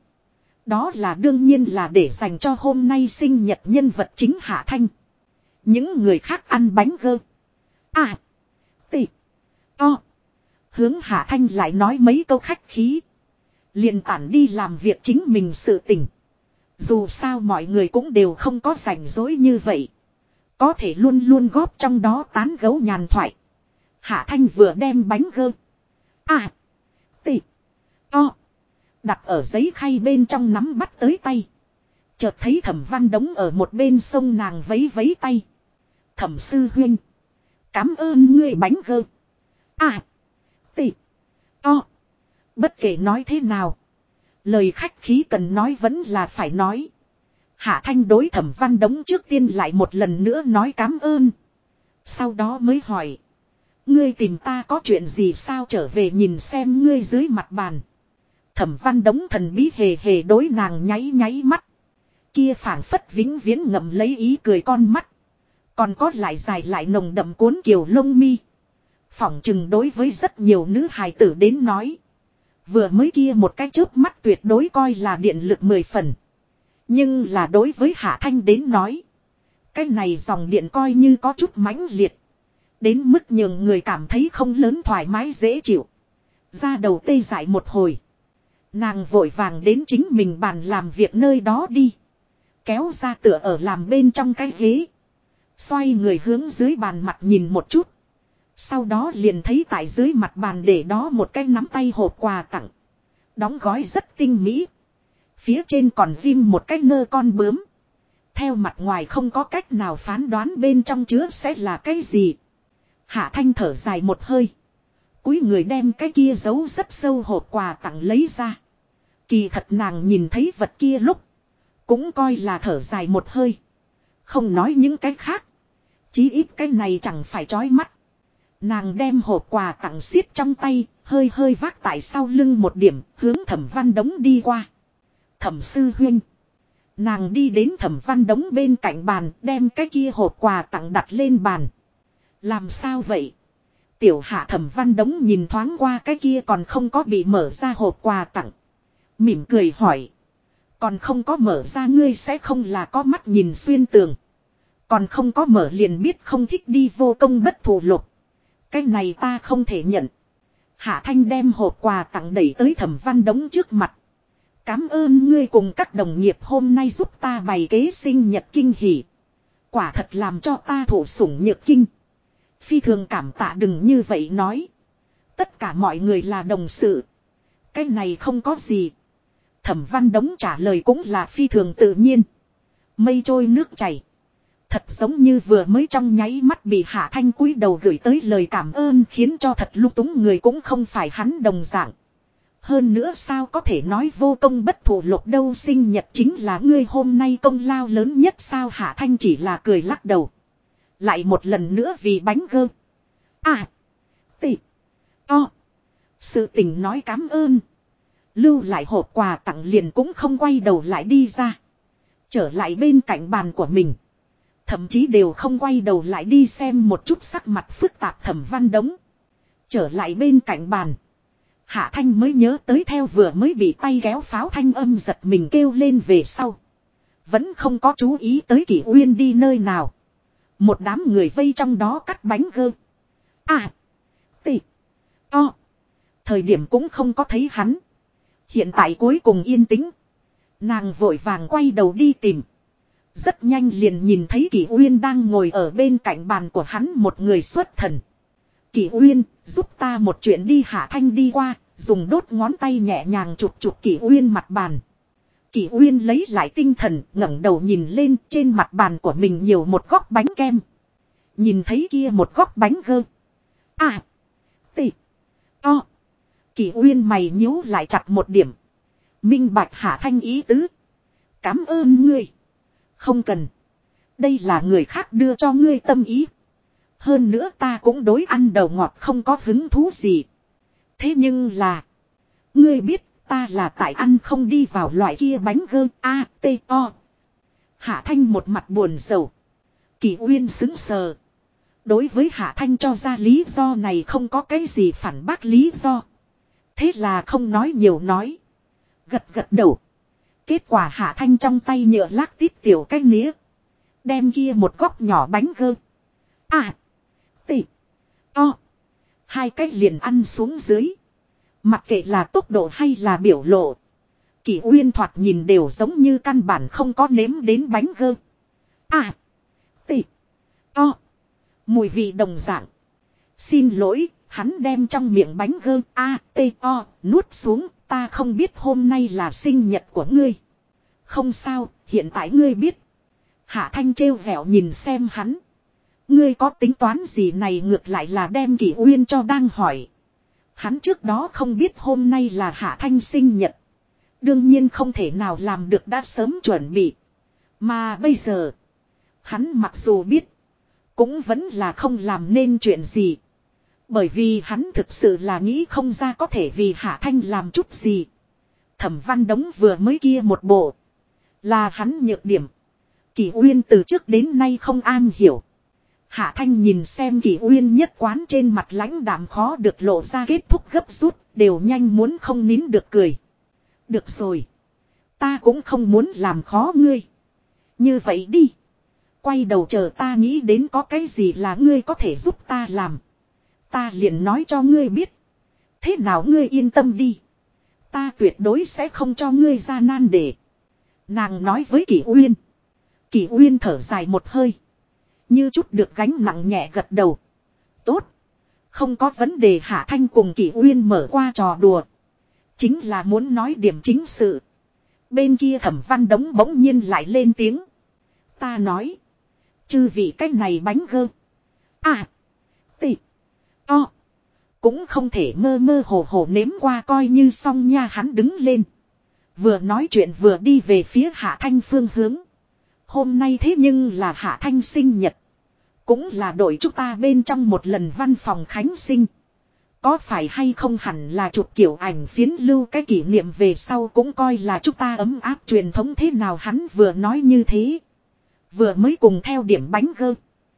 Đó là đương nhiên là để dành cho hôm nay sinh nhật nhân vật chính Hạ Thanh. Những người khác ăn bánh gơ. À. Tị. To. Hướng Hạ Thanh lại nói mấy câu khách khí. Liền tản đi làm việc chính mình sự tình. Dù sao mọi người cũng đều không có rảnh rỗi như vậy. Có thể luôn luôn góp trong đó tán gấu nhàn thoại. Hạ Thanh vừa đem bánh gơ. À. Tị. To. Đặt ở giấy khay bên trong nắm bắt tới tay. Chợt thấy Thẩm Văn Đống ở một bên sông nàng vấy vấy tay. Thẩm sư huynh. Cám ơn ngươi bánh gơ. À. Tị. To. Bất kể nói thế nào. Lời khách khí cần nói vẫn là phải nói. Hạ Thanh đối Thẩm Văn Đống trước tiên lại một lần nữa nói cám ơn. Sau đó mới hỏi. Ngươi tìm ta có chuyện gì sao trở về nhìn xem ngươi dưới mặt bàn. Thẩm Văn Đống thần bí hề hề đối nàng nháy nháy mắt. Kia phảng phất vĩnh viễn ngậm lấy ý cười con mắt. Còn có lại dài lại nồng đậm cuốn kiều lông mi. Phỏng chừng đối với rất nhiều nữ hài tử đến nói. Vừa mới kia một cái chớp mắt tuyệt đối coi là điện lực 10 phần. Nhưng là đối với Hạ Thanh đến nói. Cái này dòng điện coi như có chút mãnh liệt. Đến mức nhường người cảm thấy không lớn thoải mái dễ chịu. Ra đầu tê dại một hồi. Nàng vội vàng đến chính mình bàn làm việc nơi đó đi. Kéo ra tựa ở làm bên trong cái ghế. Xoay người hướng dưới bàn mặt nhìn một chút. Sau đó liền thấy tại dưới mặt bàn để đó một cái nắm tay hộp quà tặng. Đóng gói rất tinh mỹ. Phía trên còn ghim một cái nơ con bướm. Theo mặt ngoài không có cách nào phán đoán bên trong chứa sẽ là cái gì. Hạ Thanh thở dài một hơi. Cúi người đem cái kia giấu rất sâu hộp quà tặng lấy ra. Kỳ thật nàng nhìn thấy vật kia lúc. Cũng coi là thở dài một hơi. Không nói những cái khác. Chí ít cái này chẳng phải chói mắt. Nàng đem hộp quà tặng xiết trong tay. Hơi hơi vác tại sau lưng một điểm. Hướng Thẩm Văn Đống đi qua. Thẩm sư huynh. Nàng đi đến Thẩm Văn Đống bên cạnh bàn. Đem cái kia hộp quà tặng đặt lên bàn. Làm sao vậy? Tiểu Hạ Thẩm Văn Đống nhìn thoáng qua cái kia còn không có bị mở ra hộp quà tặng. Mỉm cười hỏi. Còn không có mở ra ngươi sẽ không là có mắt nhìn xuyên tường. Còn không có mở liền biết không thích đi vô công bất thù lục. Cái này ta không thể nhận. Hạ Thanh đem hộp quà tặng đẩy tới Thẩm Văn Đống trước mặt. Cám ơn ngươi cùng các đồng nghiệp hôm nay giúp ta bày kế sinh nhật kinh hỉ. Quả thật làm cho ta thụ sủng nhược kinh. Phi thường cảm tạ đừng như vậy nói. Tất cả mọi người là đồng sự. Cái này không có gì. Thẩm Văn Đống trả lời cũng là phi thường tự nhiên. Mây trôi nước chảy. Thật giống như vừa mới trong nháy mắt bị Hạ Thanh cúi đầu gửi tới lời cảm ơn khiến cho thật lung túng người cũng không phải hắn đồng dạng. Hơn nữa sao có thể nói vô công bất thù lục đâu sinh nhật chính là ngươi hôm nay công lao lớn nhất sao Hạ Thanh chỉ là cười lắc đầu. Lại một lần nữa vì bánh gơ. À. Tị. To. Sự tình nói cám ơn. Lưu lại hộp quà tặng liền cũng không quay đầu lại đi ra. Trở lại bên cạnh bàn của mình. Thậm chí đều không quay đầu lại đi xem một chút sắc mặt phức tạp Thẩm Văn Đống. Trở lại bên cạnh bàn. Hạ Thanh mới nhớ tới theo vừa mới bị tay kéo pháo thanh âm giật mình kêu lên về sau. Vẫn không có chú ý tới Kỷ Uyên đi nơi nào. Một đám người vây trong đó cắt bánh gơ. À. Tị. To. Thời điểm cũng không có thấy hắn. Hiện tại cuối cùng yên tĩnh. Nàng vội vàng quay đầu đi tìm. Rất nhanh liền nhìn thấy Kỷ Uyên đang ngồi ở bên cạnh bàn của hắn một người xuất thần. Kỷ Uyên, giúp ta một chuyện đi Hạ Thanh đi qua, dùng đốt ngón tay nhẹ nhàng chụp chụp Kỷ Uyên mặt bàn. Kỷ Uyên lấy lại tinh thần, ngẩng đầu nhìn lên trên mặt bàn của mình nhiều một góc bánh kem. Nhìn thấy kia một góc bánh gơ. À. Tị. To. Kỷ Uyên mày nhíu lại chặt một điểm. Minh bạch Hạ Thanh ý tứ. Cảm ơn ngươi. Không cần. Đây là người khác đưa cho ngươi tâm ý. Hơn nữa ta cũng đối ăn đầu ngọt không có hứng thú gì. Thế nhưng là. Ngươi biết ta là tại ăn không đi vào loại kia bánh gơ A, T, O. Hạ Thanh một mặt buồn rầu. Kỷ Uyên sững sờ. Đối với Hạ Thanh cho ra lý do này không có cái gì phản bác lý do. Thế là không nói nhiều nói. Gật gật đầu. Kết quả Hạ Thanh trong tay nhựa lác tít tiểu cái nĩa. Đem kia một góc nhỏ bánh gơ. À. Tị. To. Hai cái liền ăn xuống dưới. Mặc kệ là tốc độ hay là biểu lộ. Kỷ Uyên thoạt nhìn đều giống như căn bản không có nếm đến bánh gơ. À. Tị. To. Mùi vị đồng dạng. Xin lỗi, hắn đem trong miệng bánh gơ A-T-O nuốt xuống. Ta không biết hôm nay là sinh nhật của ngươi. Không sao, hiện tại ngươi biết. Hạ Thanh trêu vẹo nhìn xem hắn. Ngươi có tính toán gì này ngược lại là đem Kỷ Uyên cho đang hỏi. Hắn trước đó không biết hôm nay là Hạ Thanh sinh nhật. Đương nhiên không thể nào làm được đã sớm chuẩn bị. Mà bây giờ, hắn mặc dù biết, cũng vẫn là không làm nên chuyện gì. Bởi vì hắn thực sự là nghĩ không ra có thể vì Hạ Thanh làm chút gì. Thẩm Văn Đống vừa mới kia một bộ. Là hắn nhược điểm. Kỷ Uyên từ trước đến nay không am hiểu. Hạ Thanh nhìn xem Kỷ Uyên nhất quán trên mặt lãnh đạm khó được lộ ra kết thúc gấp rút. Đều nhanh muốn không nín được cười. Được rồi. Ta cũng không muốn làm khó ngươi. Như vậy đi. Quay đầu chờ ta nghĩ đến có cái gì là ngươi có thể giúp ta làm. Ta liền nói cho ngươi biết. Thế nào ngươi yên tâm đi. Ta tuyệt đối sẽ không cho ngươi ra nan đề. Nàng nói với Kỷ Uyên. Kỷ Uyên thở dài một hơi. Như chút được gánh nặng nhẹ gật đầu. Tốt. Không có vấn đề. Hạ Thanh cùng Kỷ Uyên mở qua trò đùa. Chính là muốn nói điểm chính sự. Bên kia Thẩm Văn Đống bỗng nhiên lại lên tiếng. Ta nói. Chư vị cách này bánh gơ. À. Tị. To. Cũng không thể mơ mơ hồ hồ nếm qua coi như xong nha. Hắn đứng lên. Vừa nói chuyện vừa đi về phía Hạ Thanh phương hướng. Hôm nay thế nhưng là Hạ Thanh sinh nhật. Cũng là đội chúng ta bên trong một lần văn phòng khánh sinh. Có phải hay không hẳn là chụp kiểu ảnh phiến lưu cái kỷ niệm về sau cũng coi là chúng ta ấm áp truyền thống thế nào. Hắn vừa nói như thế. Vừa mới cùng theo điểm bánh gơ.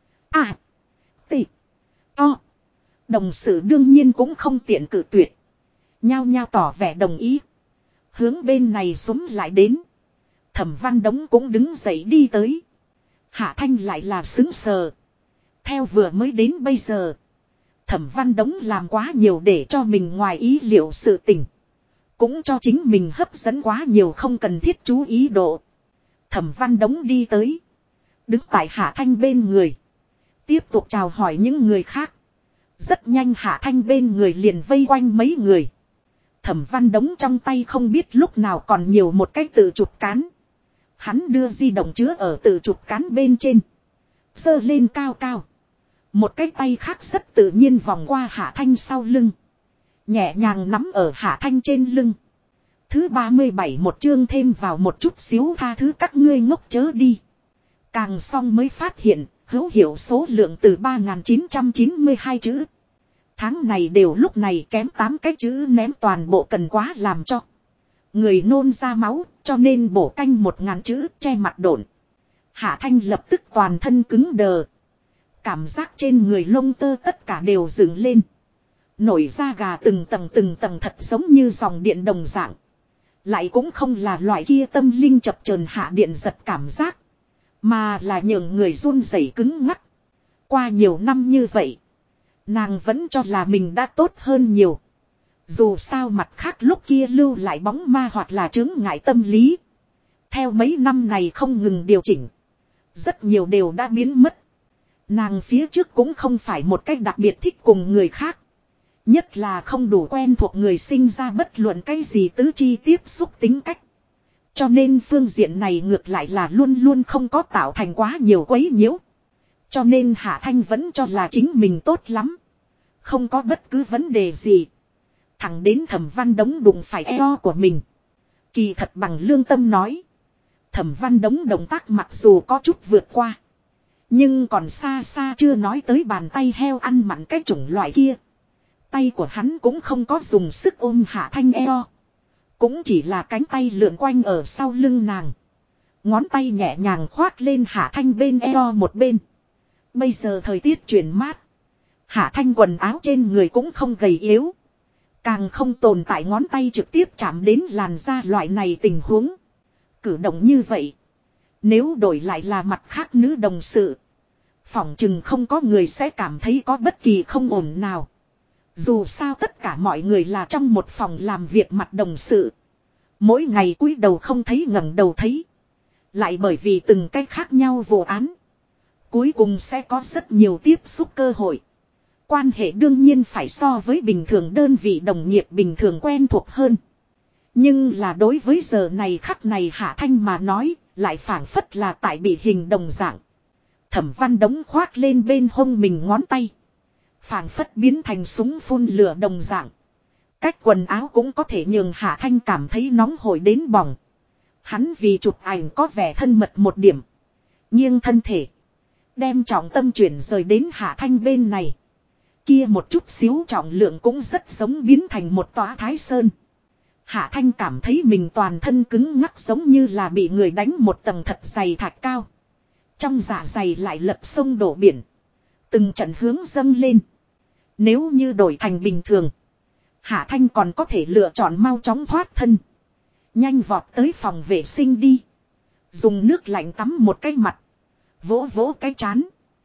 À. Tị. To. Đồng sự đương nhiên cũng không tiện cự tuyệt. Nhao nhao tỏ vẻ đồng ý. Hướng bên này xúm lại đến. Thẩm Văn Đống cũng đứng dậy đi tới. Hạ Thanh lại là xứng sờ. Theo vừa mới đến bây giờ. Thẩm Văn Đống làm quá nhiều để cho mình ngoài ý liệu sự tình. Cũng cho chính mình hấp dẫn quá nhiều không cần thiết chú ý độ. Thẩm Văn Đống đi tới. Đứng tại Hạ Thanh bên người. Tiếp tục chào hỏi những người khác. Rất nhanh Hạ Thanh bên người liền vây quanh mấy người. Thẩm Văn Đống trong tay không biết lúc nào còn nhiều một cái tự chụp cán. Hắn đưa di động chứa ở tự chụp cán bên trên. Giơ lên cao cao. Một cái tay khác rất tự nhiên vòng qua Hạ Thanh sau lưng. Nhẹ nhàng nắm ở Hạ Thanh trên lưng. Thứ 37 một chương thêm vào một chút xíu tha thứ các ngươi ngốc chớ đi. Càng xong mới phát hiện, hữu hiệu số lượng từ 3.992 chữ. Tháng này đều lúc này kém 8 cái chữ ném toàn bộ cần quá làm cho. Người nôn ra máu, cho nên bổ canh 1.000 chữ che mặt độn. Hạ Thanh lập tức toàn thân cứng đờ. Cảm giác trên người lông tơ tất cả đều dựng lên. Nổi da gà từng tầng thật giống như dòng điện đồng dạng. Lại cũng không là loại kia tâm linh chập chờn hạ điện giật cảm giác. Mà là nhường người run rẩy cứng ngắc. Qua nhiều năm như vậy. Nàng vẫn cho là mình đã tốt hơn nhiều. Dù sao mặt khác lúc kia lưu lại bóng ma hoặc là chứng ngại tâm lý. Theo mấy năm này không ngừng điều chỉnh. Rất nhiều đều đã biến mất. Nàng phía trước cũng không phải một cách đặc biệt thích cùng người khác. Nhất là không đủ quen thuộc người sinh ra bất luận cái gì tứ chi tiếp xúc tính cách. Cho nên phương diện này ngược lại là luôn luôn không có tạo thành quá nhiều quấy nhiễu. Cho nên Hạ Thanh vẫn cho là chính mình tốt lắm. Không có bất cứ vấn đề gì. Thẳng đến Thẩm Văn Đống đụng phải eo của mình. Kỳ thật bằng lương tâm nói. Thẩm Văn Đống động tác mặc dù có chút vượt qua. Nhưng còn xa xa chưa nói tới bàn tay heo ăn mặn cái chủng loại kia. Tay của hắn cũng không có dùng sức ôm Hạ Thanh eo. Cũng chỉ là cánh tay lượn quanh ở sau lưng nàng. Ngón tay nhẹ nhàng khoác lên Hạ Thanh bên eo một bên. Bây giờ thời tiết chuyển mát. Hạ Thanh quần áo trên người cũng không gầy yếu. Càng không tồn tại ngón tay trực tiếp chạm đến làn da loại này tình huống. Cử động như vậy. Nếu đổi lại là mặt khác nữ đồng sự. Phỏng chừng không có người sẽ cảm thấy có bất kỳ không ổn nào. Dù sao tất cả mọi người là trong một phòng làm việc mặt đồng sự. Mỗi ngày cúi đầu không thấy ngẩng đầu thấy. Lại bởi vì từng cách khác nhau vụ án. Cuối cùng sẽ có rất nhiều tiếp xúc cơ hội. Quan hệ đương nhiên phải so với bình thường đơn vị đồng nghiệp bình thường quen thuộc hơn. Nhưng là đối với giờ này khắc này Hạ Thanh mà nói, lại phảng phất là tại bị hình đồng dạng. Thẩm Văn Đống khoác lên bên hông mình ngón tay. Phảng phất biến thành súng phun lửa đồng dạng. Cách quần áo cũng có thể nhường Hạ Thanh cảm thấy nóng hổi đến bỏng. Hắn vì chụp ảnh có vẻ thân mật một điểm. Nghiêng thân thể. Đem trọng tâm chuyển rời đến Hạ Thanh bên này. Kia một chút xíu trọng lượng cũng rất giống biến thành một tòa thái sơn. Hạ Thanh cảm thấy mình toàn thân cứng ngắc giống như là bị người đánh một tầng thật dày thạch cao. Trong dạ dày lại lật sông đổ biển. Từng trận hướng dâng lên. Nếu như đổi thành bình thường. Hạ Thanh còn có thể lựa chọn mau chóng thoát thân. Nhanh vọt tới phòng vệ sinh đi. Dùng nước lạnh tắm một cái mặt. Vỗ vỗ cái chán.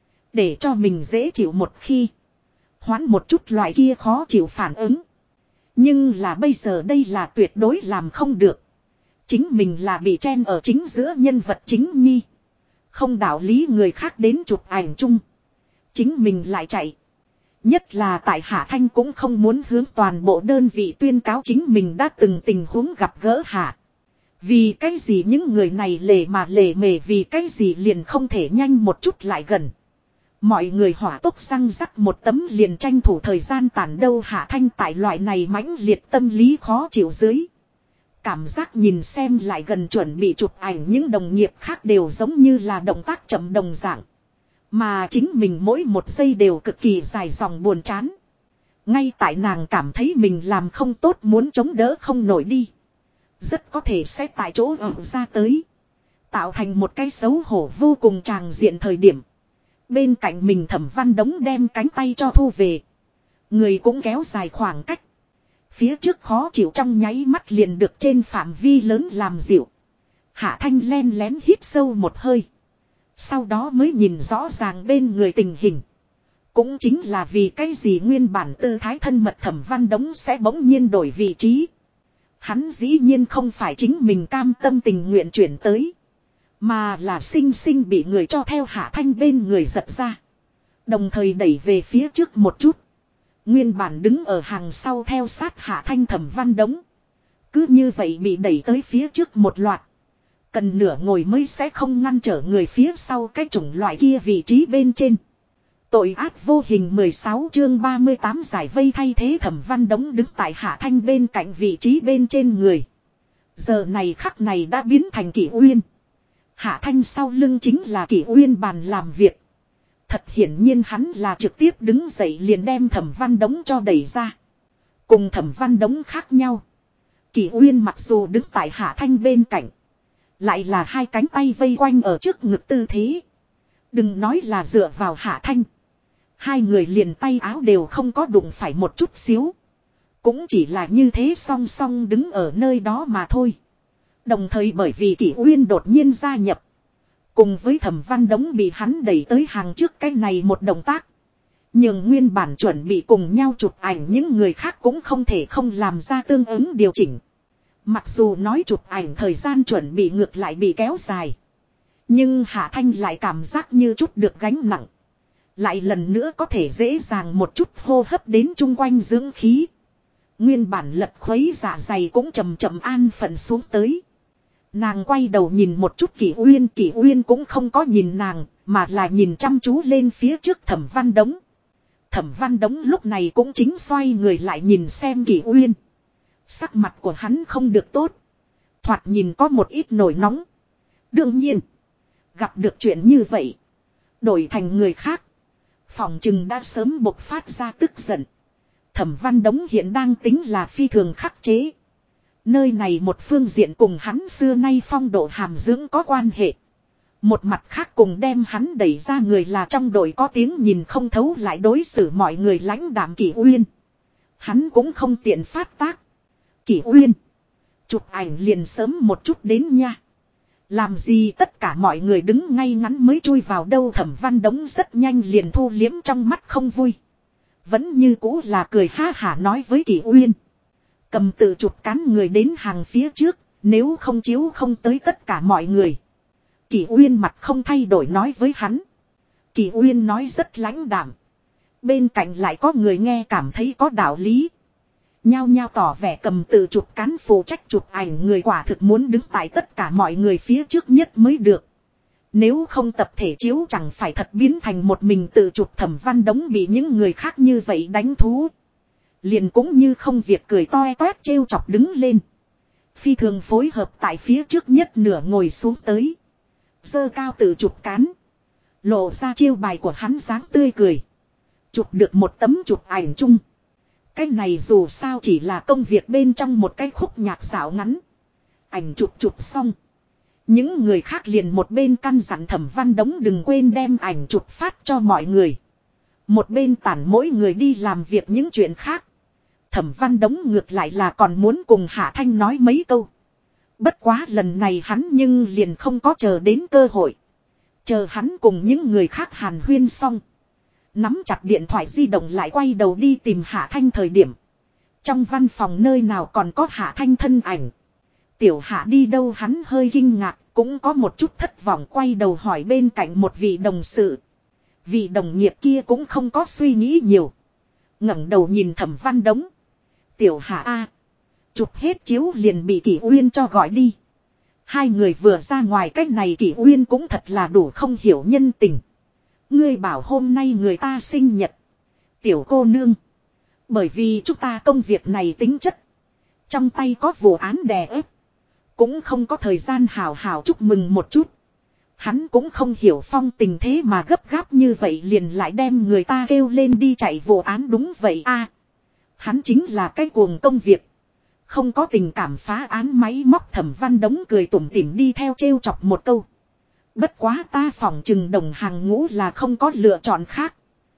Để cho mình dễ chịu một khi. Hoãn một chút loại kia khó chịu phản ứng. Nhưng là bây giờ đây là tuyệt đối làm không được. Chính mình là bị chen ở chính giữa nhân vật chính nhi. Không đạo lý người khác đến chụp ảnh chung. Chính mình lại chạy. Nhất là tại Hạ Thanh cũng không muốn hướng toàn bộ đơn vị tuyên cáo chính mình đã từng tình huống gặp gỡ Hạ. Vì cái gì những người này lề mề vì cái gì liền không thể nhanh một chút lại gần. Mọi người hỏa tốc răng rắc một tấm liền tranh thủ thời gian tản đâu Hạ Thanh tại loại này mãnh liệt tâm lý khó chịu dưới. Cảm giác nhìn xem lại gần chuẩn bị chụp ảnh những đồng nghiệp khác đều giống như là động tác chậm đồng dạng. Mà chính mình mỗi một giây đều cực kỳ dài dòng buồn chán. Ngay tại nàng cảm thấy mình làm không tốt muốn chống đỡ không nổi đi. Rất có thể sẽ tại chỗ ở ra tới. Tạo thành một cái xấu hổ vô cùng tràng diện thời điểm. Bên cạnh mình Thẩm Văn Đống đem cánh tay cho thu về. Người cũng kéo dài khoảng cách. Phía trước khó chịu trong nháy mắt liền được trên phạm vi lớn làm dịu. Hạ Thanh len lén hít sâu một hơi. Sau đó mới nhìn rõ ràng bên người tình hình. Cũng chính là vì cái gì nguyên bản tư thái thân mật Thẩm Văn Đống sẽ bỗng nhiên đổi vị trí. Hắn dĩ nhiên không phải chính mình cam tâm tình nguyện chuyển tới. Mà là sinh sinh bị người cho theo Hạ Thanh bên người giật ra. Đồng thời đẩy về phía trước một chút. Nguyên bản đứng ở hàng sau theo sát Hạ Thanh Thẩm Văn Đống. Cứ như vậy bị đẩy tới phía trước một loạt. Cần nửa ngồi mới sẽ không ngăn trở người phía sau cái chủng loại kia vị trí bên trên. Tội ác vô hình 16 chương 38 giải vây thay thế Thẩm Văn Đống đứng tại Hạ Thanh bên cạnh vị trí bên trên người. Giờ này khắc này đã biến thành Kỷ Uyên. Hạ Thanh sau lưng chính là Kỷ Uyên bàn làm việc. Thật hiển nhiên hắn là trực tiếp đứng dậy liền đem Thẩm Văn Đống cho đẩy ra. Cùng Thẩm Văn Đống khác nhau. Kỷ Uyên mặc dù đứng tại Hạ Thanh bên cạnh. Lại là hai cánh tay vây quanh ở trước ngực tư thế. Đừng nói là dựa vào Hạ Thanh. Hai người liền tay áo đều không có đụng phải một chút xíu. Cũng chỉ là như thế song song đứng ở nơi đó mà thôi. Đồng thời bởi vì Kỷ Uyên đột nhiên gia nhập. Cùng với Thẩm Văn Đống bị hắn đẩy tới hàng trước cái này một động tác. Nhưng nguyên bản chuẩn bị cùng nhau chụp ảnh những người khác cũng không thể không làm ra tương ứng điều chỉnh. Mặc dù nói chụp ảnh thời gian chuẩn bị ngược lại bị kéo dài. Nhưng Hạ Thanh lại cảm giác như chút được gánh nặng. Lại lần nữa có thể dễ dàng một chút hô hấp đến chung quanh dưỡng khí. Nguyên bản lật khuấy dạ dày cũng chậm chậm an phận xuống tới. Nàng quay đầu nhìn một chút Kỷ Uyên cũng không có nhìn nàng, mà là nhìn chăm chú lên phía trước Thẩm Văn Đống. Thẩm Văn Đống lúc này cũng chính xoay người lại nhìn xem Kỷ Uyên. Sắc mặt của hắn không được tốt. Thoạt nhìn có một ít nổi nóng. Đương nhiên, gặp được chuyện như vậy, đổi thành người khác, phòng chừng đã sớm bộc phát ra tức giận. Thẩm Văn Đống hiện đang tính là phi thường khắc chế. Nơi này một phương diện cùng hắn xưa nay phong độ hàm dưỡng có quan hệ. Một mặt khác cùng đem hắn đẩy ra người là trong đội có tiếng nhìn không thấu lại đối xử mọi người lãnh đạm Kỷ Uyên. Hắn cũng không tiện phát tác. Kỷ Uyên. Chụp ảnh liền sớm một chút đến nha. Làm gì tất cả mọi người đứng ngay ngắn mới chui vào đâu. Thẩm Văn Đống rất nhanh liền thu liếm trong mắt không vui. Vẫn như cũ là cười ha hả nói với Kỷ Uyên. Cầm tự chụp cán người đến hàng phía trước. Nếu không chiếu không tới tất cả mọi người. Kỷ Uyên mặt không thay đổi nói với hắn. Kỷ Uyên nói rất lãnh đạm. Bên cạnh lại có người nghe cảm thấy có đạo lý. Nhao nhao tỏ vẻ cầm tự chụp cán phụ trách chụp ảnh người quả thực muốn đứng tại tất cả mọi người phía trước nhất mới được. Nếu không tập thể chiếu chẳng phải thật biến thành một mình tự chụp. Thẩm Văn Đống bị những người khác như vậy đánh thú. Liền cũng như không việc cười toe toét trêu chọc đứng lên. Phi thường phối hợp tại phía trước nhất nửa ngồi xuống tới. Giơ cao tự chụp cán. Lộ ra chiêu bài của hắn dáng tươi cười. Chụp được một tấm chụp ảnh chung. Cái này dù sao chỉ là công việc bên trong một cái khúc nhạc dạo ngắn. Ảnh chụp xong. Những người khác liền một bên căn dặn Thẩm Văn Đống đừng quên đem ảnh chụp phát cho mọi người. Một bên tản mỗi người đi làm việc những chuyện khác. Thẩm Văn Đống ngược lại là còn muốn cùng Hạ Thanh nói mấy câu. Bất quá lần này hắn nhưng liền không có chờ đến cơ hội. Chờ hắn cùng những người khác hàn huyên xong. Nắm chặt điện thoại di động lại quay đầu đi tìm Hạ Thanh thời điểm. Trong văn phòng nơi nào còn có Hạ Thanh thân ảnh. Tiểu Hạ đi đâu hắn hơi kinh ngạc, cũng có một chút thất vọng quay đầu hỏi bên cạnh một vị đồng sự. Vị đồng nghiệp kia cũng không có suy nghĩ nhiều. Ngẩng đầu nhìn Thẩm Văn Đống. Tiểu Hạ a, chụp hết chiếu liền bị Kỷ Uyên cho gọi đi. Hai người vừa ra ngoài cách này Kỷ Uyên cũng thật là đủ không hiểu nhân tình. Ngươi bảo hôm nay người ta sinh nhật. Tiểu cô nương. Bởi vì chúng ta công việc này tính chất. Trong tay có vụ án đè ép. Cũng không có thời gian hào hào chúc mừng một chút. Hắn cũng không hiểu phong tình thế mà gấp gáp như vậy liền lại đem người ta kêu lên đi chạy vụ án đúng vậy a. Hắn chính là cái cuồng công việc. Không có tình cảm phá án máy móc. Thẩm Văn Đống cười tủm tỉm đi theo trêu chọc một câu. Bất quá ta phỏng chừng đồng hàng ngũ là không có lựa chọn khác.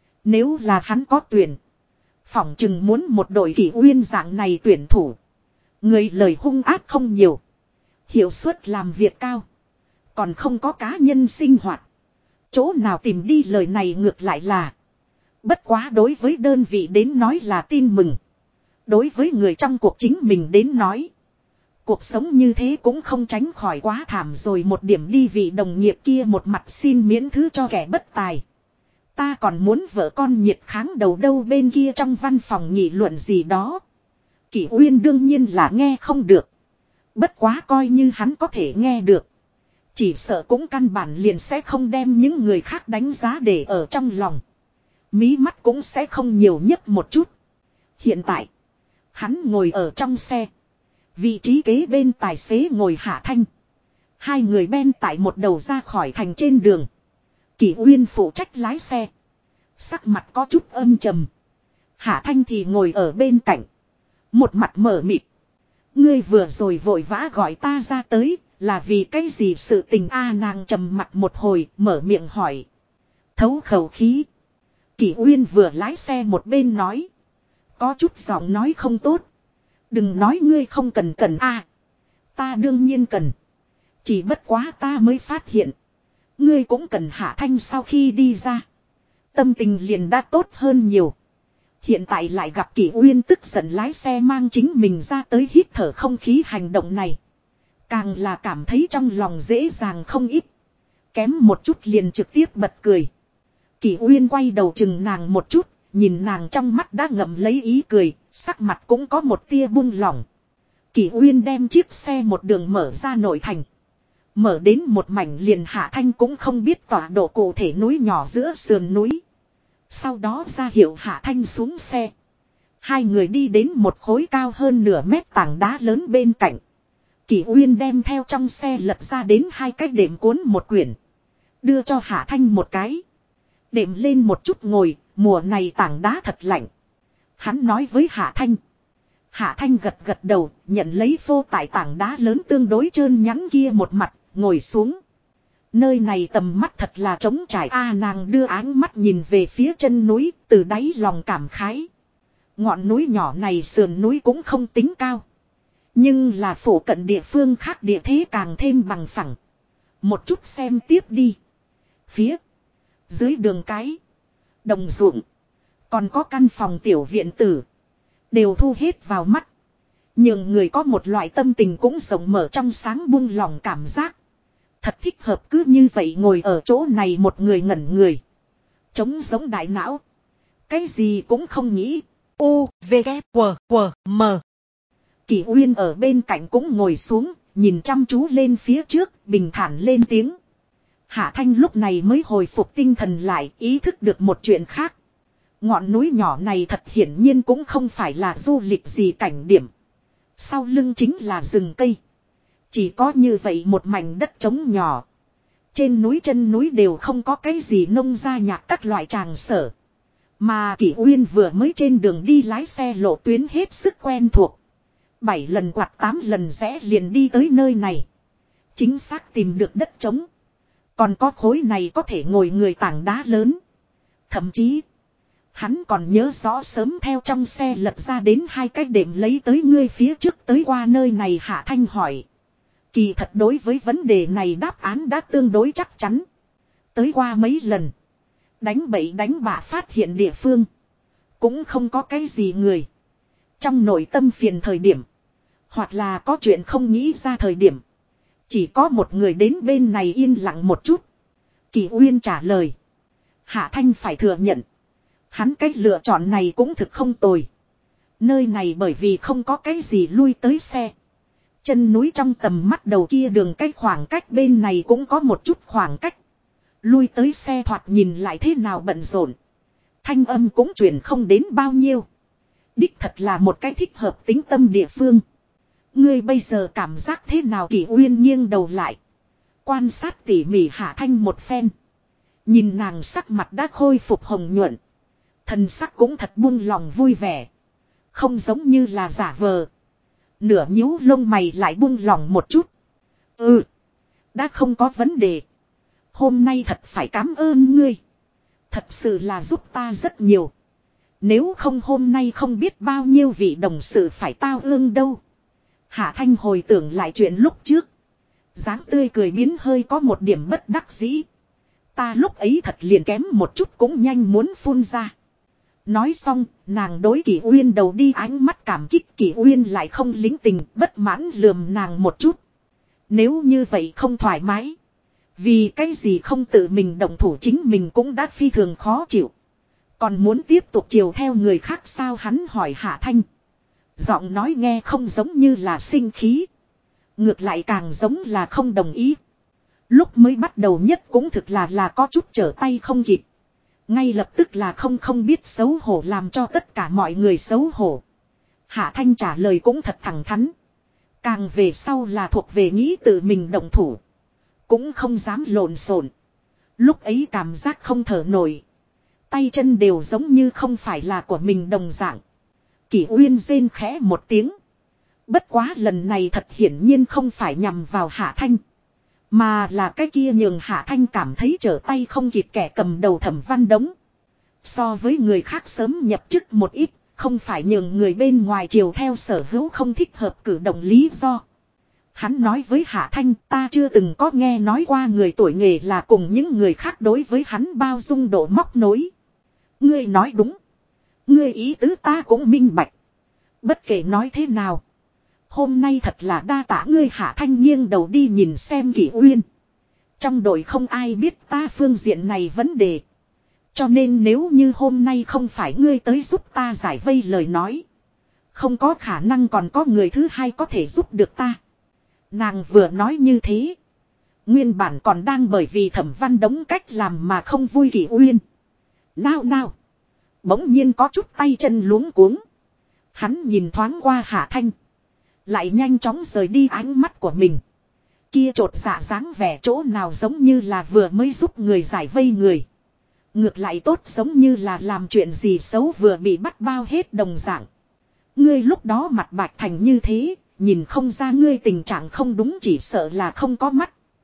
Nếu là hắn có tuyển. Phỏng chừng muốn một đội Kỷ Uyên dạng này tuyển thủ. Người lời hung ác không nhiều. Hiệu suất làm việc cao. Còn không có cá nhân sinh hoạt. Chỗ nào tìm đi lời này ngược lại là. Bất quá đối với đơn vị đến nói là tin mừng. Đối với người trong cuộc chính mình đến nói. Cuộc sống như thế cũng không tránh khỏi quá thảm rồi một điểm đi vị đồng nghiệp kia một mặt xin miễn thứ cho kẻ bất tài. Ta còn muốn vợ con nhiệt kháng đầu đâu bên kia trong văn phòng nghị luận gì đó. Kỷ Uyên đương nhiên là nghe không được. Bất quá coi như hắn có thể nghe được. Chỉ sợ cũng căn bản liền sẽ không đem những người khác đánh giá để ở trong lòng. Mí mắt cũng sẽ không nhiều nhất một chút. Hiện tại, hắn ngồi ở trong xe. Vị trí kế bên tài xế ngồi Hạ Thanh. Hai người ben tại một đầu ra khỏi thành trên đường. Kỷ Uyên phụ trách lái xe. Sắc mặt có chút âm trầm. Hạ Thanh thì ngồi ở bên cạnh. Một mặt mở mịt. Ngươi vừa rồi vội vã gọi ta ra tới. Là vì cái gì sự tình a nàng trầm mặt một hồi mở miệng hỏi. Thấu khẩu khí. Kỷ Uyên vừa lái xe một bên nói. Có chút giọng nói không tốt. Đừng nói ngươi không cần a. Ta đương nhiên cần. Chỉ bất quá ta mới phát hiện. Ngươi cũng cần. Hạ Thanh sau khi đi ra. Tâm tình liền đã tốt hơn nhiều. Hiện tại lại gặp Kỷ Uyên tức giận lái xe mang chính mình ra tới hít thở không khí hành động này. Càng là cảm thấy trong lòng dễ dàng không ít. Kém một chút liền trực tiếp bật cười. Kỷ Uyên quay đầu chừng nàng một chút. Nhìn nàng trong mắt đã ngậm lấy ý cười. Sắc mặt cũng có một tia buông lỏng. Kỷ Uyên đem chiếc xe một đường mở ra nội thành. Mở đến một mảnh liền Hạ Thanh cũng không biết tọa độ cụ thể núi nhỏ giữa sườn núi. Sau đó ra hiệu Hạ Thanh xuống xe. Hai người đi đến một khối cao hơn nửa mét tảng đá lớn bên cạnh. Kỷ Uyên đem theo trong xe lật ra đến hai cái đệm cuốn một quyển. Đưa cho Hạ Thanh một cái. Đệm lên một chút ngồi, mùa này tảng đá thật lạnh. Hắn nói với Hạ Thanh. Hạ Thanh gật gật đầu, nhận lấy phô tại tảng đá lớn tương đối trơn nhẵn kia một mặt, ngồi xuống. Nơi này tầm mắt thật là trống trải nàng đưa ánh mắt nhìn về phía chân núi, từ đáy lòng cảm khái. Ngọn núi nhỏ này sườn núi cũng không tính cao. Nhưng là phổ cận địa phương khác địa thế càng thêm bằng phẳng. Một chút xem tiếp đi. Phía dưới đường cái, đồng ruộng, còn có căn phòng tiểu viện tử, đều thu hết vào mắt. Nhưng người có một loại tâm tình cũng rộng mở trong sáng buông lòng cảm giác. Thật thích hợp cứ như vậy ngồi ở chỗ này một người ngẩn người. Trống giống đại não. Cái gì cũng không nghĩ. U, V, K, W, W, M. Kỷ Uyên ở bên cạnh cũng ngồi xuống, nhìn chăm chú lên phía trước, bình thản lên tiếng. Hạ Thanh lúc này mới hồi phục tinh thần lại, ý thức được một chuyện khác. Ngọn núi nhỏ này thật hiển nhiên cũng không phải là du lịch gì cảnh điểm. Sau lưng chính là rừng cây. Chỉ có như vậy một mảnh đất trống nhỏ. Trên núi chân núi đều không có cái gì nông gia nhạc các loại tràng sở. Mà Kỷ Uyên vừa mới trên đường đi lái xe lộ tuyến hết sức quen thuộc. 7 lần quạt 8 lần rẽ liền đi tới nơi này. Chính xác tìm được đất trống. Còn có khối này có thể ngồi người tảng đá lớn. Thậm chí, hắn còn nhớ rõ sớm theo trong xe lật ra đến 2 cái đệm lấy tới ngươi phía trước tới qua nơi này. Hạ Thanh hỏi. Kỳ thật đối với vấn đề này đáp án đã tương đối chắc chắn. Tới qua mấy lần. Đánh bậy đánh bạ phát hiện địa phương. Cũng không có cái gì người. Trong nội tâm phiền thời điểm. Hoặc là có chuyện không nghĩ ra thời điểm. Chỉ có một người đến bên này yên lặng một chút. Kỷ Uyên trả lời. Hạ Thanh phải thừa nhận. Hắn cách lựa chọn này cũng thực không tồi. Nơi này bởi vì không có cái gì lui tới xe. Chân núi trong tầm mắt đầu kia đường cách khoảng cách bên này cũng có một chút khoảng cách. Lui tới xe thoạt nhìn lại thế nào bận rộn. Thanh âm cũng truyền không đến bao nhiêu. Đích thật là một cái thích hợp tính tâm địa phương. Ngươi bây giờ cảm giác thế nào? Kỷ Uyên nghiêng đầu lại. Quan sát tỉ mỉ Hạ Thanh một phen. Nhìn nàng sắc mặt đã khôi phục hồng nhuận. Thần sắc cũng thật buông lòng vui vẻ. Không giống như là giả vờ. Nửa nhíu lông mày lại buông lòng một chút. Đã không có vấn đề. Hôm nay thật phải cảm ơn ngươi. Thật sự là giúp ta rất nhiều. Nếu không hôm nay không biết bao nhiêu vị đồng sự phải tao ương đâu. Hạ Thanh hồi tưởng lại chuyện lúc trước. Dáng tươi cười biến hơi có một điểm bất đắc dĩ. Ta lúc ấy thật liền kém một chút cũng nhanh muốn phun ra. Nói xong, nàng đối Kỷ Uyên đầu đi ánh mắt cảm kích. Kỷ Uyên lại không lính tình, bất mãn lườm nàng một chút. Nếu như vậy không thoải mái. Vì cái gì không tự mình động thủ chính mình cũng đã phi thường khó chịu. Còn muốn tiếp tục chiều theo người khác sao? Hắn hỏi Hạ Thanh. Giọng nói nghe không giống như là sinh khí. Ngược lại càng giống là không đồng ý. Lúc mới bắt đầu nhất cũng thực là có chút trở tay không kịp. Ngay lập tức là không biết xấu hổ làm cho tất cả mọi người xấu hổ. Hạ Thanh trả lời cũng thật thẳng thắn. Càng về sau là thuộc về nghĩ tự mình động thủ. Cũng không dám lộn xộn. Lúc ấy cảm giác không thở nổi. Tay chân đều giống như không phải là của mình đồng dạng. Kỷ Uyên rên khẽ một tiếng. Bất quá lần này thật hiển nhiên không phải nhằm vào Hạ Thanh. Mà là cái kia nhường Hạ Thanh cảm thấy trở tay không kịp kẻ cầm đầu Thẩm Văn Đống. So với người khác sớm nhập chức một ít, không phải nhường người bên ngoài chiều theo sở hữu không thích hợp cử động lý do. Hắn nói với Hạ Thanh, ta chưa từng có nghe nói qua người tuổi nghề là cùng những người khác đối với hắn bao dung độ móc nối. Ngươi nói đúng. Ngươi ý tứ ta cũng minh bạch. Bất kể nói thế nào. Hôm nay thật là đa tạ ngươi. Hạ Thanh nghiêng đầu đi nhìn xem Kỷ Uyên. Trong đội không ai biết ta phương diện này vấn đề. Cho nên nếu như hôm nay không phải ngươi tới giúp ta giải vây lời nói. Không có khả năng còn có người thứ hai có thể giúp được ta. Nàng vừa nói như thế. Nguyên bản còn đang bởi vì Thẩm Văn Đống cách làm mà không vui Kỷ Uyên. Nào. Bỗng nhiên có chút tay chân luống cuống. Hắn nhìn thoáng qua Hạ Thanh. Lại nhanh chóng rời đi ánh mắt của mình. Kia trột dạ dáng vẻ chỗ nào giống như là vừa mới giúp người giải vây người. Ngược lại tốt giống như là làm chuyện gì xấu vừa bị bắt bao hết đồng dạng. Ngươi lúc đó mặt bạch thành như thế, nhìn không ra ngươi tình trạng không đúng chỉ sợ là không có mắt.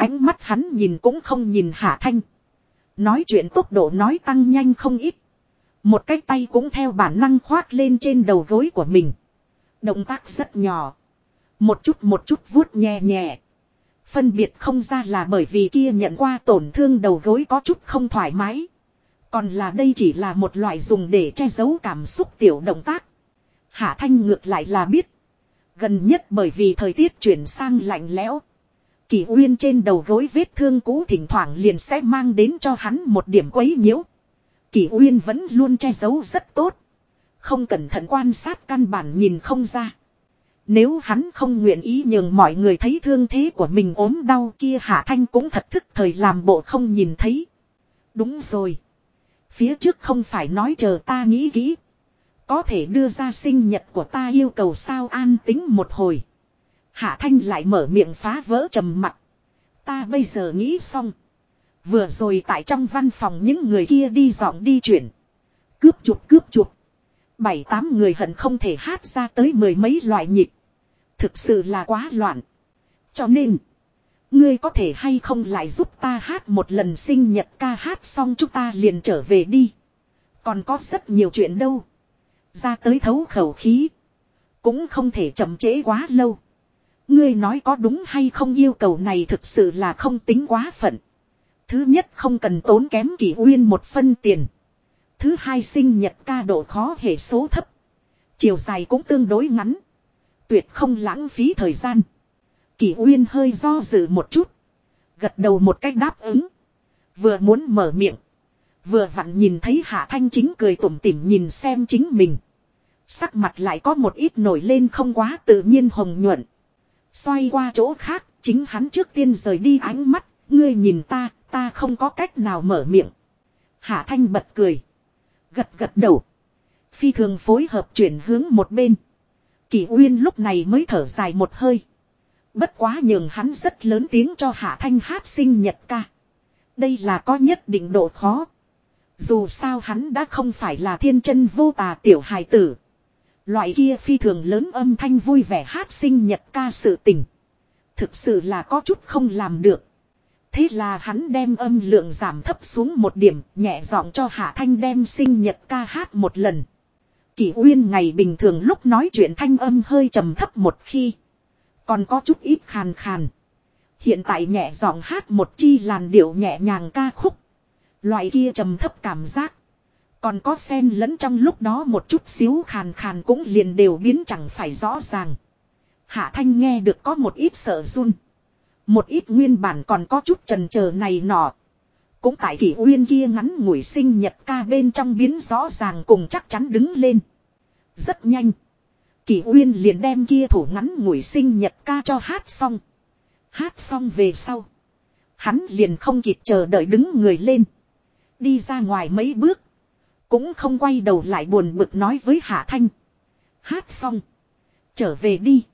Ánh mắt hắn nhìn cũng không nhìn Hạ Thanh. Nói chuyện tốc độ nói tăng nhanh không ít. Một cái tay cũng theo bản năng khoác lên trên đầu gối của mình. Động tác rất nhỏ. Một chút vuốt nhẹ nhẹ. Phân biệt không ra là bởi vì kia nhận qua tổn thương đầu gối có chút không thoải mái. Còn là đây chỉ là một loại dùng để che giấu cảm xúc tiểu động tác. Hạ Thanh ngược lại là biết. Gần nhất bởi vì thời tiết chuyển sang lạnh lẽo. Kỷ Uyên trên đầu gối vết thương cũ thỉnh thoảng liền sẽ mang đến cho hắn một điểm quấy nhiễu. Kỷ Uyên vẫn luôn che giấu rất tốt. Không cẩn thận quan sát căn bản nhìn không ra. Nếu hắn không nguyện ý nhường mọi người thấy thương thế của mình ốm đau kia, Hạ Thanh cũng thật thức thời làm bộ không nhìn thấy. Đúng rồi. Phía trước không phải nói chờ ta nghĩ kỹ. Có thể đưa ra sinh nhật của ta yêu cầu sao? An tính một hồi. Hạ Thanh lại mở miệng phá vỡ trầm mặc. Ta bây giờ nghĩ xong. Vừa rồi tại trong văn phòng những người kia đi dọn đi chuyển. Cướp chụp. 7-8 người hận không thể hát ra tới 10 mấy loại nhịp. Thực sự là quá loạn. Cho nên, ngươi có thể hay không lại giúp ta hát một lần sinh nhật ca, hát xong chúng ta liền trở về đi. Còn có rất nhiều chuyện đâu. Ra tới thấu khẩu khí. Cũng không thể chậm trễ quá lâu. Ngươi nói có đúng hay không, yêu cầu này thực sự là không tính quá phận. Thứ nhất, không cần tốn kém Kỷ Uyên một phân tiền. Thứ hai, sinh nhật ca độ khó hệ số thấp. Chiều dài cũng tương đối ngắn. Tuyệt không lãng phí thời gian. Kỷ Uyên hơi do dự một chút. Gật đầu một cách đáp ứng. Vừa muốn mở miệng. Vừa vặn nhìn thấy Hạ Thanh chính cười tủm tỉm nhìn xem chính mình. Sắc mặt lại có một ít nổi lên không quá tự nhiên hồng nhuận. Xoay qua chỗ khác, chính hắn trước tiên rời đi ánh mắt. Ngươi nhìn ta, ta không có cách nào mở miệng. Hạ Thanh bật cười. Gật đầu. Phi thường phối hợp chuyển hướng một bên. Kỷ Uyên lúc này mới thở dài một hơi. Bất quá nhường hắn rất lớn tiếng cho Hạ Thanh hát sinh nhật ca. Đây là có nhất định độ khó. Dù sao hắn đã không phải là thiên chân vô tà tiểu hài tử. Loại kia phi thường lớn âm thanh vui vẻ hát sinh nhật ca sự tình. Thực sự là có chút không làm được. Thế là hắn đem âm lượng giảm thấp xuống một điểm, nhẹ giọng cho Hạ Thanh đem sinh nhật ca hát một lần. Kỷ Uyên ngày bình thường lúc nói chuyện thanh âm hơi trầm thấp một khi. Còn có chút ít khàn khàn. Hiện tại nhẹ giọng hát một chi làn điệu nhẹ nhàng ca khúc. Loại kia trầm thấp cảm giác. Còn có xen lẫn trong lúc đó một chút xíu khàn khàn cũng liền đều biến chẳng phải rõ ràng. Hạ Thanh nghe được có một ít sợ run. Một ít nguyên bản còn có chút chần chờ này nọ. Cũng tại Kỷ Uyên kia ngắn ngủi sinh nhật ca bên trong biến rõ ràng cùng chắc chắn đứng lên. Rất nhanh. Kỷ Uyên liền đem kia thủ ngắn ngủi sinh nhật ca cho hát xong. Hát xong về sau. Hắn liền không kịp chờ đợi đứng người lên. Đi ra ngoài mấy bước. Cũng không quay đầu lại buồn bực nói với Hạ Thanh. Hát xong. Trở về đi.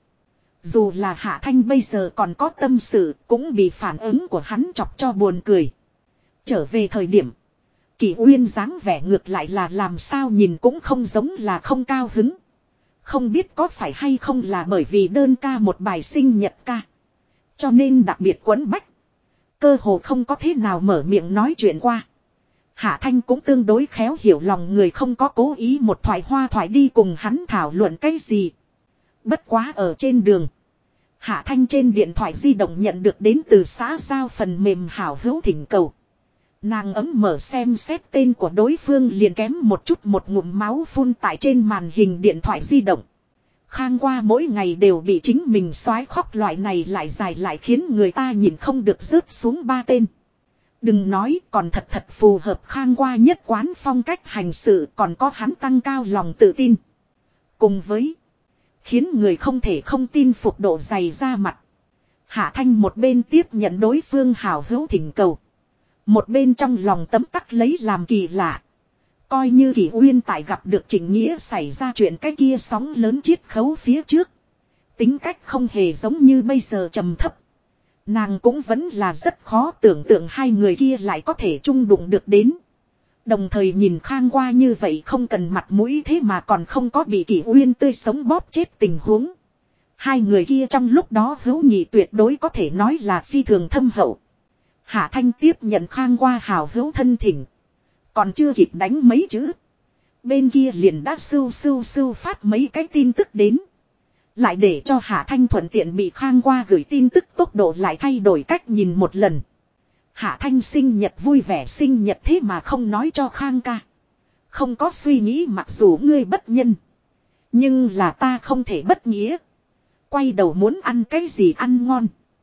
Dù là Hạ Thanh bây giờ còn có tâm sự cũng bị phản ứng của hắn chọc cho buồn cười. Trở về thời điểm. Kỷ Uyên dáng vẻ ngược lại là làm sao nhìn cũng không giống là không cao hứng. Không biết có phải hay không là bởi vì đơn ca một bài sinh nhật ca. Cho nên đặc biệt quấn bách. Cơ hồ không có thế nào mở miệng nói chuyện qua. Hạ Thanh cũng tương đối khéo hiểu lòng người, không có cố ý một thoại hoa thoại đi cùng hắn thảo luận cái gì. Bất quá ở trên đường. Hạ Thanh trên điện thoại di động nhận được đến từ xã giao phần mềm hảo hữu thỉnh cầu. Nàng ấm mở xem xét tên của đối phương liền kém một chút một ngụm máu phun tại trên màn hình điện thoại di động. Khang qua mỗi ngày đều bị chính mình xoái khóc, loại này lại dài lại khiến người ta nhìn không được rớt xuống ba tên. Đừng nói, còn thật phù hợp Khang qua nhất quán phong cách hành sự, còn có hắn tăng cao lòng tự tin. Cùng với khiến người không thể không tin phục độ dày ra mặt. Hạ Thanh một bên tiếp nhận đối phương hảo hữu thỉnh cầu. Một bên trong lòng tấm tắc lấy làm kỳ lạ. Coi như Kỷ Uyên tại gặp được Trịnh Nghĩa xảy ra chuyện cái kia sóng lớn chiết khấu phía trước. Tính cách không hề giống như bây giờ trầm thấp. Nàng cũng vẫn là rất khó tưởng tượng hai người kia lại có thể chung đụng được đến. Đồng thời nhìn Khang qua như vậy không cần mặt mũi thế mà còn không có bị Kỷ Uyên tươi sống bóp chết tình huống. Hai người kia trong lúc đó hữu nghị tuyệt đối có thể nói là phi thường thâm hậu. Hạ Thanh tiếp nhận Khang qua hào hữu thân thỉnh. Còn chưa kịp đánh mấy chữ. Bên kia liền đã sưu sưu sưu phát mấy cái tin tức đến. Lại để cho Hạ Thanh thuận tiện bị Khang qua gửi tin tức tốc độ lại thay đổi cách nhìn một lần. Hạ Thanh sinh nhật vui vẻ sinh nhật thế mà không nói cho Khang ca. Không có suy nghĩ mặc dù ngươi bất nhân. Nhưng là ta không thể bất nghĩa. Quay đầu muốn ăn cái gì ăn ngon.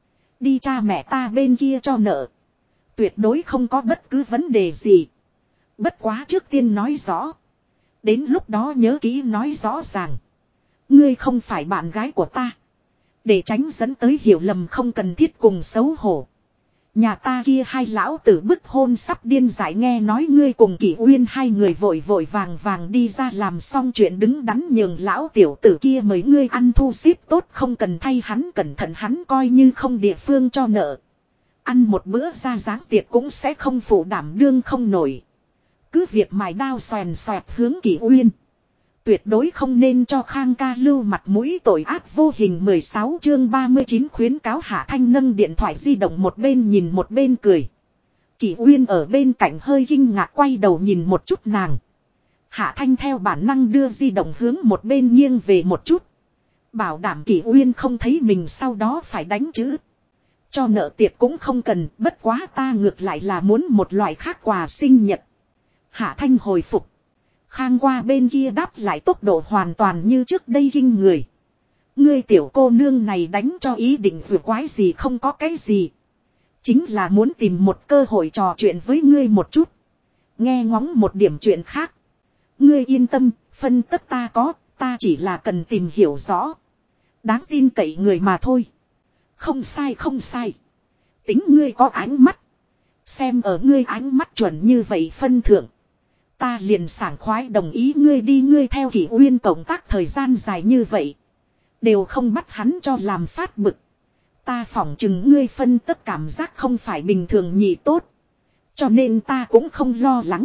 Đi cha mẹ ta bên kia cho nợ. Tuyệt đối không có bất cứ vấn đề gì. Bất quá trước tiên nói rõ. Đến lúc đó nhớ kỹ nói rõ ràng. Ngươi không phải bạn gái của ta. Để tránh dẫn tới hiểu lầm không cần thiết cùng xấu hổ. Nhà ta kia hai lão tử bức hôn sắp điên dại nghe nói ngươi cùng Kỷ Uyên hai người vội vội vàng vàng đi ra làm xong chuyện đứng đắn nhường lão tiểu tử kia mấy ngươi ăn thu xếp tốt không cần thay hắn cẩn thận hắn coi như không địa phương cho nợ. Ăn một bữa ra dáng tiệc cũng sẽ không phụ đảm đương không nổi. Cứ việc mài đao xoèn xoẹt hướng Kỷ Uyên. Tuyệt đối không nên cho Khang ca lưu mặt mũi tội ác vô hình 16 chương 39 khuyến cáo Hạ Thanh nâng điện thoại di động một bên nhìn một bên cười. Kỷ Uyên ở bên cạnh hơi kinh ngạc quay đầu nhìn một chút nàng. Hạ Thanh theo bản năng đưa di động hướng một bên nghiêng về một chút. Bảo đảm Kỷ Uyên không thấy mình sau đó phải đánh chữ. Cho nợ tiệc cũng không cần, bất quá ta ngược lại là muốn một loại khác quà sinh nhật. Hạ Thanh hồi phục. Khang qua bên kia đáp lại tốc độ hoàn toàn như trước đây kinh người. Ngươi tiểu cô nương này đánh cho ý định vừa quái gì không có cái gì. Chính là muốn tìm một cơ hội trò chuyện với ngươi một chút. Nghe ngóng một điểm chuyện khác. Ngươi yên tâm, phân tất ta có, ta chỉ là cần tìm hiểu rõ. Đáng tin cậy người mà thôi. Không sai không sai. Tính ngươi có ánh mắt. Xem ở ngươi ánh mắt chuẩn như vậy phân thượng. Ta liền sảng khoái đồng ý ngươi đi ngươi theo Kỷ Uyên cộng tác thời gian dài như vậy. Đều không bắt hắn cho làm phát bực. Ta phỏng chừng ngươi phân tất cảm giác không phải bình thường nhị tốt. Cho nên ta cũng không lo lắng.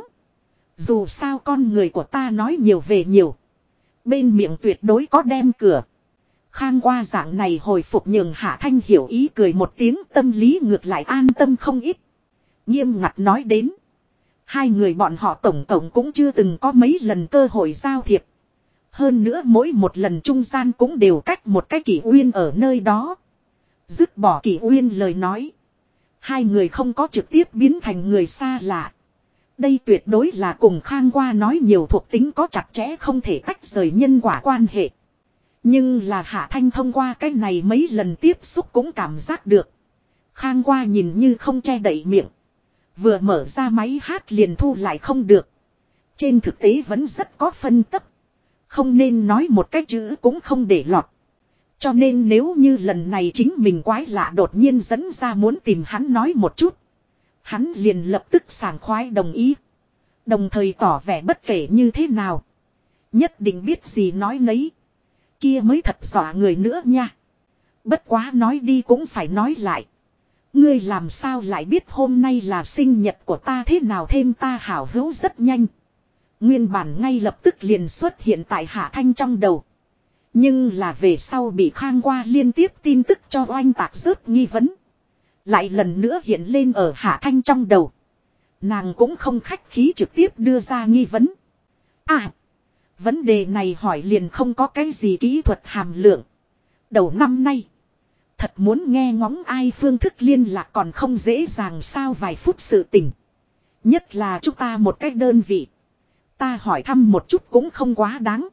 Dù sao con người của ta nói nhiều về nhiều. Bên miệng tuyệt đối có đem cửa. Khang qua dạng này hồi phục nhường Hạ Thanh hiểu ý cười một tiếng tâm lý ngược lại an tâm không ít. Nghiêm ngặt nói đến. Hai người bọn họ tổng cộng cũng chưa từng có mấy lần cơ hội giao thiệp. Hơn nữa mỗi một lần trung gian cũng đều cách một cái Kỷ Uyên ở nơi đó. Dứt bỏ Kỷ Uyên lời nói. Hai người không có trực tiếp biến thành người xa lạ. Đây tuyệt đối là cùng Khang qua nói nhiều thuộc tính có chặt chẽ không thể tách rời nhân quả quan hệ. Nhưng là Hạ Thanh thông qua cái này mấy lần tiếp xúc cũng cảm giác được. Khang qua nhìn như không che đậy miệng. Vừa mở ra máy hát liền thu lại không được. Trên thực tế vẫn rất có phân tấp. Không nên nói một cái chữ cũng không để lọt. Cho nên nếu như lần này chính mình quái lạ đột nhiên dẫn ra muốn tìm hắn nói một chút. Hắn liền lập tức sảng khoái đồng ý. Đồng thời tỏ vẻ bất kể như thế nào. Nhất định biết gì nói nấy. Kia mới thật dọa người nữa nha. Bất quá nói đi cũng phải nói lại. Ngươi làm sao lại biết hôm nay là sinh nhật của ta thế nào thêm ta hảo hữu rất nhanh. Nguyên bản ngay lập tức liền xuất hiện tại Hạ Thanh trong đầu. Nhưng là về sau bị Khang qua liên tiếp tin tức cho oanh tạc rớt nghi vấn. Lại lần nữa hiện lên ở Hạ Thanh trong đầu. Nàng cũng không khách khí trực tiếp đưa ra nghi vấn. À, vấn đề này hỏi liền không có cái gì kỹ thuật hàm lượng. Đầu năm nay. Thật muốn nghe ngóng ai phương thức liên lạc còn không dễ dàng sao vài phút sự tình. Nhất là chúng ta một cách đơn vị. Ta hỏi thăm một chút cũng không quá đáng.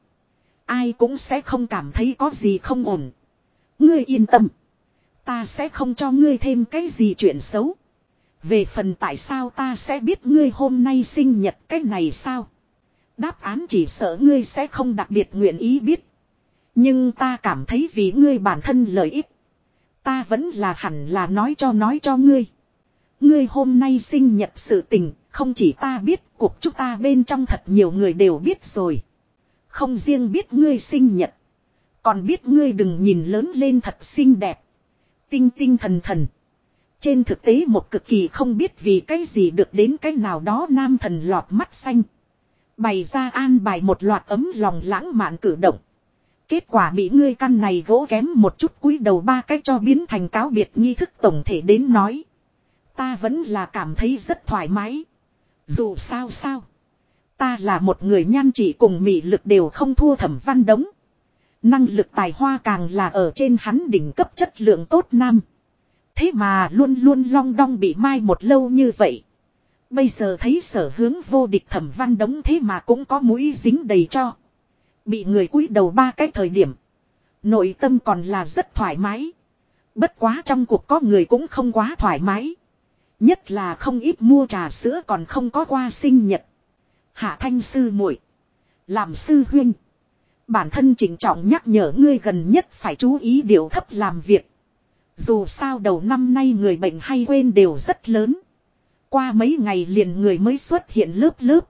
Ai cũng sẽ không cảm thấy có gì không ổn. Ngươi yên tâm. Ta sẽ không cho ngươi thêm cái gì chuyện xấu. Về phần tại sao ta sẽ biết ngươi hôm nay sinh nhật cái này sao? Đáp án chỉ sợ ngươi sẽ không đặc biệt nguyện ý biết. Nhưng ta cảm thấy vì ngươi bản thân lợi ích. Ta vẫn là hẳn là nói cho ngươi. Ngươi hôm nay sinh nhật sự tình, không chỉ ta biết, cuộc chúng ta bên trong thật nhiều người đều biết rồi. Không riêng biết ngươi sinh nhật. Còn biết ngươi đừng nhìn lớn lên thật xinh đẹp. Tinh tinh thần thần. Trên thực tế một cực kỳ không biết vì cái gì được đến cái nào đó nam thần lọt mắt xanh. Bày ra an bài một loạt ấm lòng lãng mạn cử động. Kết quả bị ngươi căn này gỗ kém một chút cúi đầu ba cách cho biến thành cáo biệt nghi thức tổng thể đến nói. Ta vẫn là cảm thấy rất thoải mái. Dù sao sao. Ta là một người nhan chỉ cùng mị lực đều không thua Thẩm Văn Đống. Năng lực tài hoa càng là ở trên hắn đỉnh cấp chất lượng tốt nam. Thế mà luôn luôn long đong bị mai một lâu như vậy. Bây giờ thấy sở hướng vô địch Thẩm Văn Đống thế mà cũng có mũi dính đầy cho. Bị người cúi đầu ba cái thời điểm. Nội tâm còn là rất thoải mái. Bất quá trong cuộc có người cũng không quá thoải mái. Nhất là không ít mua trà sữa còn không có qua sinh nhật. Hạ Thanh sư muội, làm sư huynh. Bản thân chỉnh trọng nhắc nhở ngươi gần nhất phải chú ý điệu thấp làm việc. Dù sao đầu năm nay người bệnh hay quên đều rất lớn. Qua mấy ngày liền người mới xuất hiện lớp lớp.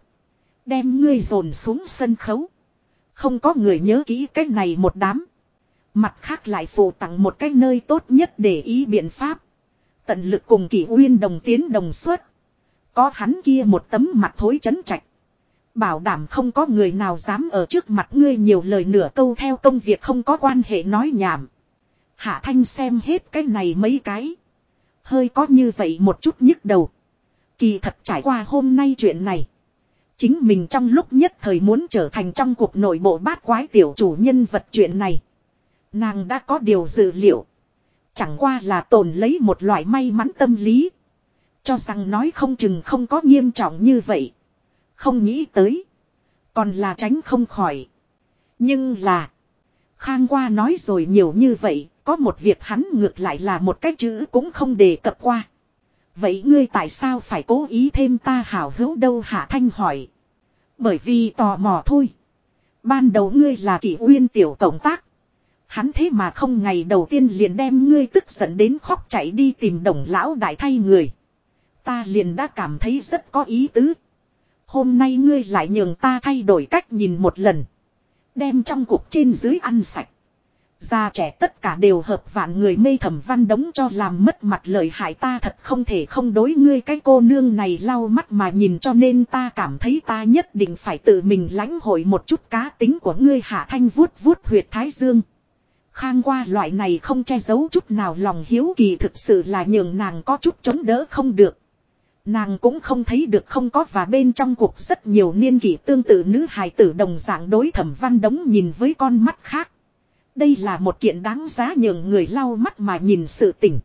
Đem ngươi dồn xuống sân khấu. Không có người nhớ kỹ cái này một đám. Mặt khác lại phụ tặng một cái nơi tốt nhất để ý biện pháp. Tận lực cùng Kỷ Uyên đồng tiến đồng xuất. Có hắn kia một tấm mặt thối trấn trạch. Bảo đảm không có người nào dám ở trước mặt ngươi nhiều lời nửa câu theo công việc không có quan hệ nói nhảm. Hạ Thanh xem hết cái này mấy cái. Hơi có như vậy một chút nhức đầu. Kỳ thật trải qua hôm nay chuyện này. Chính mình trong lúc nhất thời muốn trở thành trong cuộc nội bộ bát quái tiểu chủ nhân vật chuyện này. Nàng đã có điều dự liệu. Chẳng qua là tồn lấy một loại may mắn tâm lý. Cho rằng nói không chừng không có nghiêm trọng như vậy. Không nghĩ tới. Còn là tránh không khỏi. Nhưng là. Khang qua nói rồi nhiều như vậy. Có một việc hắn ngược lại là một cái chữ cũng không đề cập qua. Vậy ngươi tại sao phải cố ý thêm ta hảo hữu đâu Hạ Thanh hỏi. Bởi vì tò mò thôi. Ban đầu ngươi là Kỷ Uyên tiểu cộng tác. Hắn thế mà không ngày đầu tiên liền đem ngươi tức giận đến khóc chạy đi tìm Đồng lão đại thay người. Ta liền đã cảm thấy rất có ý tứ. Hôm nay ngươi lại nhường ta thay đổi cách nhìn một lần. Đem trong cuộc trên dưới ăn sạch. Già trẻ tất cả đều hợp vạn người mê Thẩm Văn Đống cho làm mất mặt lợi hại ta thật không thể không đối ngươi cái cô nương này lau mắt mà nhìn cho nên ta cảm thấy ta nhất định phải tự mình lãnh hội một chút cá tính của ngươi Hạ Thanh vuốt vuốt huyệt thái dương. Khang qua loại này không che giấu chút nào lòng hiếu kỳ thực sự là nhường nàng có chút chống đỡ không được. Nàng cũng không thấy được không có và bên trong cuộc rất nhiều niên kỷ tương tự nữ hài tử đồng dạng đối Thẩm Văn Đống nhìn với con mắt khác. Đây là một kiện đáng giá nhường người lau mắt mà nhìn sự tình.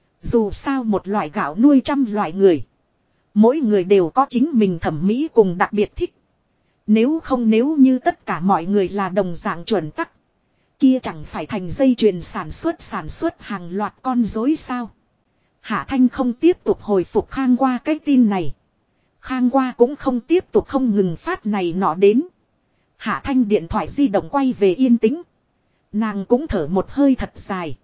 Dù sao một loại gạo nuôi trăm loại người. Mỗi người đều có chính mình thẩm mỹ cùng đặc biệt thích. Nếu không nếu như tất cả mọi người là đồng dạng chuẩn tắc. Kia chẳng phải thành dây chuyền sản xuất hàng loạt con rối sao. Hạ Thanh không tiếp tục hồi phục Khang qua cái tin này. Khang qua cũng không tiếp tục không ngừng phát này nọ đến. Hạ Thanh điện thoại di động quay về yên tĩnh. Nàng cũng thở một hơi thật dài.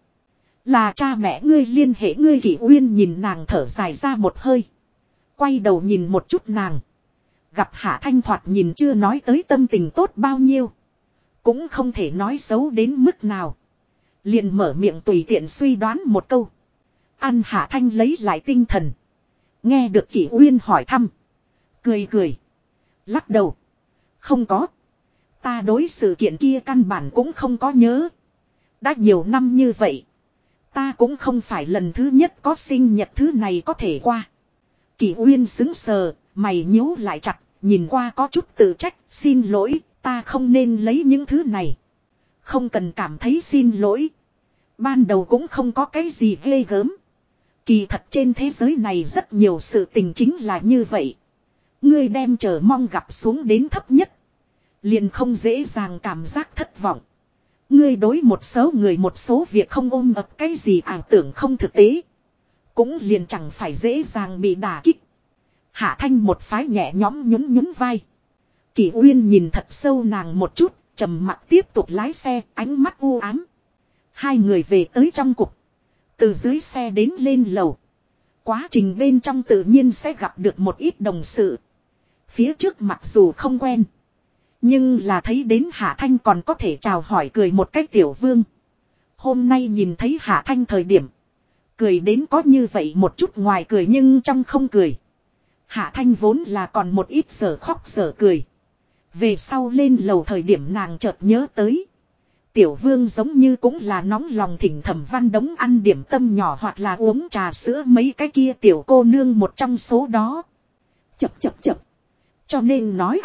Là cha mẹ ngươi liên hệ ngươi Kỷ Uyên nhìn nàng thở dài ra một hơi. Quay đầu nhìn một chút nàng. Gặp Hạ Thanh thoạt nhìn chưa nói tới tâm tình tốt bao nhiêu. Cũng không thể nói xấu đến mức nào. Liền mở miệng tùy tiện suy đoán một câu. Ăn Hạ Thanh lấy lại tinh thần. Nghe được Kỷ Uyên hỏi thăm. Cười cười. Lắc đầu. Không có. Ta đối sự kiện kia căn bản cũng không có nhớ. Đã nhiều năm như vậy. Ta cũng không phải lần thứ nhất có sinh nhật thứ này có thể qua. Kỷ Uyên xứng sờ, mày nhíu lại chặt, nhìn qua có chút tự trách, xin lỗi, ta không nên lấy những thứ này. Không cần cảm thấy xin lỗi. Ban đầu cũng không có cái gì ghê gớm. Kỳ thật trên thế giới này rất nhiều sự tình chính là như vậy. Ngươi đem chờ mong gặp xuống đến thấp nhất. Liền không dễ dàng cảm giác thất vọng. Ngươi đối một số người một số việc không ôm ập cái gì ảo tưởng không thực tế. Cũng liền chẳng phải dễ dàng bị đả kích. Hạ Thanh một phái nhẹ nhõm nhún nhún vai. Kỷ Uyên nhìn thật sâu nàng một chút, trầm mặc tiếp tục lái xe, ánh mắt u ám. Hai người về tới trong cục. Từ dưới xe đến lên lầu. Quá trình bên trong tự nhiên sẽ gặp được một ít đồng sự. Phía trước mặc dù không quen. Nhưng là thấy đến Hạ Thanh còn có thể chào hỏi cười một cách tiểu vương. Hôm nay nhìn thấy Hạ Thanh thời điểm. Cười đến có như vậy một chút ngoài cười nhưng trong không cười. Hạ Thanh vốn là còn một ít giờ khóc giờ cười. Về sau lên lầu thời điểm nàng chợt nhớ tới. Tiểu vương giống như cũng là nóng lòng thỉnh Thẩm Văn Đống ăn điểm tâm nhỏ hoặc là uống trà sữa mấy cái kia tiểu cô nương một trong số đó. Chập chập chập. Cho nên nói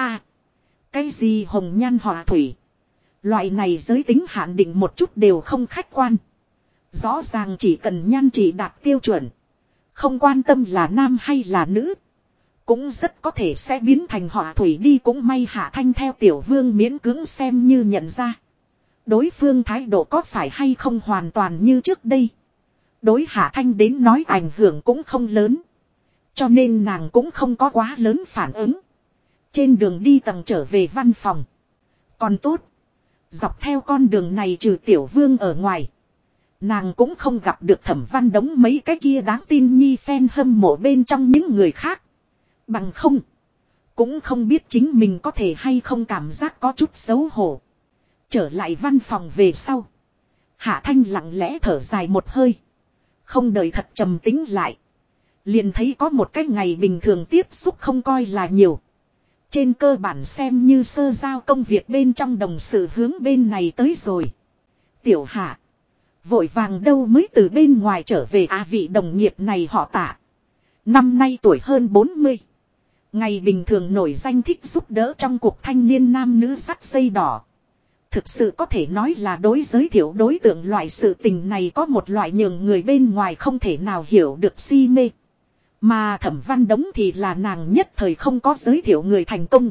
cái gì hồng nhan họa thủy. Loại này giới tính hạn định một chút đều không khách quan. Rõ ràng chỉ cần nhan chỉ đạt tiêu chuẩn. Không quan tâm là nam hay là nữ. Cũng rất có thể sẽ biến thành họa thủy đi, cũng may Hạ Thanh theo tiểu vương miễn cưỡng xem như nhận ra. Đối phương thái độ có phải hay không hoàn toàn như trước đây. Đối Hạ Thanh đến nói ảnh hưởng cũng không lớn. Cho nên nàng cũng không có quá lớn phản ứng. Trên đường đi tầng trở về văn phòng. Còn tốt. Dọc theo con đường này trừ tiểu vương ở ngoài. Nàng cũng không gặp được Thẩm Văn Đống mấy cái kia đáng tin nhi fan hâm mộ bên trong những người khác. Bằng không. Cũng không biết chính mình có thể hay không cảm giác có chút xấu hổ. Trở lại văn phòng về sau. Hạ Thanh lặng lẽ thở dài một hơi. Không đợi thật trầm tính lại. Liền thấy có một cái ngày bình thường tiếp xúc không coi là nhiều. Trên cơ bản xem như sơ giao công việc bên trong đồng sự hướng bên này tới rồi. Tiểu Hạ. Vội vàng đâu mới từ bên ngoài trở về vị đồng nghiệp này họ Tạ. Năm nay tuổi hơn 40. Ngày bình thường nổi danh thích giúp đỡ trong cuộc thanh niên nam nữ sắt dây đỏ. Thực sự có thể nói là đối giới thiệu đối tượng loại sự tình này có một loại nhường người bên ngoài không thể nào hiểu được si mê. Mà Thẩm Văn Đống thì là nàng nhất thời không có giới thiệu người thành công.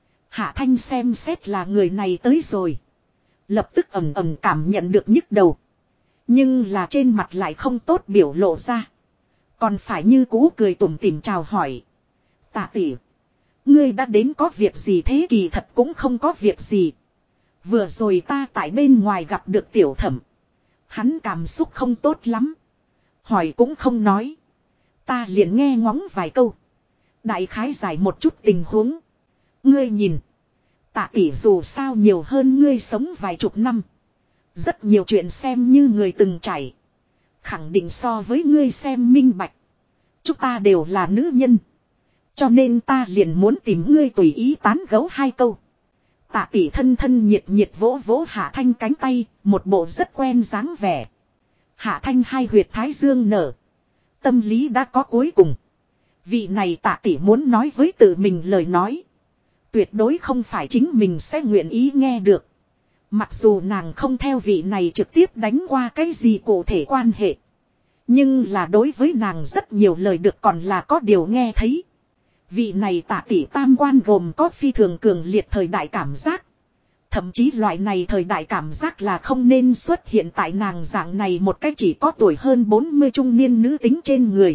Hạ Thanh xem xét là người này tới rồi. Lập tức ầm ầm cảm nhận được nhức đầu. Nhưng là trên mặt lại không tốt biểu lộ ra. Còn phải như cũ cười tủm tỉm chào hỏi. Tạ tỷ. Ngươi đã đến có việc gì thế? Kỳ thật cũng không có việc gì. Vừa rồi ta tại bên ngoài gặp được tiểu Thẩm. Hắn cảm xúc không tốt lắm. Hỏi cũng không nói. Ta liền nghe ngóng vài câu. Đại khái giải một chút tình huống. Ngươi nhìn. Tạ tỷ dù sao nhiều hơn ngươi sống vài chục năm. Rất nhiều chuyện xem như người từng trải. Khẳng định so với ngươi xem minh bạch. Chúng ta đều là nữ nhân. Cho nên ta liền muốn tìm ngươi tùy ý tán gẫu hai câu. Tạ tỷ thân thân nhiệt nhiệt vỗ vỗ Hạ Thanh cánh tay. Một bộ rất quen dáng vẻ. Hạ Thanh hai huyệt thái dương nở. Tâm lý đã có cuối cùng. Vị này Tạ tỷ muốn nói với tự mình lời nói. Tuyệt đối không phải chính mình sẽ nguyện ý nghe được. Mặc dù nàng không theo vị này trực tiếp đánh qua cái gì cụ thể quan hệ. Nhưng là đối với nàng rất nhiều lời được còn là có điều nghe thấy. Vị này Tạ tỷ tam quan gồm có phi thường cường liệt thời đại cảm giác. Thậm chí loại này thời đại cảm giác là không nên xuất hiện tại nàng dạng này một cách chỉ có tuổi hơn 40 trung niên nữ tính trên người.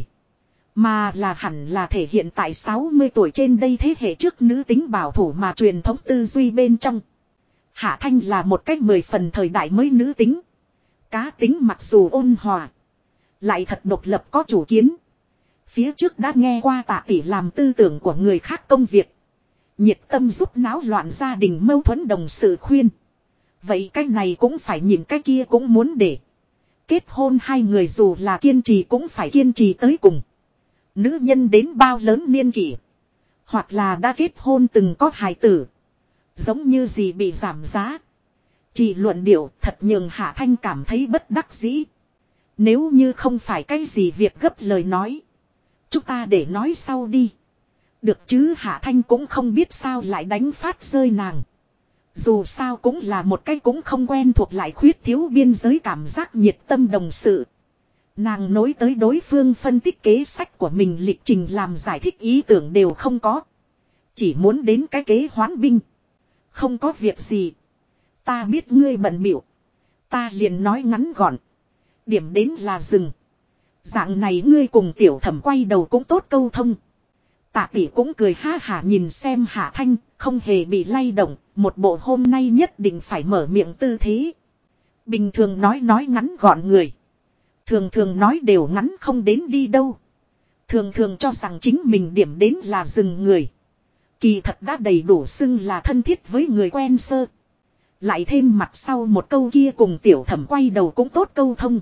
Mà là hẳn là thể hiện tại 60 tuổi trên đây thế hệ trước nữ tính bảo thủ mà truyền thống tư duy bên trong. Hạ Thanh là một cách 10 phần thời đại mới nữ tính. Cá tính mặc dù ôn hòa. Lại thật độc lập có chủ kiến. Phía trước đã nghe qua Tạ tỷ làm tư tưởng của người khác công việc. Nhiệt tâm giúp náo loạn gia đình mâu thuẫn đồng sự khuyên. Vậy cái này cũng phải nhìn cái kia cũng muốn để. Kết hôn hai người dù là kiên trì cũng phải kiên trì tới cùng. Nữ nhân đến bao lớn niên kỷ. Hoặc là đã kết hôn từng có hài tử. Giống như gì bị giảm giá. Chỉ luận điệu thật nhường Hạ Thanh cảm thấy bất đắc dĩ. Nếu như không phải cái gì việc gấp lời nói. Chúng ta để nói sau đi. Được chứ, Hạ Thanh cũng không biết sao lại đánh phát rơi nàng. Dù sao cũng là một cái cũng không quen thuộc lại khuyết thiếu biên giới cảm giác nhiệt tâm đồng sự. Nàng nối tới đối phương phân tích kế sách của mình lịch trình làm giải thích ý tưởng đều không có. Chỉ muốn đến cái kế hoán binh. Không có việc gì. Ta biết ngươi bận bịu. Ta liền nói ngắn gọn. Điểm đến là dừng. Dạng này ngươi cùng tiểu Thẩm quay đầu cũng tốt câu thông. Tạ tỷ cũng cười ha hả nhìn xem Hạ Thanh, không hề bị lay động, một bộ hôm nay nhất định phải mở miệng tư thế. Bình thường nói ngắn gọn người. Thường thường nói đều ngắn không đến đi đâu. Thường thường cho rằng chính mình điểm đến là dừng người. Kỳ thật đã đầy đủ xưng là thân thiết với người quen sơ. Lại thêm mặt sau một câu kia cùng tiểu Thẩm quay đầu cũng tốt câu thông.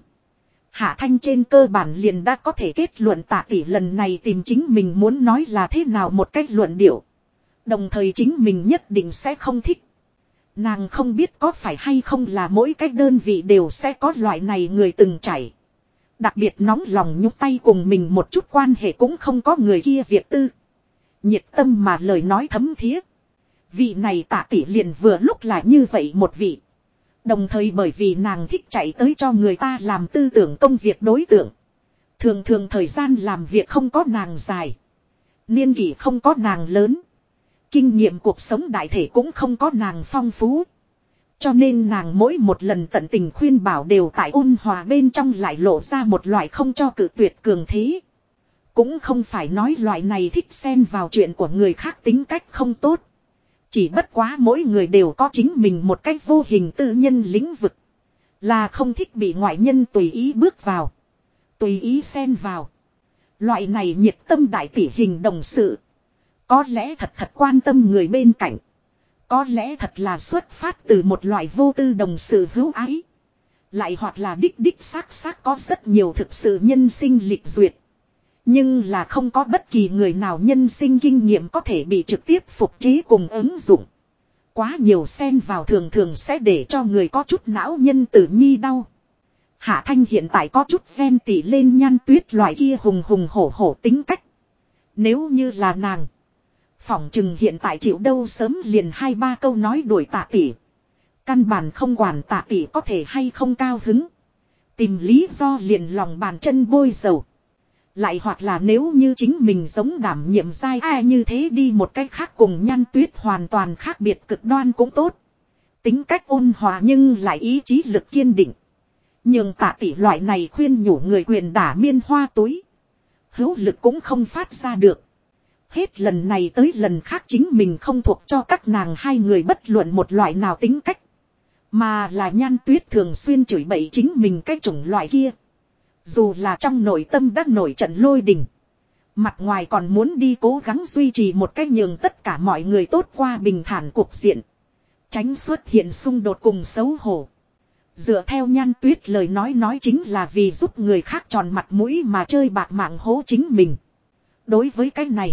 Hạ Thanh trên cơ bản liền đã có thể kết luận Tạ tỷ lần này tìm chính mình muốn nói là thế nào một cách luận điệu. Đồng thời chính mình nhất định sẽ không thích. Nàng không biết có phải hay không là mỗi cái đơn vị đều sẽ có loại này người từng chảy. Đặc biệt nóng lòng nhúc tay cùng mình một chút quan hệ cũng không có người kia việc tư. Nhiệt tâm mà lời nói thấm thía. Vị này Tạ tỷ liền vừa lúc là như vậy một vị. Đồng thời bởi vì nàng thích chạy tới cho người ta làm tư tưởng công việc đối tượng. Thường thường thời gian làm việc không có nàng dài. Niên kỷ không có nàng lớn. Kinh nghiệm cuộc sống đại thể cũng không có nàng phong phú. Cho nên nàng mỗi một lần tận tình khuyên bảo đều tại ôn hòa bên trong lại lộ ra một loại không cho cự tuyệt cường thế. Cũng không phải nói loại này thích xen vào chuyện của người khác tính cách không tốt. Chỉ bất quá mỗi người đều có chính mình một cách vô hình tư nhân lĩnh vực. Là không thích bị ngoại nhân tùy ý bước vào. Tùy ý xen vào. Loại này nhiệt tâm đại tỷ hình đồng sự. Có lẽ thật quan tâm người bên cạnh. Có lẽ thật là xuất phát từ một loại vô tư đồng sự hữu ái. Lại hoặc là đích xác có rất nhiều thực sự nhân sinh lịch duyệt. Nhưng là không có bất kỳ người nào nhân sinh kinh nghiệm có thể bị trực tiếp phục chế cùng ứng dụng. Quá nhiều xen vào thường thường sẽ để cho người có chút não nhân tử nhi đau. Hạ Thanh hiện tại có chút ghen tỉ lên Nhan Tuyết loại kia hùng hổ tính cách. Nếu như là nàng. Phỏng chừng hiện tại chịu đâu sớm liền 2-3 câu nói đuổi Tạ tỷ. Căn bản không quản Tạ tỷ có thể hay không cao hứng. Tìm lý do liền lòng bàn chân bôi dầu. Lại hoặc là nếu như chính mình giống đảm nhiệm giai ai như thế đi một cách khác cùng Nhan Tuyết hoàn toàn khác biệt cực đoan cũng tốt. Tính cách ôn hòa nhưng lại ý chí lực kiên định. Nhưng Tạ tỷ loại này khuyên nhủ người quyền đả miên hoa túi. Hữu lực cũng không phát ra được. Hết lần này tới lần khác chính mình không thuộc cho các nàng hai người bất luận một loại nào tính cách. Mà là Nhan Tuyết thường xuyên chửi bậy chính mình cái chủng loại kia. Dù là trong nội tâm đã nổi trận lôi đình. Mặt ngoài còn muốn đi cố gắng duy trì một cách nhường tất cả mọi người tốt qua bình thản cuộc diện. Tránh xuất hiện xung đột cùng xấu hổ. Dựa theo Nhan Tuyết lời nói chính là vì giúp người khác tròn mặt mũi mà chơi bạc mạng hố chính mình. Đối với cái này,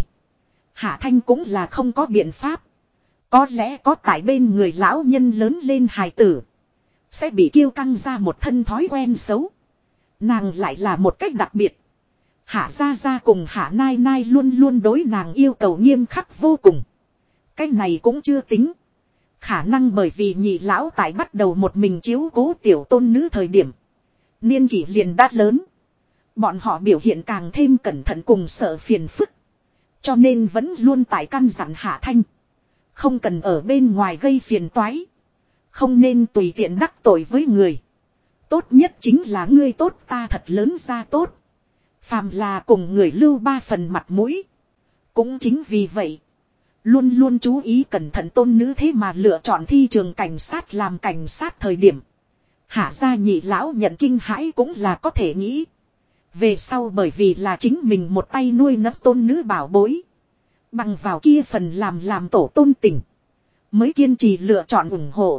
Hạ Thanh cũng là không có biện pháp. Có lẽ có tại bên người lão nhân lớn lên hài tử. Sẽ bị kiêu căng ra một thân thói quen xấu. Nàng lại là một cách đặc biệt. Hạ Gia cùng Hạ Nai Nai luôn luôn đối nàng yêu cầu nghiêm khắc vô cùng. Cái này cũng chưa tính. Khả năng bởi vì nhị lão tại bắt đầu một mình chiếu cố tiểu tôn nữ thời điểm. Niên kỷ liền đã lớn. Bọn họ biểu hiện càng thêm cẩn thận cùng sợ phiền phức. Cho nên vẫn luôn tại căn dặn Hạ Thanh. Không cần ở bên ngoài gây phiền toái. Không nên tùy tiện đắc tội với người. Tốt nhất chính là ngươi tốt ta thật lớn ra tốt. Phàm là cùng người lưu 3 phần mặt mũi. Cũng chính vì vậy. Luôn luôn chú ý cẩn thận tôn nữ thế mà lựa chọn thi trường cảnh sát làm cảnh sát thời điểm. Hạ gia nhị lão nhận kinh hãi cũng là có thể nghĩ. Về sau bởi vì là chính mình một tay nuôi nấng tôn nữ bảo bối. Bằng vào kia phần làm tổ tôn tình. Mới kiên trì lựa chọn ủng hộ.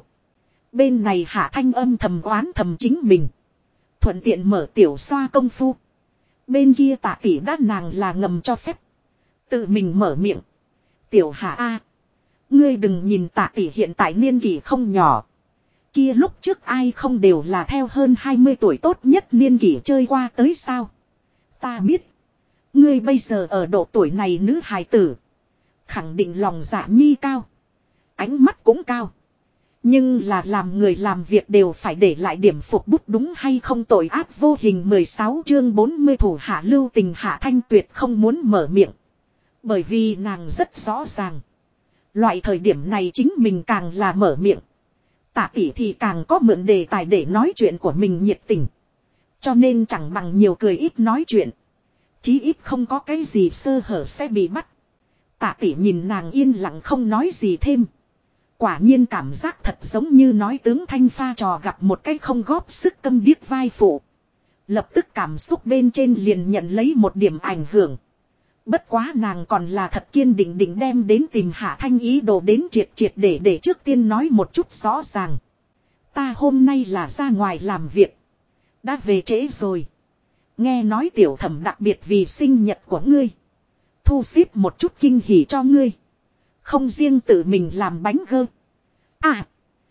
Bên này Hạ Thanh âm thầm oán thầm chính mình. Thuận tiện mở tiểu xoa công phu. Bên kia Tạ tỷ đã nàng là ngầm cho phép. Tự mình mở miệng. Tiểu Hạ A. Ngươi đừng nhìn Tạ tỷ hiện tại niên kỷ không nhỏ. Kia lúc trước ai không đều là theo hơn 20 tuổi tốt nhất niên kỷ chơi qua tới sao. Ta biết. Ngươi bây giờ ở độ tuổi này nữ hài tử. Khẳng định lòng dạ nhi cao. Ánh mắt cũng cao. Nhưng là làm người làm việc đều phải để lại điểm phục bút đúng hay không tội ác vô hình 16 chương 40 thủ hạ lưu tình Hạ Thanh tuyệt không muốn mở miệng. Bởi vì nàng rất rõ ràng. Loại thời điểm này chính mình càng là mở miệng. Tạ tỷ thì càng có mượn đề tài để nói chuyện của mình nhiệt tình. Cho nên chẳng bằng nhiều cười ít nói chuyện. Chí ít không có cái gì sơ hở sẽ bị bắt. Tạ tỷ nhìn nàng yên lặng không nói gì thêm. Quả nhiên cảm giác thật giống như nói tướng thanh pha trò gặp một cái không góp sức câm điếc vai phụ. Lập tức cảm xúc bên trên liền nhận lấy một điểm ảnh hưởng. Bất quá nàng còn là thật kiên định đem đến tìm Hạ Thanh ý đồ đến triệt để trước tiên nói một chút rõ ràng. Ta hôm nay là ra ngoài làm việc. Đã về trễ rồi. Nghe nói tiểu thẩm đặc biệt vì sinh nhật của ngươi. Thu xếp một chút kinh hỉ cho ngươi. Không riêng tự mình làm bánh gơ. À.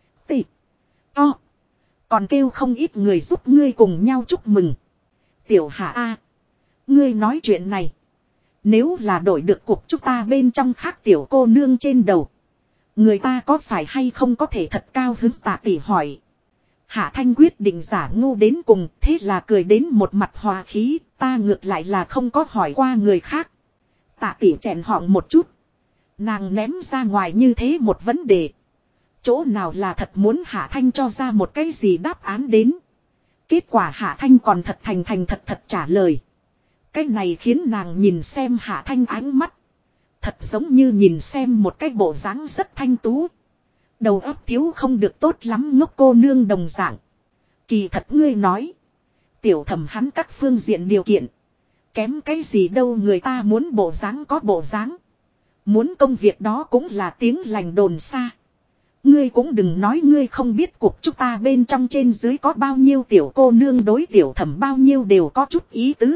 To. Còn kêu không ít người giúp ngươi cùng nhau chúc mừng. Tiểu Hạ A. Ngươi nói chuyện này. Nếu là đổi được cuộc chúng ta bên trong khác tiểu cô nương trên đầu. Người ta có phải hay không có thể thật cao hứng Tạ tỷ hỏi. Hạ Thanh quyết định giả ngu đến cùng, thế là cười đến một mặt hòa khí, ta ngược lại là không có hỏi qua người khác. Tạ tỷ chèn họng một chút. Nàng ném ra ngoài như thế một vấn đề. Chỗ nào là thật muốn Hạ Thanh cho ra một cái gì đáp án đến. Kết quả Hạ Thanh còn thật thành thật trả lời. Cái này khiến nàng nhìn xem Hạ Thanh ánh mắt. Thật giống như nhìn xem một cái bộ dáng rất thanh tú. Đầu óc thiếu không được tốt lắm ngốc cô nương đồng dạng. Kỳ thật ngươi nói. Tiểu Thẩm hắn các phương diện điều kiện. Kém cái gì đâu, người ta muốn bộ dáng có bộ dáng. Muốn công việc đó cũng là tiếng lành đồn xa. Ngươi cũng đừng nói ngươi không biết cuộc chúng ta bên trong trên dưới có bao nhiêu tiểu cô nương đối Tiểu Thẩm bao nhiêu đều có chút ý tứ.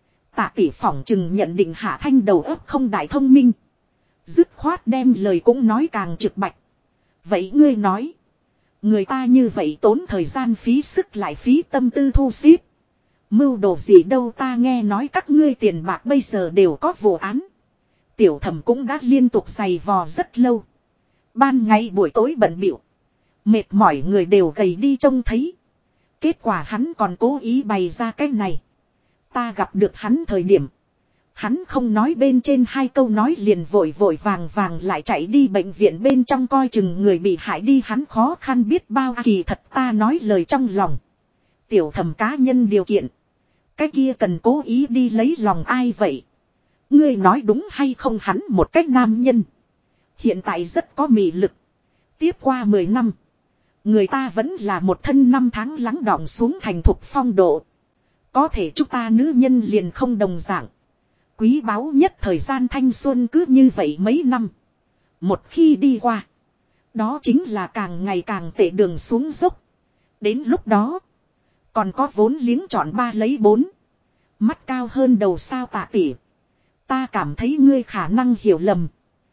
Tạ tỷ phỏng chừng nhận định Hạ Thanh đầu óc không đại thông minh. Dứt khoát đem lời cũng nói càng trực bạch. Vậy ngươi nói. Người ta như vậy tốn thời gian phí sức lại phí tâm tư thu xếp. Mưu đồ gì đâu, ta nghe nói các ngươi tiền bạc bây giờ đều có vụ án. Tiểu Thẩm cũng đã liên tục giày vò rất lâu. Ban ngày buổi tối bận bịu. Mệt mỏi người đều gầy đi trông thấy. Kết quả hắn còn cố ý bày ra cái này. Ta gặp được hắn thời điểm. Hắn không nói bên trên hai câu nói liền vội vàng lại chạy đi bệnh viện bên trong coi chừng người bị hại đi, hắn khó khăn biết bao. Kỳ thật ta nói lời trong lòng. Tiểu Thẩm cá nhân điều kiện. Cái kia cần cố ý đi lấy lòng ai vậy? Ngươi nói đúng hay không, hắn một cách nam nhân. Hiện tại rất có mị lực. Tiếp qua 10 năm. Người ta vẫn là một thân năm tháng lắng đọng xuống thành thục phong độ. Có thể chúng ta nữ nhân liền không đồng dạng. Quý báu nhất thời gian thanh xuân cứ như vậy mấy năm. Một khi đi qua. Đó chính là càng ngày càng tệ đường xuống dốc. Đến lúc đó. Còn có vốn liếng chọn 3 lấy 4. Mắt cao hơn đầu sao Tạ tỷ. Ta cảm thấy ngươi khả năng hiểu lầm.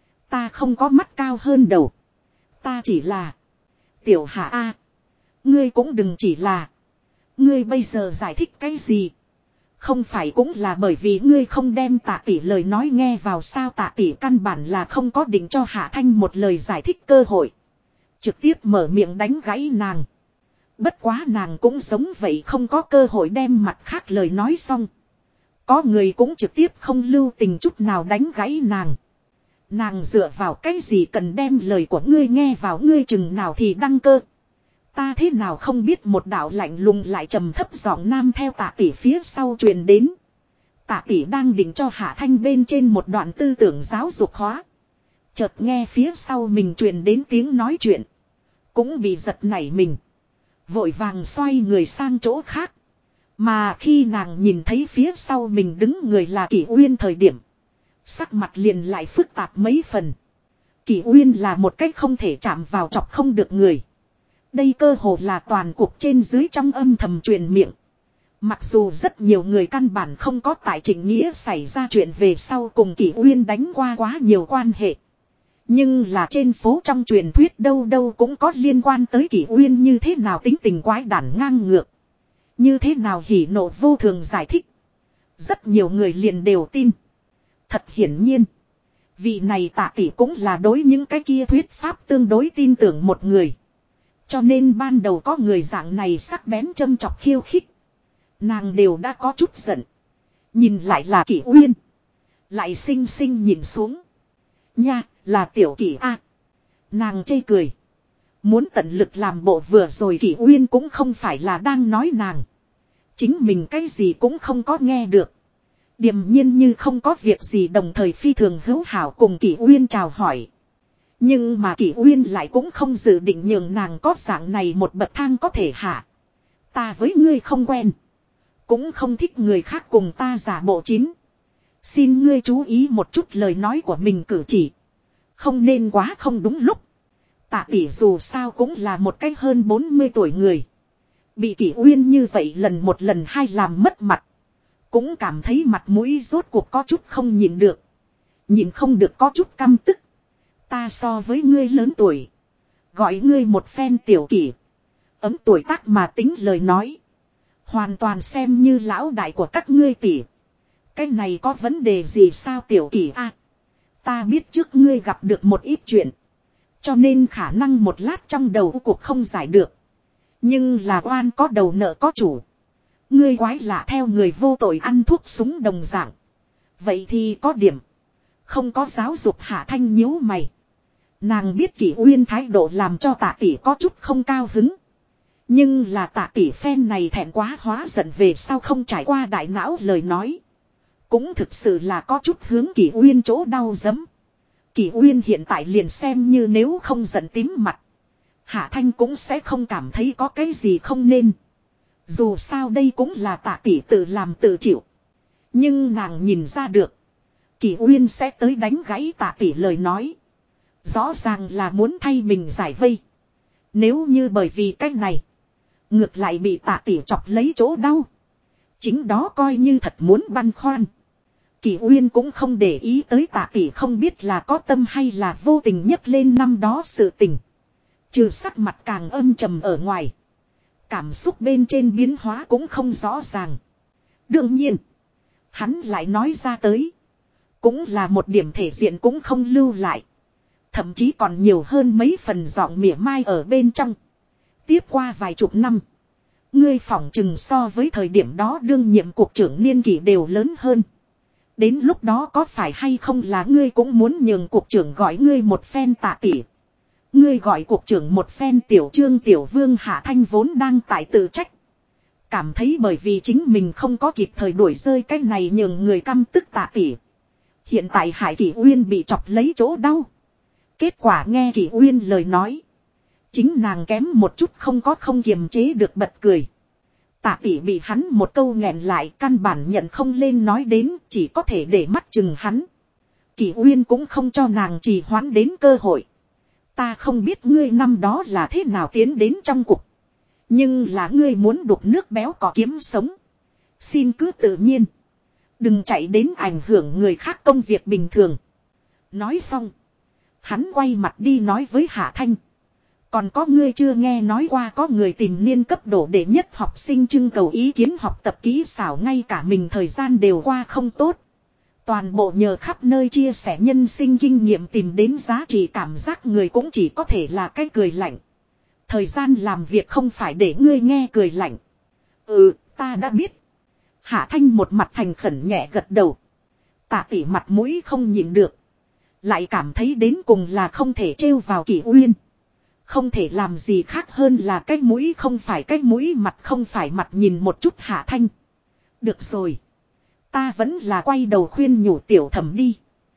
Ta không có mắt cao hơn đầu. Ta chỉ là. Tiểu Hạ A. Ngươi cũng đừng chỉ là. Ngươi bây giờ giải thích cái gì? Không phải cũng là bởi vì ngươi không đem Tạ tỷ lời nói nghe vào sao? Tạ tỷ căn bản là không có định cho Hạ Thanh một lời giải thích cơ hội. Trực tiếp mở miệng đánh gãy nàng. Bất quá nàng cũng giống vậy, không có cơ hội đem mặt khác lời nói xong. Có người cũng trực tiếp không lưu tình chút nào đánh gãy nàng. Nàng dựa vào cái gì cần đem lời của ngươi nghe vào, ngươi chừng nào thì đăng cơ. Ta thế nào không biết, một đạo lạnh lùng lại trầm thấp giọng nam theo Tạ tỷ phía sau truyền đến. Tạ tỷ đang định cho Hạ Thanh bên trên một đoạn tư tưởng giáo dục hóa. Chợt nghe phía sau mình truyền đến tiếng nói chuyện. Cũng bị giật nảy mình. Vội vàng xoay người sang chỗ khác. Mà khi nàng nhìn thấy phía sau mình đứng người là Kỷ Uyên thời điểm. Sắc mặt liền lại phức tạp mấy phần. Kỷ Uyên là một cách không thể chạm vào chọc không được người. Đây cơ hồ là toàn cuộc trên dưới trong âm thầm truyền miệng. Mặc dù rất nhiều người căn bản không có tại Trịnh Nghĩa xảy ra chuyện về sau cùng Kỷ Uyên đánh qua quá nhiều quan hệ. Nhưng là trên phố trong truyền thuyết đâu đâu cũng có liên quan tới Kỷ Uyên như thế nào tính tình quái đản ngang ngược. Như thế nào hỉ nộ vô thường giải thích. Rất nhiều người liền đều tin. Thật hiển nhiên. Vị này Tạ tỷ cũng là đối những cái kia thuyết pháp tương đối tin tưởng một người. Cho nên ban đầu có người dạng này sắc bén châm chọc khiêu khích. Nàng đều đã có chút giận. Nhìn lại là Kỷ Uyên. Lại xinh xinh nhìn xuống. Nha, là tiểu Kỷ A. Nàng chê cười. Muốn tận lực làm bộ vừa rồi Kỷ Uyên cũng không phải là đang nói nàng. Chính mình cái gì cũng không có nghe được. Điềm nhiên như không có việc gì, đồng thời phi thường hữu hảo cùng Kỷ Uyên chào hỏi. Nhưng mà Kỷ Uyên lại cũng không dự định nhường nàng có dạng này một bậc thang có thể hạ. Ta với ngươi không quen. Cũng không thích người khác cùng ta giả bộ chín. Xin ngươi chú ý một chút lời nói của mình cử chỉ. Không nên quá không đúng lúc. Tạ tỷ dù sao cũng là một cách hơn 40 tuổi người. Bị Kỷ Uyên như vậy lần một lần hai làm mất mặt. Cũng cảm thấy mặt mũi rốt cuộc có chút không nhịn được. Nhịn không được có chút căm tức. Ta so với ngươi lớn tuổi. Gọi ngươi một phen tiểu Kỷ. Ấm tuổi tác mà tính lời nói. Hoàn toàn xem như lão đại của các ngươi tỷ. Cái này có vấn đề gì sao Tiểu Kỷ a? Ta biết trước ngươi gặp được một ít chuyện. Cho nên khả năng một lát trong đầu cuộc không giải được. Nhưng là oan có đầu nợ có chủ. Ngươi quái lạ theo người vô tội ăn thuốc súng đồng dạng. Vậy thì có điểm. Không có giáo dục Hạ Thanh nhíu mày. Nàng biết Kỷ Uyên thái độ làm cho Tạ tỷ có chút không cao hứng. Nhưng là Tạ tỷ phen này thẹn quá hóa giận về sau không trải qua đại não lời nói. Cũng thực sự là có chút hướng Kỷ Uyên chỗ đau giấm. Kỷ Uyên hiện tại liền xem như nếu không giận tím mặt. Hạ Thanh cũng sẽ không cảm thấy có cái gì không nên. Dù sao đây cũng là Tạ tỷ tự làm tự chịu. Nhưng nàng nhìn ra được. Kỷ Uyên sẽ tới đánh gãy Tạ tỷ lời nói. Rõ ràng là muốn thay mình giải vây. Nếu như bởi vì cách này. Ngược lại bị Tạ tỷ chọc lấy chỗ đau. Chính đó coi như thật muốn băn khoăn. Kỷ Uyên cũng không để ý tới Tạ tỷ không biết là có tâm hay là vô tình nhấc lên năm đó sự tình. Trừ sắc mặt càng âm trầm ở ngoài. Cảm xúc bên trên biến hóa cũng không rõ ràng. Đương nhiên. Hắn lại nói ra tới. Cũng là một điểm thể diện cũng không lưu lại. Thậm chí còn nhiều hơn mấy phần giọng mỉa mai ở bên trong. Tiếp qua vài chục năm. Ngươi phỏng chừng so với thời điểm đó đương nhiệm cục trưởng niên kỷ đều lớn hơn. Đến lúc đó có phải hay không là ngươi cũng muốn nhường cục trưởng gọi ngươi một phen Tạ tỷ. Ngươi gọi cục trưởng một phen Tiểu Trương Tiểu Vương. Hạ Thanh vốn đang tại tự trách. Cảm thấy bởi vì chính mình không có kịp thời đuổi rơi cái này nhường người căm tức Tạ tỷ. Hiện tại Hải Kỷ Uyên bị chọc lấy chỗ đau. Kết quả nghe Kỷ Uyên lời nói. Chính nàng kém một chút không kiềm chế được bật cười. Tạ tỷ bị hắn một câu nghẹn lại căn bản nhận không lên nói đến chỉ có thể để mắt chừng hắn. Kỷ Uyên cũng không cho nàng trì hoãn đến cơ hội. Ta không biết ngươi năm đó là thế nào tiến đến trong cục. Nhưng là ngươi muốn đục nước béo cò kiếm sống. Xin cứ tự nhiên. Đừng chạy đến ảnh hưởng người khác công việc bình thường. Nói xong. Hắn quay mặt đi nói với Hạ Thanh. Còn có ngươi chưa nghe nói qua có người tìm niên cấp độ đệ nhất học sinh trưng cầu ý kiến học tập kỹ xảo ngay cả mình thời gian đều qua không tốt. Toàn bộ nhờ khắp nơi chia sẻ nhân sinh kinh nghiệm tìm đến giá trị cảm giác người cũng chỉ có thể là cái cười lạnh. Thời gian làm việc không phải để ngươi nghe cười lạnh. Ừ, ta đã biết. Hạ Thanh một mặt thành khẩn nhẹ gật đầu. Tạ tỷ mặt mũi không nhịn được. Lại cảm thấy đến cùng là không thể trêu vào Kỷ Uyên. Không thể làm gì khác hơn là cái mũi không phải cái mũi mặt không phải mặt nhìn một chút Hạ Thanh. Được rồi. Ta vẫn là quay đầu khuyên nhủ Tiểu Thẩm đi.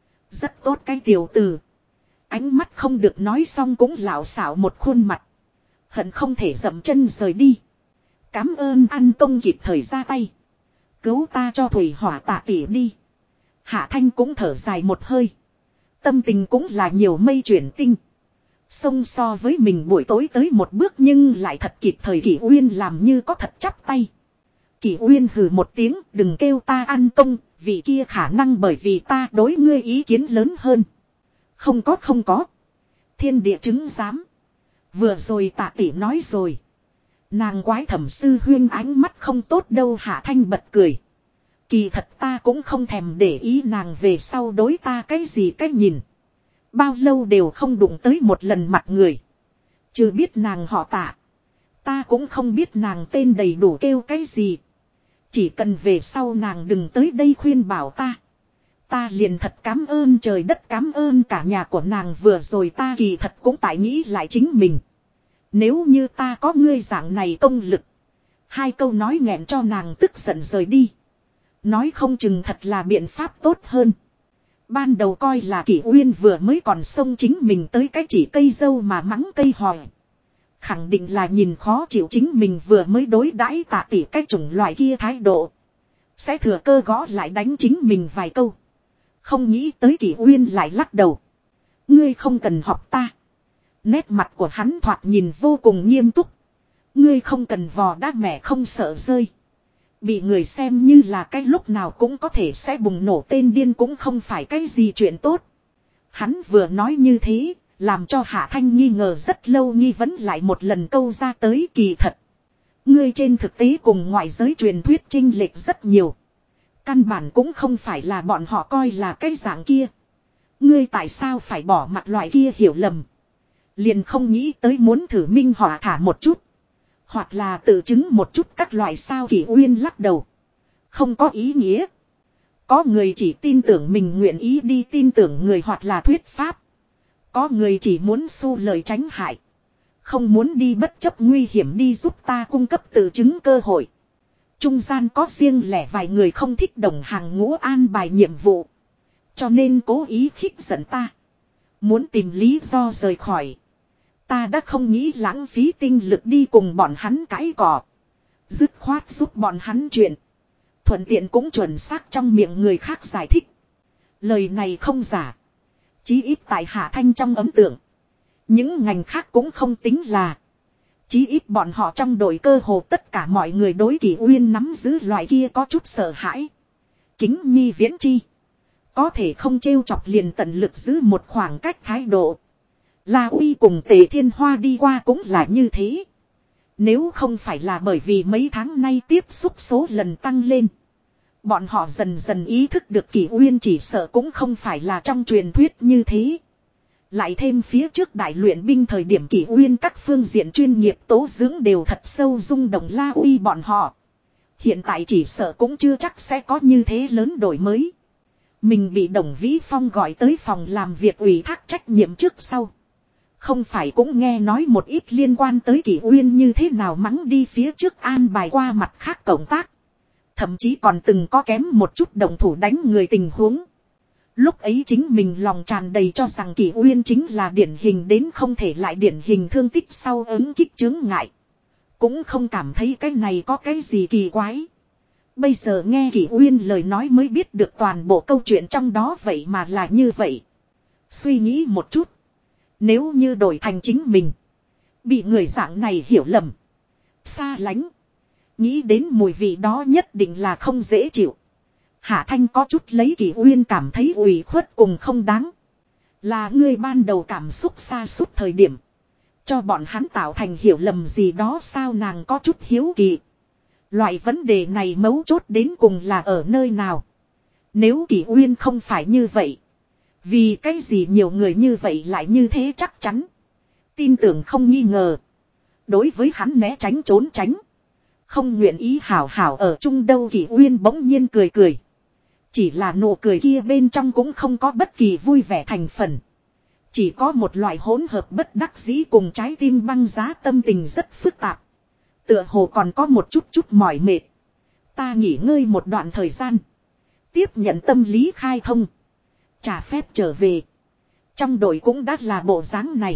Rất tốt cái tiểu tử. Ánh mắt không được nói xong cũng lảo xảo một khuôn mặt. Hận không thể dậm chân rời đi. Cám ơn ăn công kịp thời ra tay. Cứu ta cho Thủy Hỏa Tạ tỷ đi. Hạ Thanh cũng thở dài một hơi. Tâm tình cũng là nhiều mây chuyển tinh. Xông so với mình buổi tối tới một bước nhưng lại thật kịp thời Kỷ Uyên làm như có thật chắp tay. Kỷ Uyên hừ một tiếng đừng kêu ta ăn công, vì kia khả năng bởi vì ta đối ngươi ý kiến lớn hơn. Không có. Thiên địa chứng giám. Vừa rồi Tạ tỷ nói rồi. Nàng quái thẩm sư huyên ánh mắt không tốt đâu. Hạ Thanh bật cười. Kỳ thật ta cũng không thèm để ý nàng về sau đối ta cái gì cách nhìn. Bao lâu đều không đụng tới một lần mặt người. Chứ biết nàng họ Tạ. Ta cũng không biết nàng tên đầy đủ kêu cái gì. Chỉ cần về sau nàng đừng tới đây khuyên bảo ta. Ta liền thật cảm ơn trời đất cảm ơn cả nhà của nàng vừa rồi ta kỳ thật cũng tại nghĩ lại chính mình. Nếu như ta có ngươi dạng này công lực. Hai câu nói nghẹn cho nàng tức giận rời đi. Nói không chừng thật là biện pháp tốt hơn. Ban đầu coi là Kỷ Uyên vừa mới còn xông chính mình tới cái chỉ cây dâu mà mắng cây hòi. Khẳng định là nhìn khó chịu chính mình vừa mới đối đãi Tạ tỷ cái chủng loại kia thái độ. Sẽ thừa cơ gõ lại đánh chính mình vài câu. Không nghĩ tới Kỷ Uyên lại lắc đầu. Ngươi không cần học ta. Nét mặt của hắn thoạt nhìn vô cùng nghiêm túc. Ngươi không cần vò đá mẹ không sợ rơi. Bị người xem như là cái lúc nào cũng có thể sẽ bùng nổ tên điên cũng không phải cái gì chuyện tốt. Hắn vừa nói như thế, Làm cho Hạ Thanh nghi ngờ rất lâu nghi vấn lại một lần câu ra tới kỳ thật. Ngươi trên thực tế cùng ngoại giới truyền thuyết chênh lệch rất nhiều. Căn bản cũng không phải là bọn họ coi là cái dạng kia. Ngươi tại sao phải bỏ mặt loại kia hiểu lầm. Liền không nghĩ tới muốn thử minh họa thả một chút. Hoặc là tự chứng một chút các loại sao Kỷ Uyên lắc đầu. Không có ý nghĩa. Có người chỉ tin tưởng mình nguyện ý đi tin tưởng người hoặc là thuyết pháp. Có người chỉ muốn xu lời tránh hại. Không muốn đi bất chấp nguy hiểm đi giúp ta cung cấp tự chứng cơ hội. Trung gian có riêng lẻ vài người không thích đồng hàng ngũ an bài nhiệm vụ. Cho nên cố ý khích giận ta. Muốn tìm lý do rời khỏi. Ta đã không nghĩ lãng phí tinh lực đi cùng bọn hắn cãi cọ. Dứt khoát giúp bọn hắn chuyện. Thuận tiện cũng chuẩn xác trong miệng người khác giải thích. Lời này không giả. Chí ít tại Hạ Thanh trong ấn tượng. Những ngành khác cũng không tính là. Chí ít bọn họ trong đội cơ hồ tất cả mọi người đối Kỷ Uyên nắm giữ loại kia có chút sợ hãi. Kính nhi viễn chi. Có thể không trêu chọc liền tận lực giữ một khoảng cách thái độ. La Uy cùng Tề Thiên Hoa đi qua cũng là như thế. Nếu không phải là bởi vì mấy tháng nay tiếp xúc số lần tăng lên. Bọn họ dần dần ý thức được Kỷ Uyên chỉ sợ cũng không phải là trong truyền thuyết như thế. Lại thêm phía trước đại luyện binh thời điểm Kỷ Uyên các phương diện chuyên nghiệp tố dưỡng đều thật sâu rung động La Uy bọn họ. Hiện tại chỉ sợ cũng chưa chắc sẽ có như thế lớn đổi mới. Mình bị Đồng Vĩ Phong gọi tới phòng làm việc ủy thác trách nhiệm trước sau. Không phải cũng nghe nói một ít liên quan tới Kỷ Uyên như thế nào mắng đi phía trước an bài qua mặt khác cộng tác. Thậm chí còn từng có kém một chút động thủ đánh người tình huống. Lúc ấy chính mình lòng tràn đầy cho rằng Kỷ Uyên chính là điển hình đến không thể lại điển hình thương tích sau ứng kích chướng ngại. Cũng không cảm thấy cái này có cái gì kỳ quái. Bây giờ nghe Kỷ Uyên lời nói mới biết được toàn bộ câu chuyện trong đó vậy mà là như vậy. Suy nghĩ một chút. Nếu như đổi thành chính mình. Bị người dạng này hiểu lầm. Xa lánh. Nghĩ đến mùi vị đó nhất định là không dễ chịu. Hạ Thanh có chút lấy Kỷ Uyên cảm thấy ủy khuất cùng không đáng. Là ngươi ban đầu cảm xúc xa suốt thời điểm. Cho bọn hắn tạo thành hiểu lầm gì đó sao nàng có chút hiếu kỳ. Loại vấn đề này mấu chốt đến cùng là ở nơi nào. Nếu Kỷ Uyên không phải như vậy. Vì cái gì nhiều người như vậy lại như thế chắc chắn. Tin tưởng không nghi ngờ. Đối với hắn né tránh trốn tránh. Không nguyện ý hảo hảo ở chung đâu Kỷ Uyên bỗng nhiên cười cười. Chỉ là nụ cười kia bên trong cũng không có bất kỳ vui vẻ thành phần. Chỉ có một loại hỗn hợp bất đắc dĩ cùng trái tim băng giá tâm tình rất phức tạp. Tựa hồ còn có một chút mỏi mệt. Ta nghỉ ngơi một đoạn thời gian. Tiếp nhận tâm lý khai thông. Trả phép trở về. Trong đội cũng đã là bộ dáng này.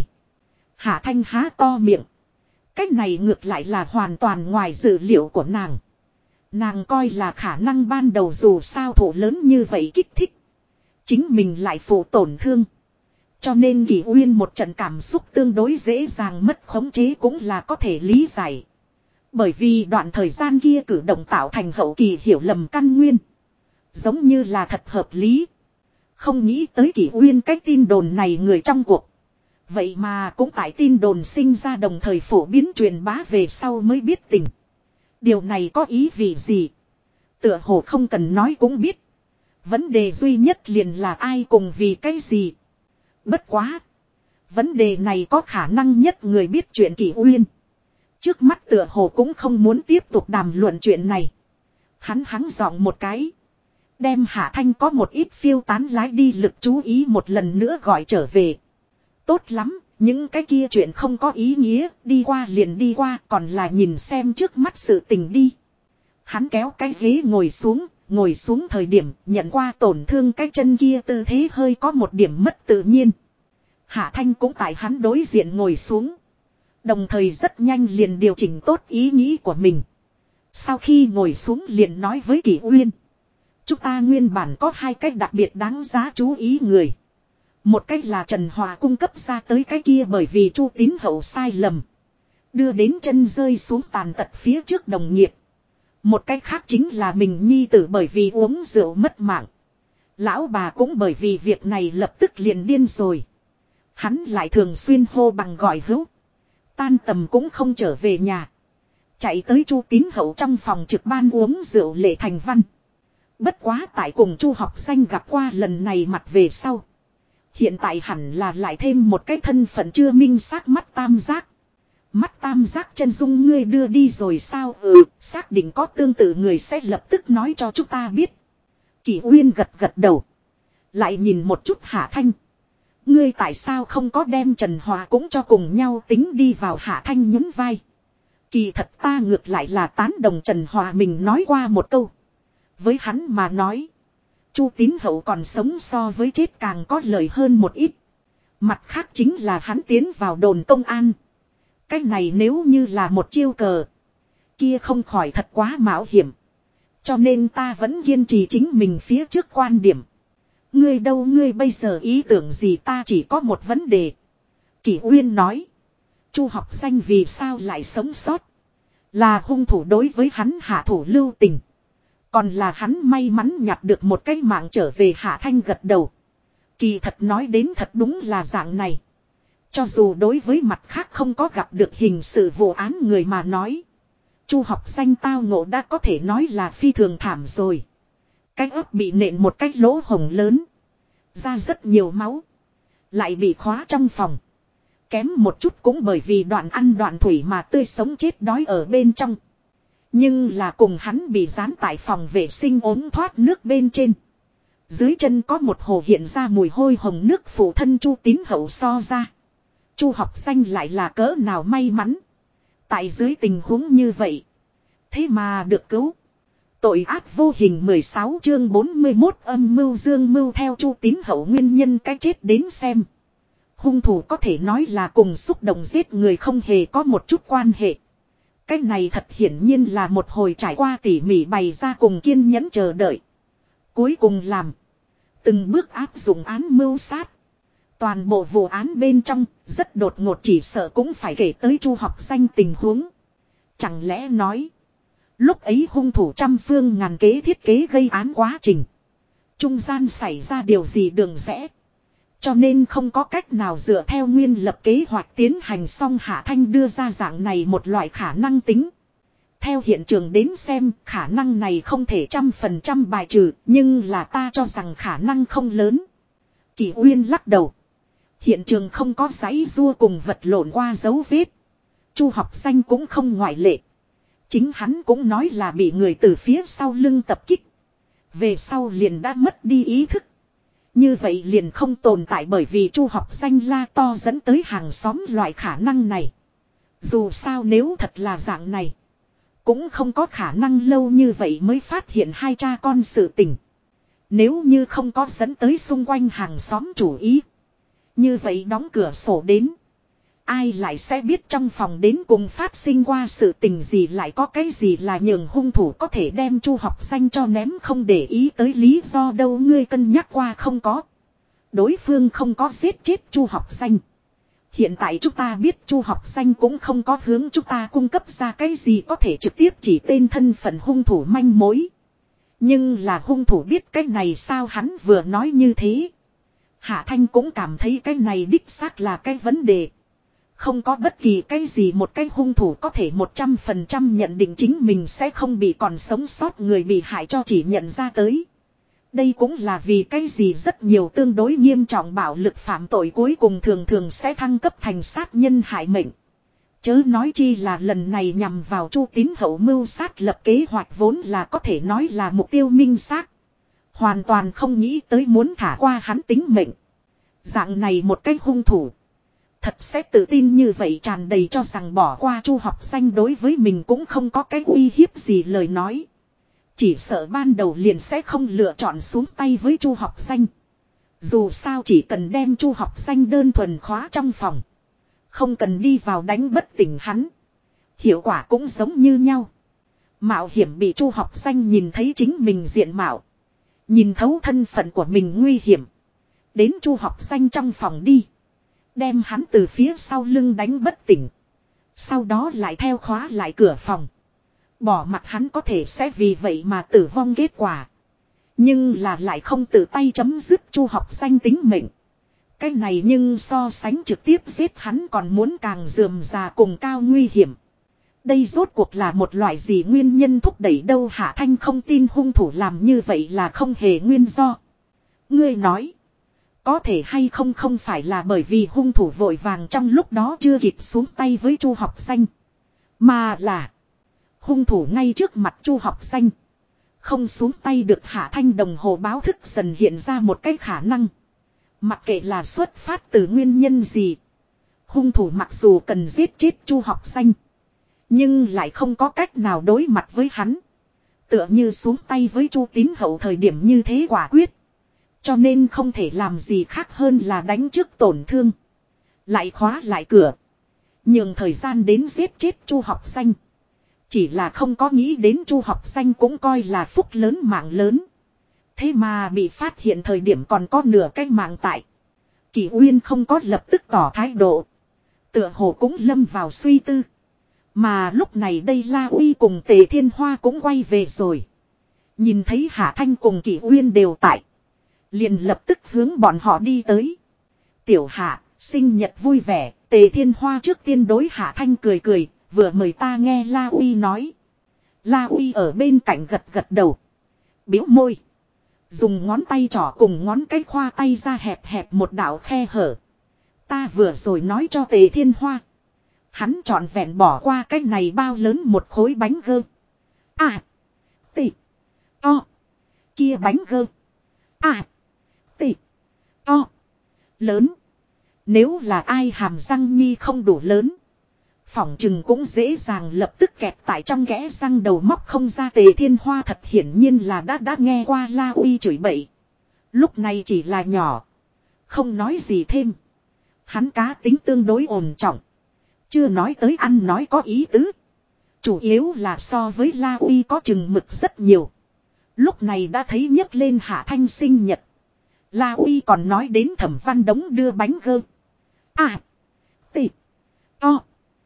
Hạ Thanh há to miệng. Cách này ngược lại là hoàn toàn ngoài dự liệu của nàng. Nàng coi là khả năng ban đầu dù sao thổ lớn như vậy kích thích. Chính mình lại phụ tổn thương. Cho nên Kỷ Uyên một trận cảm xúc tương đối dễ dàng mất khống chế cũng là có thể lý giải. Bởi vì đoạn thời gian kia cử động tạo thành hậu kỳ hiểu lầm căn nguyên. Giống như là thật hợp lý. Không nghĩ tới Kỷ Uyên cái tin đồn này người trong cuộc. Vậy mà cũng tại tin đồn sinh ra đồng thời phổ biến truyền bá về sau mới biết tình. Điều này có ý vị gì? Tựa hồ không cần nói cũng biết. Vấn đề duy nhất liền là ai cùng vì cái gì? Bất quá. Vấn đề này có khả năng nhất người biết chuyện Kỷ Uyên. Trước mắt tựa hồ cũng không muốn tiếp tục đàm luận chuyện này. Hắn giọng một cái. Đem Hạ Thanh có một ít phiêu tán lái đi lực chú ý một lần nữa gọi trở về. Tốt lắm, những cái kia chuyện không có ý nghĩa, đi qua liền đi qua, còn là nhìn xem trước mắt sự tình đi. Hắn kéo cái ghế ngồi xuống thời điểm nhận qua tổn thương cái chân kia tư thế hơi có một điểm mất tự nhiên. Hạ Thanh cũng tại hắn đối diện ngồi xuống. Đồng thời rất nhanh liền điều chỉnh tốt ý nghĩ của mình. Sau khi ngồi xuống liền nói với Kỷ Uyên. Chúng ta nguyên bản có hai cách đặc biệt đáng giá chú ý người. Một cách là Trần Hòa cung cấp ra tới cái kia bởi vì Chu Tín Hậu sai lầm. Đưa đến chân rơi xuống tàn tật phía trước đồng nghiệp. Một cách khác chính là mình nhi tử bởi vì uống rượu mất mạng. Lão bà cũng bởi vì việc này lập tức liền điên rồi. Hắn lại thường xuyên hô bằng gọi hữu. Tan tầm cũng không trở về nhà. Chạy tới Chu Tín Hậu trong phòng trực ban uống rượu lệ thành văn. Bất quá tại cùng Chu học danh gặp qua lần này mặt về sau. Hiện tại hẳn là lại thêm một cái thân phận chưa minh xác mắt tam giác. Mắt tam giác chân dung ngươi đưa đi rồi sao? Xác định có tương tự người sẽ lập tức nói cho chúng ta biết. Kỷ Uyên gật gật đầu. Lại nhìn một chút Hạ Thanh. Ngươi tại sao không có đem Trần Hòa cũng cho cùng nhau tính đi vào? Hạ Thanh nhún vai. Kỳ thật ta ngược lại là tán đồng Trần Hòa mình nói qua một câu. Với hắn mà nói. Chu Tín Hậu còn sống so với chết càng có lợi hơn một ít. Mặt khác chính là hắn tiến vào đồn công an. Cái này nếu như là một chiêu cờ. Kia không khỏi thật quá mạo hiểm. Cho nên ta vẫn kiên trì chính mình phía trước quan điểm. Ngươi đâu, ngươi bây giờ ý tưởng gì? Ta chỉ có một vấn đề. Kỷ Uyên nói. Chu học danh vì sao lại sống sót? Là hung thủ đối với hắn hạ thủ lưu tình. Còn là hắn may mắn nhặt được một cái mạng trở về? Hạ Thanh gật đầu. Kỳ thật nói đến thật đúng là dạng này. Cho dù đối với mặt khác không có gặp được hình sự vụ án người mà nói. Chu học danh tao ngộ đã có thể nói là phi thường thảm rồi. Cái ớt bị nện một cái lỗ hổng lớn. Ra rất nhiều máu. Lại bị khóa trong phòng. Kém một chút cũng bởi vì đoạn ăn đoạn thủy mà tươi sống chết đói ở bên trong. Nhưng là cùng hắn bị dán tại phòng vệ sinh ốm thoát nước bên trên. Dưới chân có một hồ hiện ra mùi hôi hồng nước phụ thân Chu Tín Hậu so ra. Chu học danh lại là cỡ nào may mắn. Tại dưới tình huống như vậy. Thế mà được cứu. Tội ác vô hình 16 chương 41 âm mưu dương mưu. Theo Chu Tín Hậu nguyên nhân cái chết đến xem. Hung thủ có thể nói là cùng xúc động giết người không hề có một chút quan hệ. Cái này thật hiển nhiên là một hồi trải qua tỉ mỉ bày ra cùng kiên nhẫn chờ đợi. Cuối cùng làm. Từng bước áp dụng án mưu sát. Toàn bộ vụ án bên trong rất đột ngột, chỉ sợ cũng phải kể tới Chu học danh tình huống. Chẳng lẽ nói. Lúc ấy hung thủ trăm phương ngàn kế thiết kế gây án quá trình. Trung gian xảy ra điều gì đường rẽ. Cho nên không có cách nào dựa theo nguyên lập kế hoạch tiến hành, xong Hạ Thanh đưa ra dạng này một loại khả năng tính. Theo hiện trường đến xem, khả năng này không thể 100% bài trừ, nhưng là ta cho rằng khả năng không lớn. Kỷ Uyên lắc đầu. Hiện trường không có giấy rua cùng vật lộn qua dấu vết. Chu học danh cũng không ngoại lệ. Chính hắn cũng nói là bị người từ phía sau lưng tập kích. Về sau liền đã mất đi ý thức. Như vậy liền không tồn tại bởi vì Chu học danh la to dẫn tới hàng xóm loại khả năng này. Dù sao nếu thật là dạng này. Cũng không có khả năng lâu như vậy mới phát hiện hai cha con sự tình. Nếu như không có dẫn tới xung quanh hàng xóm chủ ý. Như vậy đóng cửa sổ đến. Ai lại sẽ biết trong phòng đến cùng phát sinh qua sự tình gì, lại có cái gì là nhường hung thủ có thể đem Chu học danh cho ném không để ý tới lý do đâu? Ngươi cân nhắc qua không có? Đối phương không có giết chết Chu học danh. Hiện tại chúng ta biết Chu học danh cũng không có hướng chúng ta cung cấp ra cái gì có thể trực tiếp chỉ tên thân phận hung thủ manh mối. Nhưng là hung thủ biết cái này sao? Hắn vừa nói như thế. Hạ Thanh cũng cảm thấy cái này đích xác là cái vấn đề. Không có bất kỳ cái gì một cái hung thủ có thể 100% nhận định chính mình sẽ không bị còn sống sót người bị hại cho chỉ nhận ra tới. Đây cũng là vì cái gì rất nhiều tương đối nghiêm trọng bạo lực phạm tội cuối cùng thường thường sẽ thăng cấp thành sát nhân hại mệnh. Chớ nói chi là lần này nhằm vào Chu Tín Hậu mưu sát lập kế hoạch vốn là có thể nói là mục tiêu minh xác. Hoàn toàn không nghĩ tới muốn thả qua hắn tính mệnh. Dạng này một cái hung thủ. Thật sẽ tự tin như vậy, tràn đầy cho rằng bỏ qua Chu học danh đối với mình cũng không có cái uy hiếp gì lời nói. Chỉ sợ ban đầu liền sẽ không lựa chọn xuống tay với Chu học danh. Dù sao chỉ cần đem Chu học danh đơn thuần khóa trong phòng. Không cần đi vào đánh bất tỉnh hắn. Hiệu quả cũng giống như nhau. Mạo hiểm bị Chu học danh nhìn thấy chính mình diện mạo. Nhìn thấu thân phận của mình nguy hiểm. Đến Chu học danh trong phòng đi. Đem hắn từ phía sau lưng đánh bất tỉnh. Sau đó lại theo khóa lại cửa phòng. Bỏ mặc hắn có thể sẽ vì vậy mà tử vong kết quả. Nhưng là lại không tự tay chấm dứt Chu học danh tính mệnh. Cái này nhưng so sánh trực tiếp giết hắn còn muốn càng rườm rà cùng cao nguy hiểm. Đây rốt cuộc là một loại gì nguyên nhân thúc đẩy đâu? Hạ Thanh không tin hung thủ làm như vậy là không hề nguyên do. Ngươi nói. Có thể hay không không phải là bởi vì hung thủ vội vàng trong lúc đó chưa kịp xuống tay với Chu Học Danh. Mà là. Hung thủ ngay trước mặt Chu Học Danh. Không xuống tay được. Hạ Thanh đồng hồ báo thức dần hiện ra một cái khả năng. Mặc kệ là xuất phát từ nguyên nhân gì. Hung thủ mặc dù cần giết chết Chu Học Danh. Nhưng lại không có cách nào đối mặt với hắn. Tựa như xuống tay với Chu Tín Hậu thời điểm như thế quả quyết. Cho nên không thể làm gì khác hơn là đánh trước tổn thương. Lại khóa lại cửa. Nhường thời gian đến giết chết Chu Học Danh. Chỉ là không có nghĩ đến Chu Học Danh cũng coi là phúc lớn mạng lớn. Thế mà bị phát hiện thời điểm còn có nửa cái mạng tại. Kỷ Uyên không có lập tức tỏ thái độ. Tựa hồ cũng lâm vào suy tư. Mà lúc này đây La Uy cùng Tề Thiên Hoa cũng quay về rồi. Nhìn thấy Hạ Thanh cùng Kỷ Uyên đều tại. Liền lập tức hướng bọn họ đi tới. Tiểu Hạ, sinh nhật vui vẻ. Tề Thiên Hoa trước tiên đối Hạ Thanh cười cười. Vừa mời ta nghe La Uy nói. La Uy ở bên cạnh gật gật đầu. Biếu môi. Dùng ngón tay trỏ cùng ngón cái khoa tay ra hẹp hẹp một đạo khe hở. Ta vừa rồi nói cho Tề Thiên Hoa. Hắn trọn vẹn bỏ qua cái này bao lớn một khối bánh gơ. À. Tị. To. Kia bánh gơ. À. Tị. To. Lớn. Nếu là ai hàm răng nhi không đủ lớn. Phỏng chừng cũng dễ dàng lập tức kẹt tại trong kẽ răng đầu móc không ra. Tề Thiên Hoa thật hiển nhiên là đã nghe qua La Uy chửi bậy. Lúc này chỉ là nhỏ. Không nói gì thêm. Hắn cá tính tương đối ổn trọng. Chưa nói tới ăn nói có ý tứ. Chủ yếu là so với La Uy có chừng mực rất nhiều. Lúc này đã thấy nhấc lên Hạ Thanh sinh nhật. La Uy còn nói đến Thẩm Văn Đống đưa bánh gơ. À. Tị. To.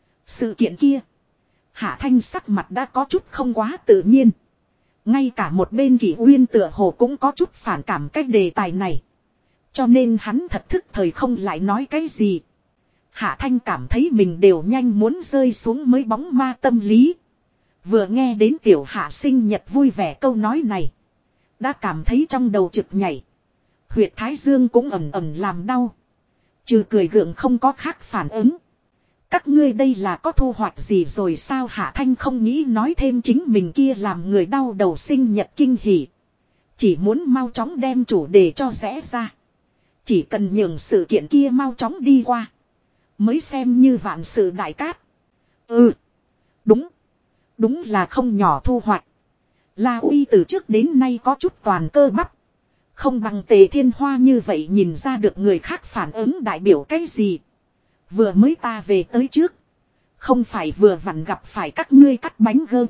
Sự kiện kia. Hạ Thanh sắc mặt đã có chút không quá tự nhiên. Ngay cả một bên Kỷ Uyên tựa hồ cũng có chút phản cảm cái đề tài này. Cho nên hắn thật thức thời không lại nói cái gì. Hạ Thanh cảm thấy mình đều nhanh muốn rơi xuống mới bóng ma tâm lý. Vừa nghe đến tiểu Hạ sinh nhật vui vẻ câu nói này. Đã cảm thấy trong đầu trực nhảy. Huyệt thái dương cũng ẩm ẩm làm đau. Trừ cười gượng không có khác phản ứng. Các ngươi đây là có thu hoạch gì rồi sao? Hạ Thanh không nghĩ nói thêm chính mình kia làm người đau đầu sinh nhật kinh hỉ. Chỉ muốn mau chóng đem chủ đề cho rẽ ra. Chỉ cần nhường sự kiện kia mau chóng đi qua. Mới xem như vạn sự đại cát. Ừ. Đúng. Đúng là không nhỏ thu hoạch. La Uy từ trước đến nay có chút toàn cơ bắp. Không bằng Tề Thiên Hoa như vậy nhìn ra được người khác phản ứng đại biểu cái gì. Vừa mới ta về tới trước. Không phải vừa vặn gặp phải các ngươi cắt bánh gơ.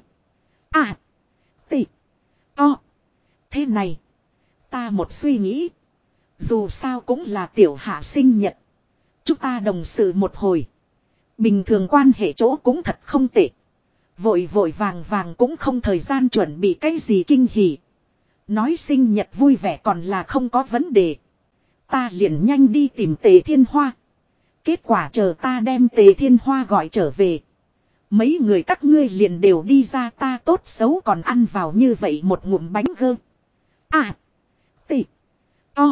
À. Tị. To. Thế này. Ta một suy nghĩ. Dù sao cũng là tiểu Hạ sinh nhật. Chúng ta đồng sự một hồi. Bình thường quan hệ chỗ cũng thật không tệ. Vội vội vàng vàng cũng không thời gian chuẩn bị cái gì kinh hỉ. Nói sinh nhật vui vẻ còn là không có vấn đề. Ta liền nhanh đi tìm Tề Thiên Hoa. Kết quả chờ ta đem Tề Thiên Hoa gọi trở về. Mấy người các ngươi liền đều đi ra, ta tốt xấu còn ăn vào như vậy một ngụm bánh gơ. À. Tị. To.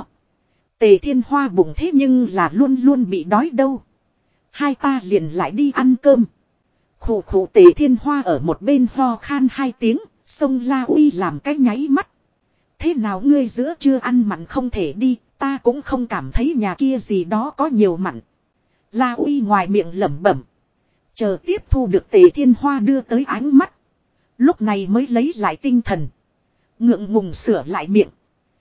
Tề Thiên Hoa bụng thế nhưng là luôn luôn bị đói đâu. Hai ta liền lại đi ăn cơm. Khủ khủ. Tề Thiên Hoa ở một bên ho khan hai tiếng. Xông La Uy làm cái nháy mắt. Thế nào ngươi giữa trưa ăn mặn không thể đi. Ta cũng không cảm thấy nhà kia gì đó có nhiều mặn. La Uy ngoài miệng lẩm bẩm. Chờ tiếp thu được Tề Thiên Hoa đưa tới ánh mắt. Lúc này mới lấy lại tinh thần. Ngượng ngùng sửa lại miệng.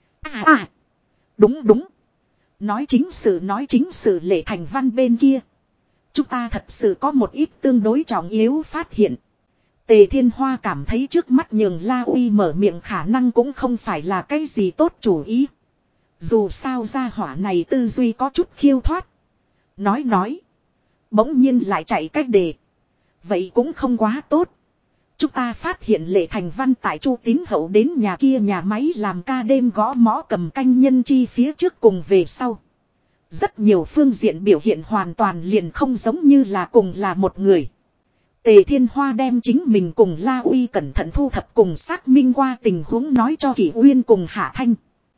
À. Đúng đúng. Nói chính sự Lệ Thành Văn bên kia. Chúng ta thật sự có một ít tương đối trọng yếu phát hiện. Tề Thiên Hoa cảm thấy trước mắt nhường La Uy mở miệng khả năng cũng không phải là cái gì tốt chủ ý. Dù sao gia hỏa này tư duy có chút khiêu thoát. Nói. Bỗng nhiên lại chạy cách đề. Vậy cũng không quá tốt. Chúng ta phát hiện Lệ Thành Văn tại Chu Tín Hậu đến nhà kia nhà máy làm ca đêm gõ mõ cầm canh nhân chi phía trước cùng về sau. Rất nhiều phương diện biểu hiện hoàn toàn liền không giống như là cùng là một người. Tề Thiên Hoa đem chính mình cùng La Uy cẩn thận thu thập cùng xác minh qua tình huống nói cho Kỷ Uyên cùng Hạ Thanh.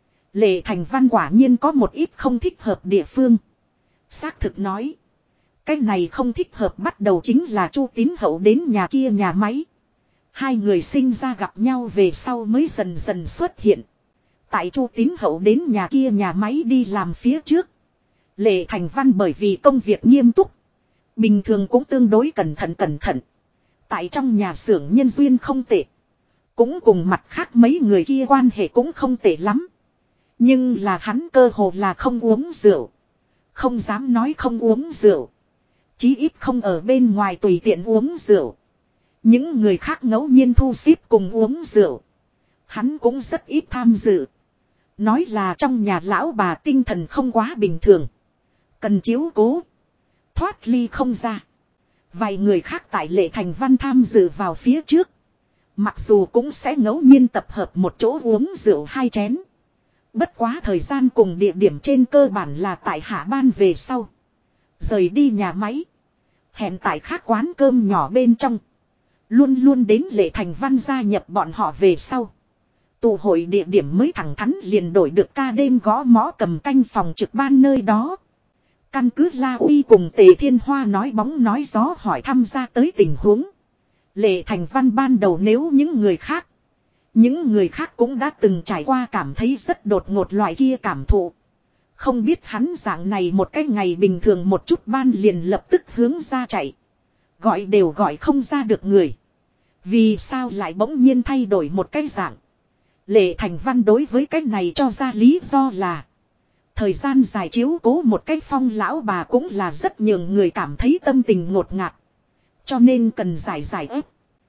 Lệ Thành Văn quả nhiên có một ít không thích hợp địa phương. Xác thực nói. Cái này không thích hợp bắt đầu chính là Chu Tín Hậu đến nhà kia nhà máy. Hai người sinh ra gặp nhau về sau mới dần dần xuất hiện. Tại Chu Tín Hậu đến nhà kia nhà máy đi làm phía trước. Lệ Thành Văn bởi vì công việc nghiêm túc. Bình thường cũng tương đối cẩn thận. Tại trong nhà xưởng nhân duyên không tệ. Cũng cùng mặt khác mấy người kia quan hệ cũng không tệ lắm. Nhưng là hắn cơ hồ là không uống rượu. Không dám nói không uống rượu. Chí ít không ở bên ngoài tùy tiện uống rượu. Những người khác ngẫu nhiên thu xếp cùng uống rượu. Hắn cũng rất ít tham dự. Nói là trong nhà lão bà tinh thần không quá bình thường. Cần chiếu cố. Thoát ly không ra. Vài người khác tại Lệ Thành Văn tham dự vào phía trước. Mặc dù cũng sẽ ngẫu nhiên tập hợp một chỗ uống rượu 2 chén. Bất quá thời gian cùng địa điểm trên cơ bản là tại hạ ban về sau. Rời đi nhà máy. Hẹn tại khác quán cơm nhỏ bên trong. Luôn luôn đến Lệ Thành Văn gia nhập bọn họ về sau. Tụ hội địa điểm mới thẳng thắn liền đổi được ca đêm gõ mõ cầm canh phòng trực ban nơi đó. Căn cứ La Uy cùng Tề Thiên Hoa nói bóng nói gió hỏi thăm ra tới tình huống. Lệ Thành Văn ban đầu nếu những người khác. Những người khác cũng đã từng trải qua cảm thấy rất đột ngột loại kia cảm thụ. Không biết hắn dạng này một cái ngày bình thường một chút ban liền lập tức hướng ra chạy. Gọi đều gọi không ra được người. Vì sao lại bỗng nhiên thay đổi một cái dạng. Lệ Thành Văn đối với cái này cho ra lý do là. Thời gian dài chiếu cố một cái phong lão bà cũng là rất nhường người cảm thấy tâm tình ngột ngạt. Cho nên cần giải ép.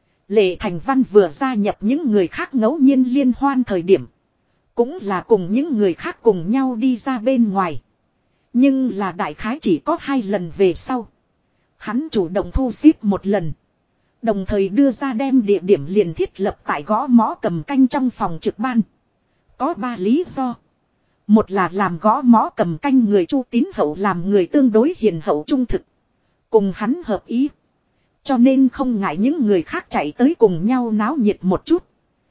Lệ Thành Văn vừa gia nhập những người khác ngẫu nhiên liên hoan thời điểm. Cũng là cùng những người khác cùng nhau đi ra bên ngoài. Nhưng là đại khái chỉ có 2 lần về sau. Hắn chủ động thu xếp một lần. Đồng thời đưa ra đem địa điểm liền thiết lập tại gõ mõ cầm canh trong phòng trực ban. Có 3 lý do. Một là làm gõ mõ cầm canh người Chu Tín Hậu làm người tương đối hiền hậu trung thực. Cùng hắn hợp ý. Cho nên không ngại những người khác chạy tới cùng nhau náo nhiệt một chút.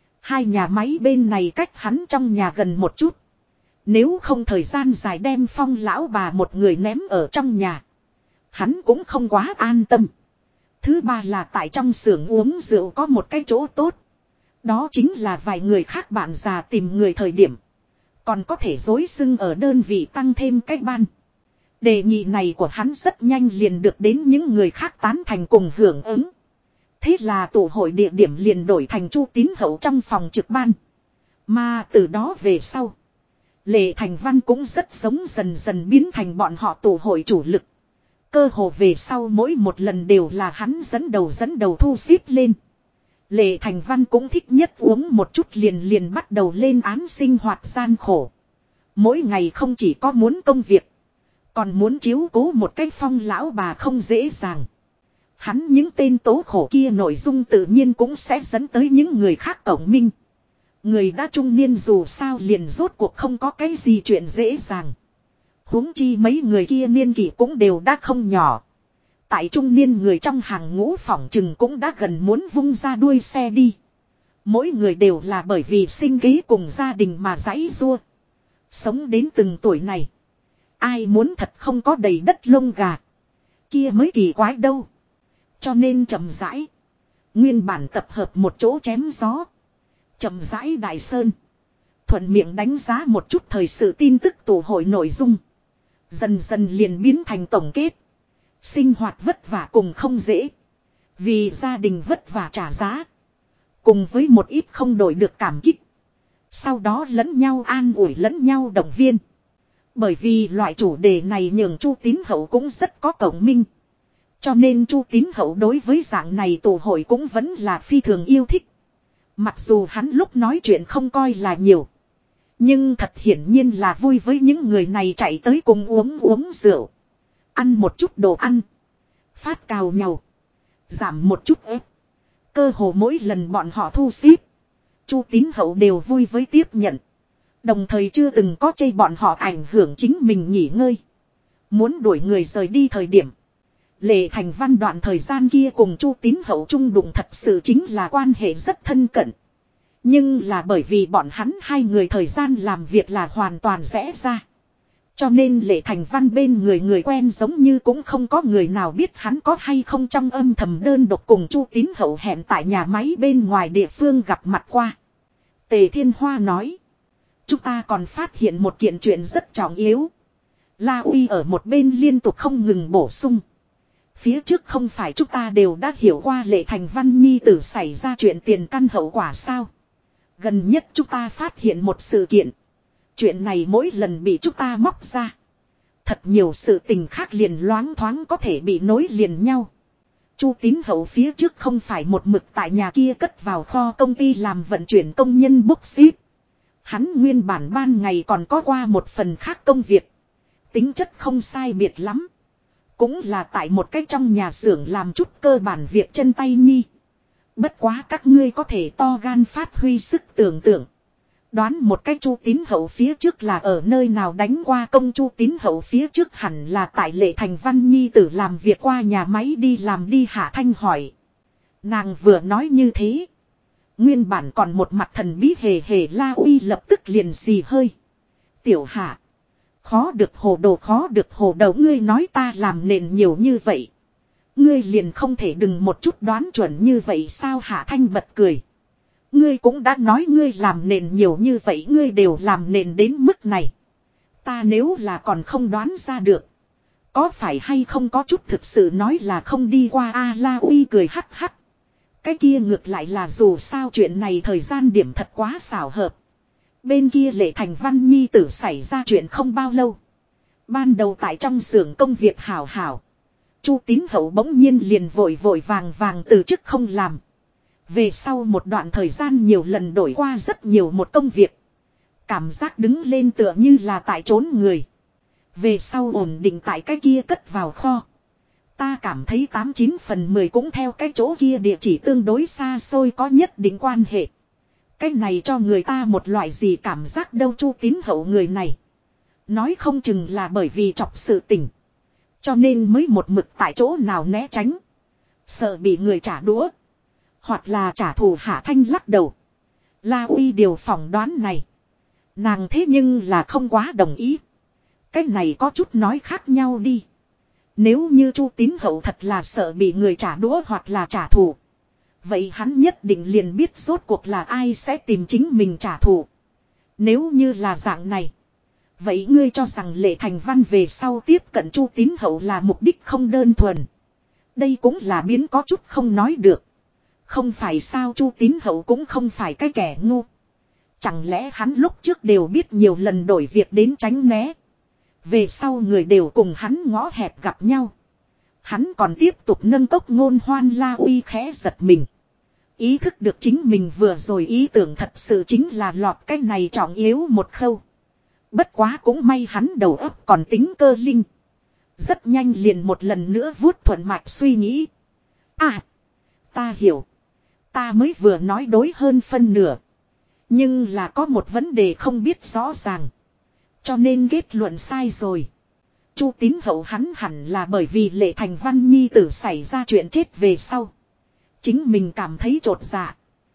2 nhà máy bên này cách hắn trong nhà gần một chút. Nếu không thời gian dài đem phong lão bà một người ném ở trong nhà. Hắn cũng không quá an tâm. Thứ 3 là tại trong xưởng uống rượu có một cái chỗ tốt. Đó chính là vài người khác bạn già tìm người thời điểm. Còn có thể dối xưng ở đơn vị tăng thêm cách ban. Đề nghị này của hắn rất nhanh liền được đến những người khác tán thành cùng hưởng ứng. Thế là tụ hội địa điểm liền đổi thành Chu Tín Hậu trong phòng trực ban. Mà từ đó về sau. Lệ Thành Văn cũng rất giống dần dần biến thành bọn họ tụ hội chủ lực. Cơ hồ về sau mỗi một lần đều là hắn dẫn đầu thu xếp lên. Lệ Thành Văn cũng thích nhất uống một chút liền bắt đầu lên án sinh hoạt gian khổ. Mỗi ngày không chỉ có muốn công việc. Còn muốn chiếu cố một cái phong lão bà không dễ dàng. Hắn những tên tố khổ kia nội dung tự nhiên cũng sẽ dẫn tới những người khác cộng minh. Người đã trung niên dù sao liền rốt cuộc không có cái gì chuyện dễ dàng. Huống chi mấy người kia niên kỷ cũng đều đã không nhỏ. Tại trung niên người trong hàng ngũ phỏng chừng cũng đã gần muốn vung ra đuôi xe đi. Mỗi người đều là bởi vì sinh kế cùng gia đình mà giãy giụa. Sống đến từng tuổi này. Ai muốn thật không có đầy đất lông gà. Kia mới kỳ quái đâu. Cho nên chậm rãi. Nguyên bản tập hợp một chỗ chém gió. Chậm rãi đại sơn. Thuận miệng đánh giá một chút thời sự tin tức tụ hội nội dung. Dần dần liền biến thành tổng kết. Sinh hoạt vất vả cùng không dễ. Vì gia đình vất vả trả giá. Cùng với một ít không đổi được cảm kích. Sau đó lẫn nhau an ủi lẫn nhau động viên. Bởi vì loại chủ đề này nhường Chu Tín Hậu cũng rất có cộng minh. Cho nên Chu Tín Hậu đối với dạng này tụ hội cũng vẫn là phi thường yêu thích. Mặc dù hắn lúc nói chuyện không coi là nhiều. Nhưng thật hiển nhiên là vui với những người này chạy tới cùng uống rượu. Ăn một chút đồ ăn. Phát cào nhau. Giảm một chút ép. Cơ hồ mỗi lần bọn họ thu xếp. Chu Tín Hậu đều vui với tiếp nhận. Đồng thời chưa từng có chê bọn họ ảnh hưởng chính mình nghỉ ngơi. Muốn đuổi người rời đi thời điểm. Lệ Thành Văn đoạn thời gian kia cùng Chu Tín Hậu chung đụng thật sự chính là quan hệ rất thân cận. Nhưng là bởi vì bọn hắn hai người thời gian làm việc là hoàn toàn rẽ ra. Cho nên Lệ Thành Văn bên người quen giống như cũng không có người nào biết hắn có hay không trong âm thầm đơn độc cùng Chu Tín Hậu hẹn tại nhà máy bên ngoài địa phương gặp mặt qua. Tề Thiên Hoa nói. Chúng ta còn phát hiện một kiện chuyện rất trọng yếu. La Uy ở một bên liên tục không ngừng bổ sung. Phía trước không phải chúng ta đều đã hiểu qua Lệ Thành Văn nhi tử xảy ra chuyện tiền căn hậu quả sao. Gần nhất chúng ta phát hiện một sự kiện. Chuyện này mỗi lần bị chúng ta móc ra. Thật nhiều sự tình khác liền loáng thoáng có thể bị nối liền nhau. Chu Tín Hậu phía trước không phải một mực tại nhà kia cất vào kho công ty làm vận chuyển công nhân bốc xíp. Hắn nguyên bản ban ngày còn có qua một phần khác công việc. Tính chất không sai biệt lắm. Cũng là tại một cái trong nhà xưởng làm chút cơ bản việc chân tay nhi. Bất quá các ngươi có thể to gan phát huy sức tưởng tượng. Đoán một cái Chu Tín Hậu phía trước là ở nơi nào đánh qua công. Chu Tín Hậu phía trước hẳn là tại Lệ Thành Văn nhi tử làm việc qua nhà máy đi làm đi. Hạ Thanh hỏi. Nàng vừa nói như thế. Nguyên bản còn một mặt thần bí hề hề La Uy lập tức liền xì hơi. Tiểu Hạ. Khó được hồ đồ ngươi nói ta làm nền nhiều như vậy. Ngươi liền không thể đừng một chút đoán chuẩn như vậy sao. Hạ Thanh bật cười. Ngươi cũng đã nói ngươi làm nền nhiều như vậy, ngươi đều làm nền đến mức này. Ta nếu là còn không đoán ra được. Có phải hay không có chút thực sự nói là không đi qua a. La Uy cười hắc hắc. Cái kia ngược lại là dù sao chuyện này thời gian điểm thật quá xảo hợp. Bên kia Lệ Thành Văn nhi tử xảy ra chuyện không bao lâu. Ban đầu tại trong xưởng công việc hảo hảo. Chu Tín Hậu bỗng nhiên liền vội vàng từ chức không làm. Về sau một đoạn thời gian nhiều lần đổi qua rất nhiều một công việc. Cảm giác đứng lên tựa như là tại trốn người. Về sau ổn định tại cái kia cất vào kho. Ta cảm thấy 89/10 cũng theo cái chỗ kia địa chỉ tương đối xa xôi có nhất định quan hệ. Cái này cho người ta một loại gì cảm giác đâu. Chu Tín Hậu người này. Nói không chừng là bởi vì chọc sự tình. Cho nên mới một mực tại chỗ nào né tránh. Sợ bị người trả đũa. Hoặc là trả thù. Hạ Thanh lắc đầu. La Uy điều phỏng đoán này. Nàng thế nhưng là không quá đồng ý. Cái này có chút nói khác nhau đi. Nếu như Chu Tín Hậu thật là sợ bị người trả đũa hoặc là trả thù. Vậy hắn nhất định liền biết rốt cuộc là ai sẽ tìm chính mình trả thù. Nếu như là dạng này. Vậy ngươi cho rằng Lệ Thành Văn về sau tiếp cận Chu Tín Hậu là mục đích không đơn thuần. Đây cũng là biến có chút không nói được. Không phải sao. Chu Tín Hậu cũng không phải cái kẻ ngu. Chẳng lẽ hắn lúc trước đều biết nhiều lần đổi việc đến tránh né. Về sau người đều cùng hắn ngõ hẹp gặp nhau. Hắn còn tiếp tục nâng cốc ngôn hoan. La Uy khẽ giật mình. Ý thức được chính mình vừa rồi ý tưởng thật sự chính là lọt cái này trọng yếu một khâu. Bất quá cũng may hắn đầu óc còn tính cơ linh. Rất nhanh liền một lần nữa vuốt thuận mạch suy nghĩ. À, ta hiểu. Ta mới vừa nói đối hơn phân nửa. Nhưng là có một vấn đề không biết rõ ràng. Cho nên kết luận sai rồi. Chu Tín Hậu hắn hẳn là bởi vì Lệ Thành Văn nhi tử xảy ra chuyện chết về sau. Chính mình cảm thấy chột dạ.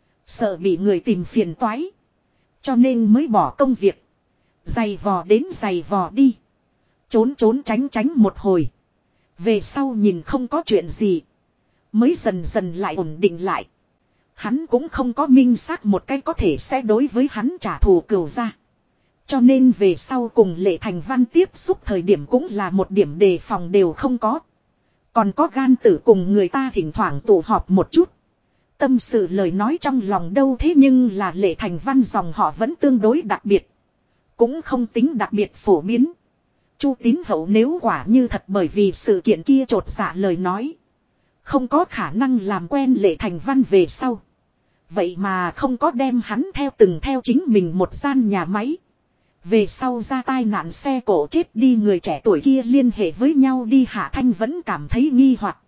Sợ bị người tìm phiền toái. Cho nên mới bỏ công việc. Giày vò đến giày vò đi. Trốn tránh một hồi. Về sau nhìn không có chuyện gì. Mới dần dần lại ổn định lại. Hắn cũng không có minh xác một cái có thể sẽ đối với hắn trả thù cừu ra. Cho nên về sau cùng Lệ Thành Văn tiếp xúc thời điểm cũng là một điểm đề phòng đều không có. Còn có gan tử cùng người ta thỉnh thoảng tụ họp một chút. Tâm sự lời nói trong lòng đâu. Thế nhưng là Lệ Thành Văn dòng họ vẫn tương đối đặc biệt. Cũng không tính đặc biệt phổ biến. Chu Tín Hậu nếu quả như thật bởi vì sự kiện kia chột dạ lời nói. Không có khả năng làm quen Lệ Thành Văn về sau. Vậy mà không có đem hắn theo chính mình một gian nhà máy. Về sau ra tai nạn xe cộ chết đi người trẻ tuổi kia liên hệ với nhau đi. Hạ Thanh vẫn cảm thấy nghi hoặc.